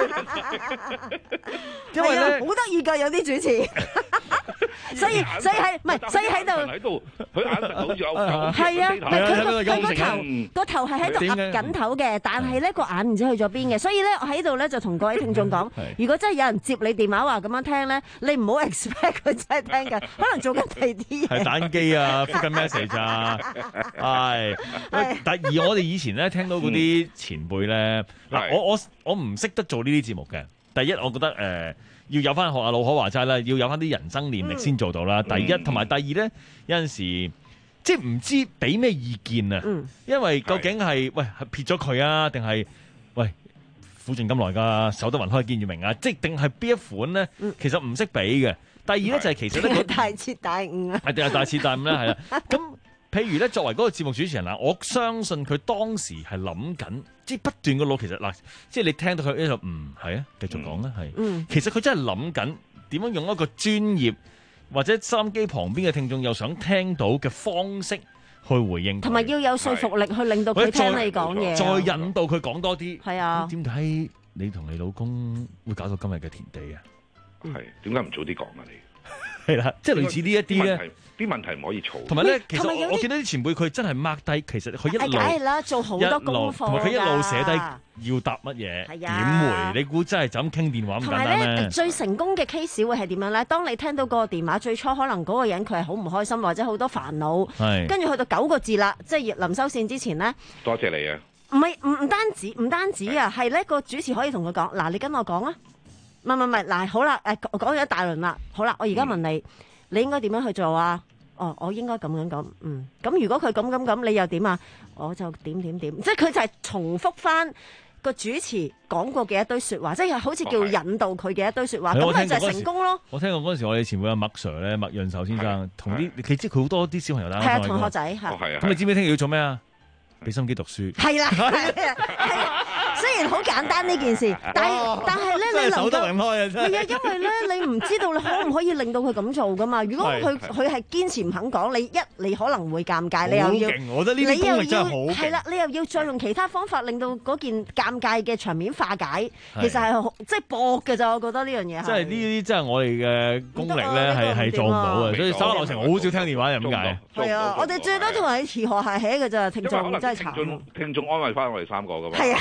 ，OK？ 因為咧好得意㗎，有啲主持。所以所以喺唔係，所以喺度喺度，佢眼神好似有嚿。 係啊，唔係佢個佢個頭個頭係喺度岌緊頭嘅，但係咧個眼唔知去咗邊嘅。所以咧我喺度咧就同各位聽眾講，如果真係有人接你電話話咁樣聽咧，你唔好 expect 佢真係聽㗎，可能做緊第啲嘢。 係打機啊，覆緊 message 啊，係。但而我哋以前咧聽到嗰啲前輩咧，嗱我我我唔識得做呢啲節目嘅。第一，我覺得誒。呃要有翻學阿老可話齋啦，要有翻啲人生念力先做到啦。嗯、第一同埋第二咧，有陣時即係唔知俾咩意見啊。嗯、因為究竟係喂係撇咗佢啊，定係喂苦盡甘來㗎，守得雲開見月明啊？即係定係邊一款咧？其實唔識俾嘅。第二咧就係其實咧， 大徹大悟啊！ 係定係大徹大悟咧？係啦。咁譬如咧，作為嗰個節目主持人啊，我相信佢當時係諗緊。即係不斷個腦，其實嗱，即係你聽到佢呢度，嗯，係啊，繼續講啦，係。嗯，其實佢真係諗緊點樣用一個專業或者收音機旁邊嘅聽眾又想聽到嘅方式去回應， 同埋要有說服力去令到佢聽你講嘢， 再引導佢講多啲。 係啊， 點解你同你老公會搞到今日嘅田地啊？ 係點解唔早啲講啊？你係啦，即係類似呢一啲咧。 啲問題唔可以嘈， 同埋咧，其實我，我見到啲前輩佢真係 mark 低，其實佢一路梗係啦，做好多功課， 同埋佢一路寫低要答乜嘢，點、啊、回，你估真係就咁傾電話咁簡單咩？ 呢最成功嘅 case 會係點樣咧？當你聽到個電話最初可能嗰個人佢係好唔開心，或者好多煩惱，跟住去到九個字啦，即係臨收線之前咧， 多謝你啊！ 唔係唔唔單止唔單止啊，係咧個主持可以同佢講，嗱，你跟我講啊，唔係唔係，嗱，好啦，誒講咗一大輪啦，好啦，我而家問你，嗯、你應該點樣去做啊？哦，我應該咁樣咁，嗯，咁如果佢咁咁咁，你又點啊？我就點點點，即係佢就係重複翻個主持講過嘅一堆説話，即係好似叫引導佢嘅一堆説話，咁咪就係成功咯。 我聽過嗰陣時，我哋前輩阿麥 Sir 咧，麥潤壽先生，同啲你知佢好多啲小朋友打係啊，同學仔嚇。 咁你知唔知聽日要做咩啊？俾心機讀書。 係啦，係啊。雖然好簡單呢件事，但係但係咧，你能夠係啊，因為咧你唔知道你可唔可以令到佢咁做噶嘛？如果佢佢係堅持唔肯講，你一你可能會尷尬，你又要， 我覺得呢啲功力真係好勁。 係啦，你又要再用其他方法令到嗰件尷尬嘅場面化解，其實係即係搏嘅咋，我覺得呢樣嘢。 即係呢啲真係我哋嘅功力咧，係係做唔到嘅。所以三六成我好少聽電話，係點解？ 係啊，我哋最多同人哋詞學係起嘅咋，聽眾真係慘。 聽眾安慰翻我哋三個噶嘛。 係啊，你哋。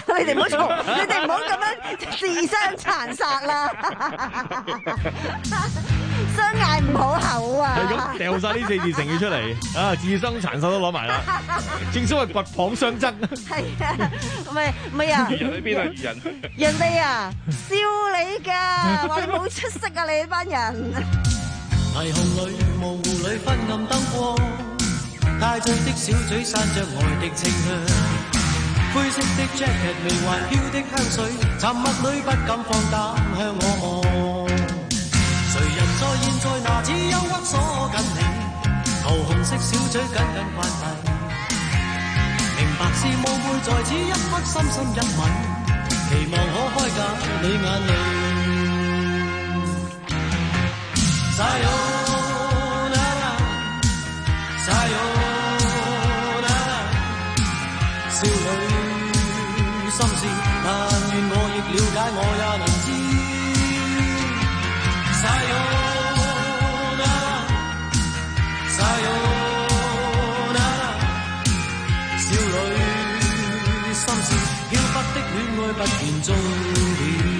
好嘈，你哋唔好咁樣自相殘殺啦。相嗌唔好口啊！ 係咁掉晒呢四字成語出嚟啊！自相殘殺都攞埋啦，正所謂掘蚌相爭。 係啊，唔係唔係啊！ 漁人喺邊啊？漁人人哋啊笑你㗎，話你冇出息啊！你呢班人。 霓虹裏模糊裏昏暗燈光，帶醉的小嘴散着愛的清香，灰色的 jacket 微環飄的香水，沉默裏不敢放膽向我望。誰人在現在拿此憂鬱鎖緊你，桃紅色小嘴緊緊關閉，明白是夢會在此一刻深深一吻，期望可開解你眼淚。Sayonara, sayonara， 少女心事，但願我亦了解，我也能知。Sayonara, sayonara， 少女心事，飄忽的戀愛不見終點。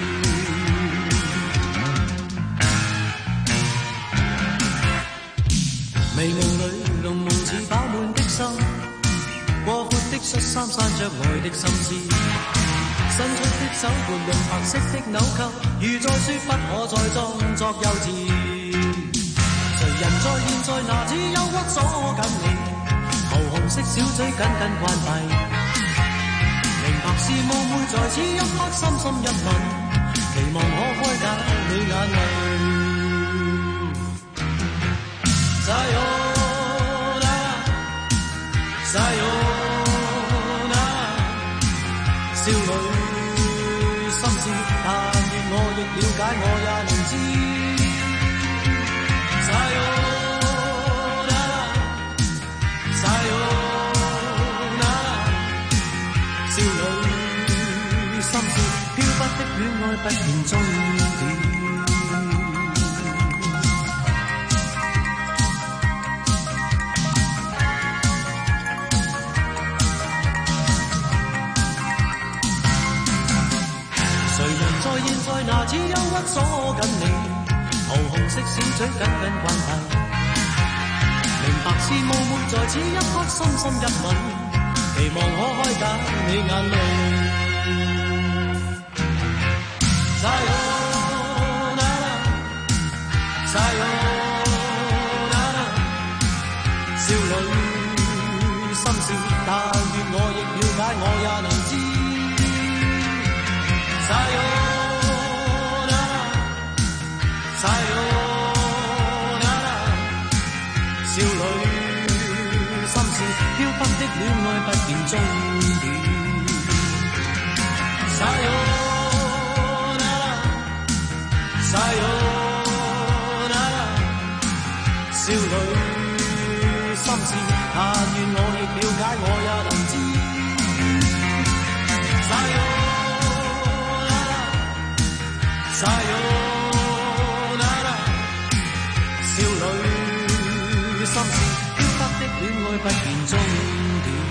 迷霧裏濃霧似飽滿的心，過闊的恤衫散着愛的心思，伸出的手撥用白色的紐扣，如在說不可再裝作幼稚。誰人在現在拿此憂鬱鎖緊你，桃紅色小嘴緊緊關閉，明白是夢會在此一刻深深一吻，期望可開解你眼淚。Sayonara, sayonara， 少女心事，但願我亦了解，我也能知。Sayonara, sayonara， 少女心事，飄忽的戀愛不見終點。在現在拿此憂鬱鎖緊你，桃紅色小嘴緊緊關閉，明白是夢會在此一刻深深一吻，期望可開解你眼淚。Sayonara, sayonara， 少女心事，但願我亦了解，我也能知。Sayonara, sayonara， 少女心事，飄忽的戀愛不見終點。Sayonara, sayonara， 少女心事，但願我亦了解，我也能知。Sayonara， 少女心事，飄忽的戀愛不見終點。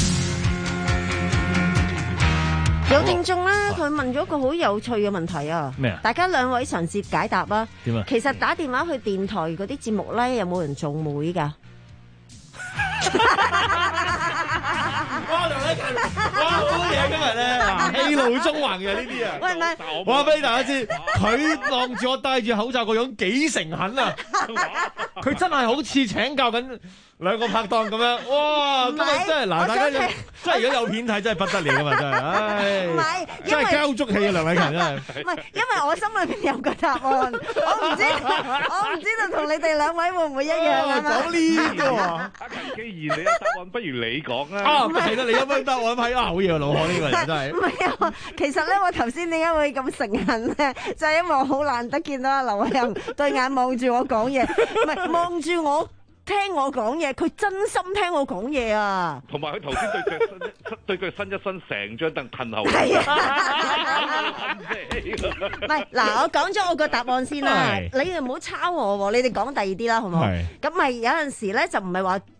有聽眾咧，佢問咗個好有趣嘅問題啊！ 咩啊？ 大家兩位嘗試解答啊！ 點啊？ 其實打電話去電台嗰啲節目咧，有冇人做妹㗎？哇！梁禮勤， 哇！好嘢今日咧，氣怒中環嘅呢啲啊！ 喂唔係， 我話俾大家知，佢望住我戴住口罩個樣幾誠懇啊！佢真係好似請教緊兩個拍檔咁樣，哇！今日真係嗱，大家真係如果有片睇，真係不得了㗎嘛！真係，唉， 唔係， 真係交足氣啊！梁禮勤真係， 唔係，因為我心裏邊有個答案，我唔知，我唔知道同你哋兩位會唔會一樣啊嘛？ 講呢個啊， 阿勤，既然你有答案，不如你講啊！ 啊，係啦，你有乜答案睇啊？好嘢啊，老何呢個人真係。 唔係啊，其實咧，我頭先點解會咁誠懇咧？就係因為我好難得見到阿劉偉恒對眼望住我講嘢，唔係望住我。聽我講嘢，佢真心聽我講嘢啊！ 同埋佢頭先對腳伸，對腳伸一伸，成張凳褪後。 係啊！唔係嗱，我講咗我個答案先啦，你哋唔好抄我喎，你哋講第二啲啦，好唔好？咁咪有陣時咧就唔係話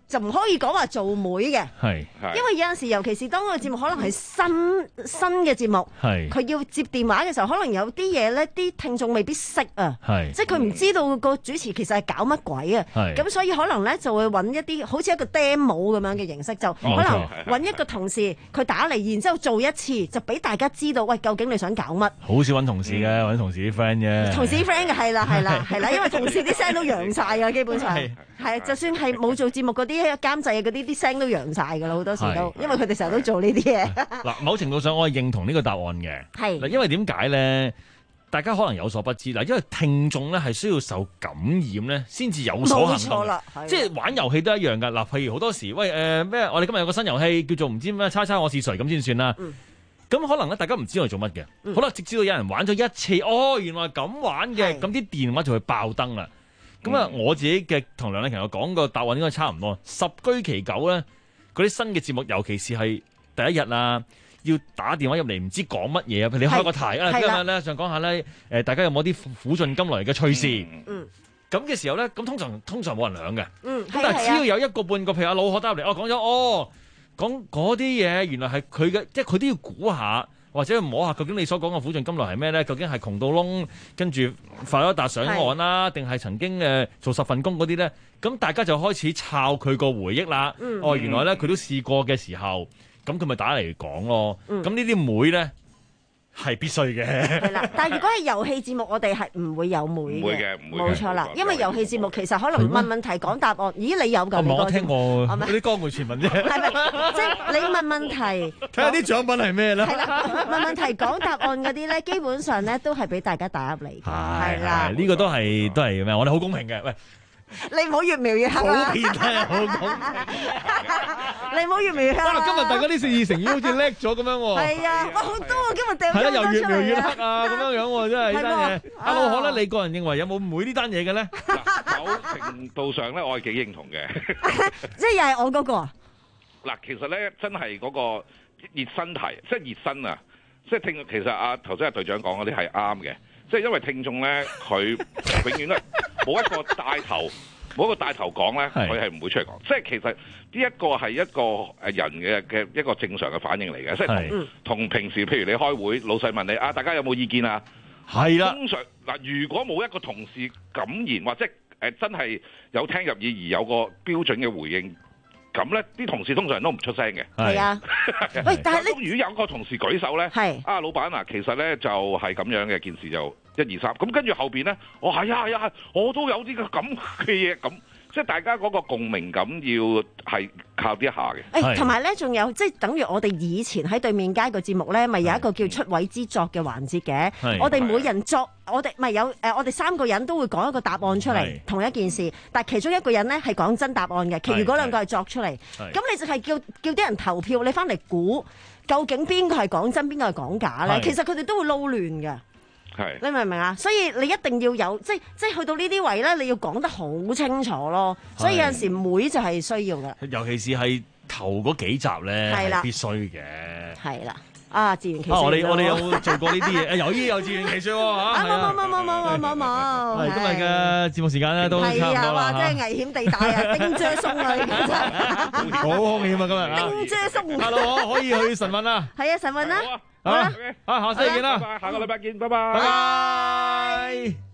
就唔可以講話做妹嘅， 係， 因為有陣時，尤其是當個節目可能係新新嘅節目， 係， 佢要接電話嘅時候，可能有啲嘢咧，啲聽眾未必識啊， 係， 即係佢唔知道個主持其實係搞乜鬼啊， 係， 咁所以可能咧就會揾一啲好似一個 demo 咁樣嘅形式，就可能揾一個同事佢打嚟，然之後做一次，就俾大家知道，喂，究竟你想搞乜？ 好少揾同事嘅，揾同事啲 friend 啫。 同事啲 friend 嘅係啦係啦係啦，因為同事啲聲都揚晒㗎，基本上係，就算係冇做節目嗰啲監製嗰啲啲聲都揚晒㗎啦，好多時都，因為佢哋成日都做呢啲嘢。嗱， 某程度上我係認同呢個答案嘅，係嗱，因為點解咧？大家可能有所不知嗱，因為聽眾咧係需要受感染咧，先至有所行動。冇錯啦，即係玩遊戲都一樣㗎。嗱，譬如好多時，喂誒咩、呃？我哋今日有個新遊戲叫做唔知咩猜猜我是誰咁先算啦。咁、嗯、可能咧，大家唔知我哋做乜嘅。嗯、好啦，直至到有人玩咗一次，哦，原來係咁玩嘅，咁啲電話就會爆燈啦。咁啊、嗯，我自己嘅同梁麗瓊講個答案應該差唔多。十居其九咧，嗰啲新嘅節目，尤其是係第一日啊。要打電話入嚟唔知講乜嘢啊！譬如你開個題啊，今日咧想講下咧，誒大家有冇啲苦盡甘來嘅趣事？嗯，咁嘅時候咧，咁通常通常冇人響嘅。嗯，咁但係只要有一個半個，譬如阿老可打入嚟，哦講咗哦，講嗰啲嘢，原來係佢嘅，即係佢都要估下，或者摸下究竟你所講嘅苦盡甘來係咩咧？究竟係窮到窿，跟住發咗達上岸啦，定係曾經誒做十份工嗰啲咧？咁大家就開始抄佢個回憶啦。嗯、哦，原來咧佢都試過嘅時候。咁佢咪打嚟講咯，咁呢啲妹咧係必須嘅。 係啦，但係如果係遊戲節目，我哋係唔會有妹嘅。 唔會嘅，唔會嘅。 冇錯啦，因為遊戲節目其實可能問問題講答案。咦，你有㗎？ 我我聽過嗰啲江湖傳聞啫。 係咪？即係你問問題， 睇下啲獎品係咩啦？ 係啦，問問題講答案嗰啲咧，基本上咧都係俾大家打入嚟。係啦， 呢個都係都係咩？我哋好公平嘅。喂。 你唔好越描越黑啊！ 好變態啊！好講， 你唔好越描越黑啊！ 今日大家啲四字成語好似叻咗咁樣喎。 係啊，哇好多啊！今日掉係啦，又越描越黑啊！咁樣樣喎，真係呢單嘢。阿老可咧，你個人認為有冇妹呢單嘢嘅咧？ 某程度上咧，我係幾認同嘅。 即係又係我嗰個啊！ 嗱，其實咧，真係嗰個熱身題，即係熱身啊！即係聽，其實阿頭先阿隊長講嗰啲係啱嘅。即係因為聽眾咧，佢永遠咧冇一個帶頭，冇一個帶頭講咧，佢係唔會出嚟講。即係其實呢一個係一個誒人嘅嘅一個正常嘅反應嚟嘅。即係同同平時，譬如你開會，老細問你啊，大家有冇意見啊？係啦。通常嗱，如果冇一個同事敢言，或者誒、呃、真係有聽入耳而有個標準嘅回應。咁咧，啲同事通常都唔出聲嘅。 係啊，喂，但係呢， 如果有個同事舉手咧，係啊，老闆啊，其實咧就係咁樣嘅件事就一二三，咁跟住後邊咧，我係啊係啊，我都有啲個咁嘅嘢咁。即係大家嗰個共鳴感要係靠啲一下嘅。 誒，同埋咧，仲有即係等於我哋以前喺對面街個節目咧，咪有一個叫出位之作嘅環節嘅。我哋每人作，我哋咪有誒，我哋三個人都會講一個答案出嚟，同一件事。但係其中一個人咧係講真答案嘅，其餘嗰兩個係作出嚟。咁你就係叫叫啲人投票，你翻嚟估究竟邊個係講真，邊個係講假咧？其實佢哋都會撈亂嘅。你明唔明啊？所以你一定要有，即係即係去到呢啲位咧，你要講得好清楚咯。所以有陣時妹就係需要噶， 尤其是係頭嗰幾集咧，係必須嘅。係啦， 啊，自圓其說。 我哋我哋有做過呢啲嘢，有啲有自圓其說喎嚇。 冇冇冇冇冇冇冇。 係今日嘅節目時間咧都差唔多啦。係啊，哇！真係危險地帶啊，丁啫鬆啊，真係。好兇險啊！今日。丁啫鬆。Hello，可以去晨運啦。係啊，晨運啦。好啦，啊，下星期見啦， 下個禮拜見，拜拜。 拜拜。